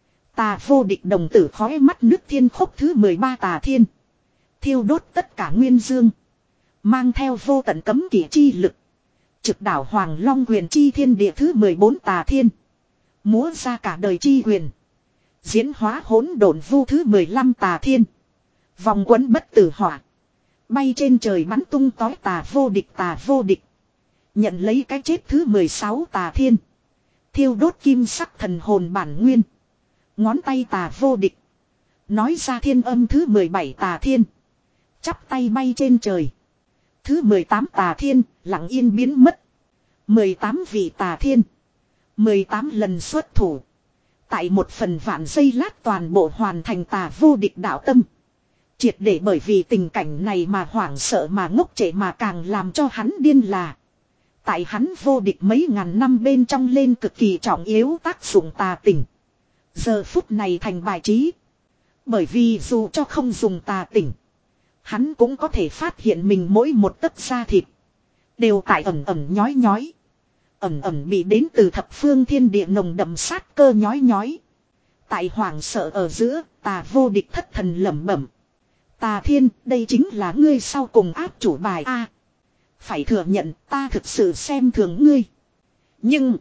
Tà vô địch đồng tử khói mắt nước thiên khốc thứ mười ba Tà Thiên. Thiêu đốt tất cả nguyên dương. Mang theo vô tận cấm kỵ chi lực. Trực đảo Hoàng Long huyền chi thiên địa thứ mười bốn Tà Thiên. Múa ra cả đời chi huyền. Diễn hóa hỗn độn vu thứ mười lăm Tà Thiên. Vòng quấn bất tử hỏa. Bay trên trời bắn tung tói Tà vô địch Tà vô địch. Nhận lấy cái chết thứ mười sáu Tà Thiên. Thiêu đốt kim sắc thần hồn bản nguyên. Ngón tay Tà vô địch. Nói ra thiên âm thứ mười bảy Tà Thiên. Chắp tay bay trên trời. Thứ mười tám Tà Thiên lặng yên biến mất. mười tám vị Tà Thiên. mười tám lần xuất thủ. Tại một phần vạn giây lát toàn bộ hoàn thành Tà vô địch đạo tâm. Triệt để bởi vì tình cảnh này mà hoảng sợ mà ngốc trệ mà càng làm cho hắn điên là. Tại hắn vô địch mấy ngàn năm bên trong lên cực kỳ trọng yếu tác dụng tà tỉnh. Giờ phút này thành bài trí. Bởi vì dù cho không dùng tà tỉnh. Hắn cũng có thể phát hiện mình mỗi một tấc da thịt. Đều tại ẩm ẩm nhói nhói. Ẩm ẩm bị đến từ thập phương thiên địa nồng đậm sát cơ nhói nhói. Tại hoảng sợ ở giữa, tà vô địch thất thần lẩm bẩm. Tà Thiên, đây chính là ngươi sau cùng áp chủ bài A. Phải thừa nhận ta thực sự xem thường ngươi. Nhưng,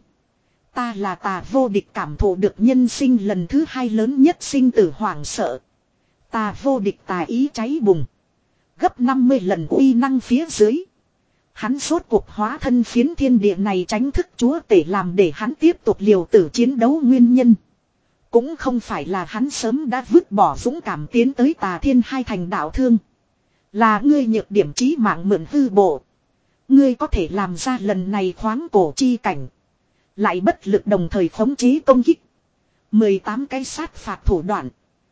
ta là tà vô địch cảm thụ được nhân sinh lần thứ hai lớn nhất sinh tử hoảng sợ. Tà vô địch tà ý cháy bùng. Gấp năm mươi lần uy năng phía dưới. Hắn rốt cuộc hóa thân phiến thiên địa này tránh thức chúa tể làm để hắn tiếp tục liều tử chiến đấu nguyên nhân. Cũng không phải là hắn sớm đã vứt bỏ dũng cảm tiến tới tà thiên hai thành đạo thương. Là ngươi nhược điểm chí mạng mượn hư bộ. Ngươi có thể làm ra lần này khoáng cổ chi cảnh. Lại bất lực đồng thời khống chế công kích. mười tám cái sát phạt thủ đoạn.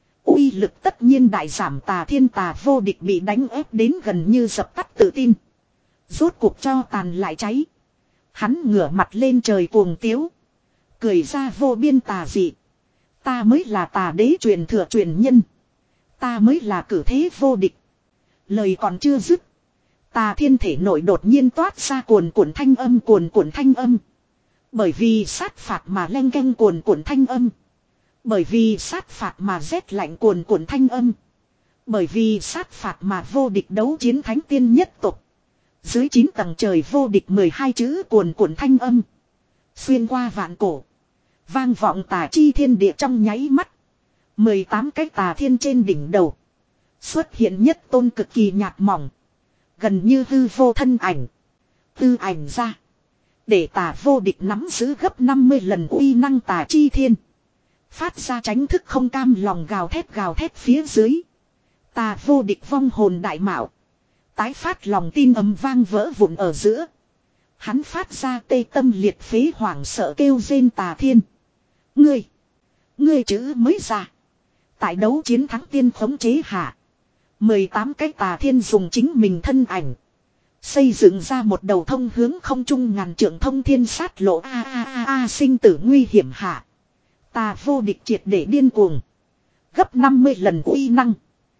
Uy lực tất nhiên đại giảm tà thiên tà vô địch bị đánh ép đến gần như dập tắt tự tin. Rốt cuộc cho tàn lại cháy. Hắn ngửa mặt lên trời cuồng tiếu. Cười ra vô biên tà dị. Ta mới là tà đế truyền thừa truyền nhân. Ta mới là cử thế vô địch. Lời còn chưa dứt. Tà thiên thể nội đột nhiên toát ra cuồn cuộn thanh âm cuồn cuộn thanh âm. Bởi vì sát phạt mà leng keng cuồn cuộn thanh âm. Bởi vì sát phạt mà rét lạnh cuồn cuộn thanh âm. Bởi vì sát phạt mà vô địch đấu chiến thánh tiên nhất tục. Dưới chín tầng trời vô địch mười hai chữ cuồn cuộn thanh âm. Xuyên qua vạn cổ. Vang vọng tà chi thiên địa trong nháy mắt. mười tám cái tà thiên trên đỉnh đầu. Xuất hiện nhất tôn cực kỳ nhạt mỏng. Gần như hư vô thân ảnh. Tư ảnh ra. Để tà vô địch nắm giữ gấp năm mươi lần uy năng tà chi thiên. Phát ra tránh thức không cam lòng gào thét gào thét phía dưới. Tà vô địch vong hồn đại mạo. Tái phát lòng tin ầm vang vỡ vụn ở giữa. Hắn phát ra tê tâm liệt phế hoảng sợ kêu rên tà thiên. Ngươi. Ngươi chữ mới ra. Tại đấu chiến thắng tiên khống chế hạ. mười tám cái tà thiên dùng chính mình thân ảnh. Xây dựng ra một đầu thông hướng không trung ngàn trượng thông thiên sát lộ a a a a sinh tử nguy hiểm hạ. Tà vô địch triệt để điên cuồng. Gấp năm mươi lần uy năng.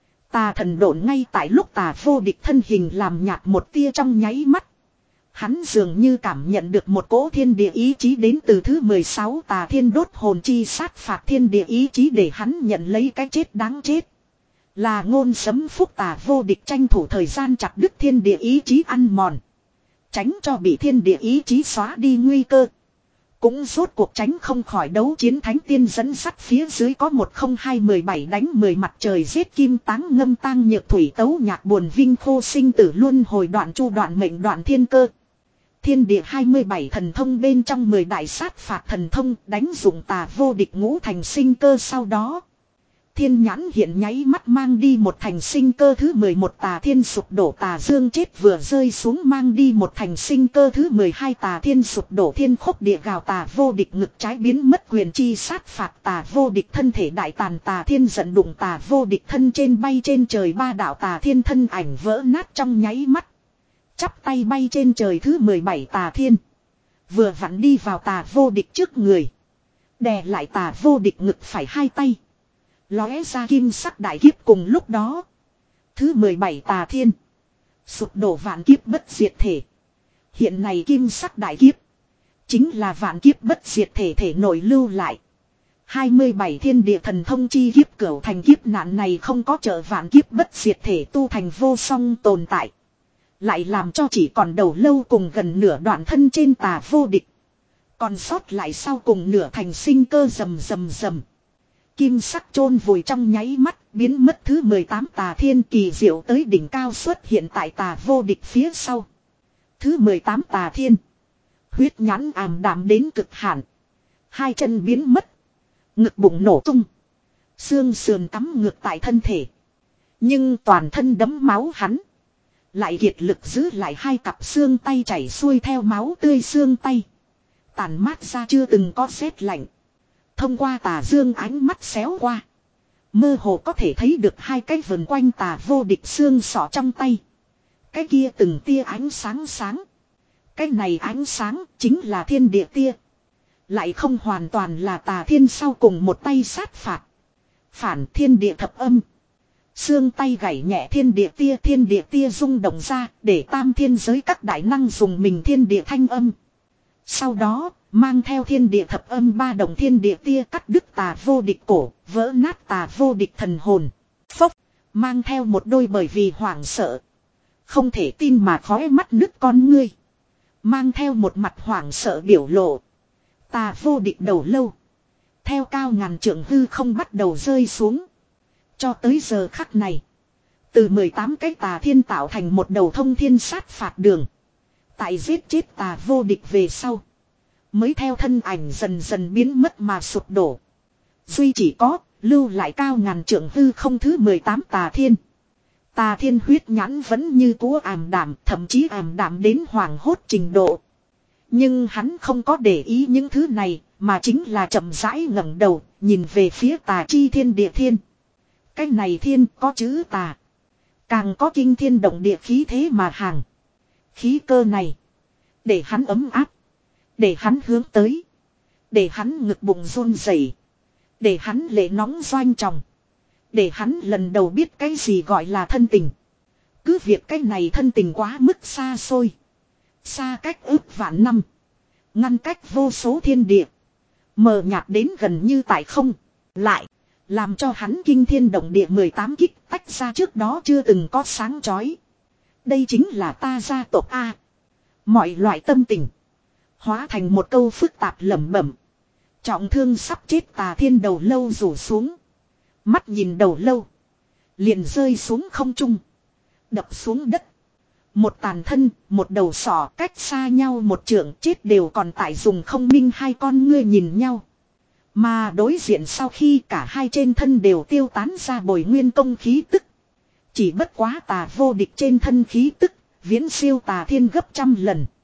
Tà thần độn ngay tại lúc tà vô địch thân hình làm nhạt một tia trong nháy mắt. Hắn dường như cảm nhận được một cỗ thiên địa ý chí đến từ thứ mười sáu tà thiên đốt hồn chi sát phạt thiên địa ý chí để hắn nhận lấy cái chết đáng chết. Là ngôn sấm phúc tà vô địch tranh thủ thời gian chặt đứt thiên địa ý chí ăn mòn. Tránh cho bị thiên địa ý chí xóa đi nguy cơ. Cũng rốt cuộc tránh không khỏi đấu chiến thánh tiên dẫn sắt phía dưới có một không hai mười bảy đánh mười mặt trời giết kim táng ngâm tang nhược thủy tấu nhạc buồn vinh khô sinh tử luân hồi đoạn chu đoạn mệnh đoạn thiên cơ. Thiên địa hai mươi bảy thần thông bên trong mười đại sát phạt thần thông đánh dụng tà vô địch ngũ thành sinh cơ sau đó. Thiên nhãn hiện nháy mắt mang đi một thành sinh cơ thứ mười một tà thiên sụp đổ tà dương chết vừa rơi xuống mang đi một thành sinh cơ thứ mười hai tà thiên sụp đổ thiên khốc địa gào tà vô địch ngực trái biến mất quyền chi sát phạt tà vô địch thân thể đại tàn tà thiên giận đụng tà vô địch thân trên bay trên trời ba đạo tà thiên thân ảnh vỡ nát trong nháy mắt. Chắp tay bay trên trời thứ mười bảy tà thiên. Vừa vặn đi vào tà vô địch trước người. Đè lại tà vô địch ngực phải hai tay. Lóe ra kim sắc đại kiếp cùng lúc đó. Thứ mười bảy tà thiên. Sụp đổ vạn kiếp bất diệt thể. Hiện nay kim sắc đại kiếp. Chính là vạn kiếp bất diệt thể thể nội lưu lại. hai mươi bảy thiên địa thần thông chi kiếp cửu thành kiếp nạn này không có trợ vạn kiếp bất diệt thể tu thành vô song tồn tại. Lại làm cho chỉ còn đầu lâu cùng gần nửa đoạn thân trên tà vô địch. Còn sót lại sau cùng nửa thành sinh cơ rầm rầm rầm. Kim sắc chôn vùi trong nháy mắt biến mất thứ mười tám tà thiên kỳ diệu tới đỉnh cao xuất hiện tại tà vô địch phía sau. Thứ mười tám tà thiên. Huyết nhãn ảm đạm đến cực hạn. Hai chân biến mất. Ngực bụng nổ tung. Xương sườn cắm ngược tại thân thể. Nhưng toàn thân đẫm máu hắn. Lại kiệt lực giữ lại hai cặp xương tay chảy xuôi theo máu tươi xương tay. Tàn mát ra chưa từng có rét lạnh. Thông qua tà dương ánh mắt xéo qua. Mơ hồ có thể thấy được hai cái vần quanh tà vô địch xương sọ trong tay. Cái kia từng tia ánh sáng sáng. Cái này ánh sáng chính là thiên địa tia. Lại không hoàn toàn là tà thiên sau cùng một tay sát phạt. Phản thiên địa thập âm. Xương tay gảy nhẹ thiên địa tia thiên địa tia rung động ra để tam thiên giới các đại năng dùng mình thiên địa thanh âm. Sau đó mang theo thiên địa thập âm ba đồng thiên địa tia cắt đứt tà vô địch cổ, vỡ nát tà vô địch thần hồn. Phốc, mang theo một đôi bởi vì hoảng sợ. Không thể tin mà khóe mắt nứt con ngươi. Mang theo một mặt hoảng sợ biểu lộ. Tà vô địch đầu lâu. Theo cao ngàn trượng hư không bắt đầu rơi xuống. Cho tới giờ khắc này. Từ mười tám cái tà thiên tạo thành một đầu thông thiên sát phạt đường. Tại giết chết tà vô địch về sau. Mới theo thân ảnh dần dần biến mất mà sụp đổ. Duy chỉ có, lưu lại cao ngàn trượng hư không thứ mười tám tà thiên. Tà thiên huyết nhãn vẫn như cũ ảm đạm, thậm chí ảm đạm đến hoàng hốt trình độ. Nhưng hắn không có để ý những thứ này, mà chính là chậm rãi ngẩng đầu, nhìn về phía tà chi thiên địa thiên. Cái này thiên có chữ tà. Càng có kinh thiên động địa khí thế mà hàng. Khí cơ này. Để hắn ấm áp. Để hắn hướng tới. Để hắn ngực bụng run rẩy. Để hắn lệ nóng doanh tròng. Để hắn lần đầu biết cái gì gọi là thân tình. Cứ việc cái này thân tình quá mức xa xôi. Xa cách ước vạn năm. Ngăn cách vô số thiên địa. Mờ nhạt đến gần như tại không. Lại. Làm cho hắn kinh thiên động địa mười tám kích tách ra trước đó chưa từng có sáng chói. Đây chính là ta gia tộc A. Mọi loại tâm tình. Hóa thành một câu phức tạp lẩm bẩm. Trọng thương sắp chết tà thiên đầu lâu rủ xuống. Mắt nhìn đầu lâu. Liền rơi xuống không trung. Đập xuống đất. Một tàn thân, một đầu sỏ cách xa nhau một trượng chết đều còn tại dùng không minh hai con ngươi nhìn nhau. Mà đối diện sau khi cả hai trên thân đều tiêu tán ra bồi nguyên công khí tức. Chỉ bất quá tà vô địch trên thân khí tức, viễn siêu tà thiên gấp trăm lần.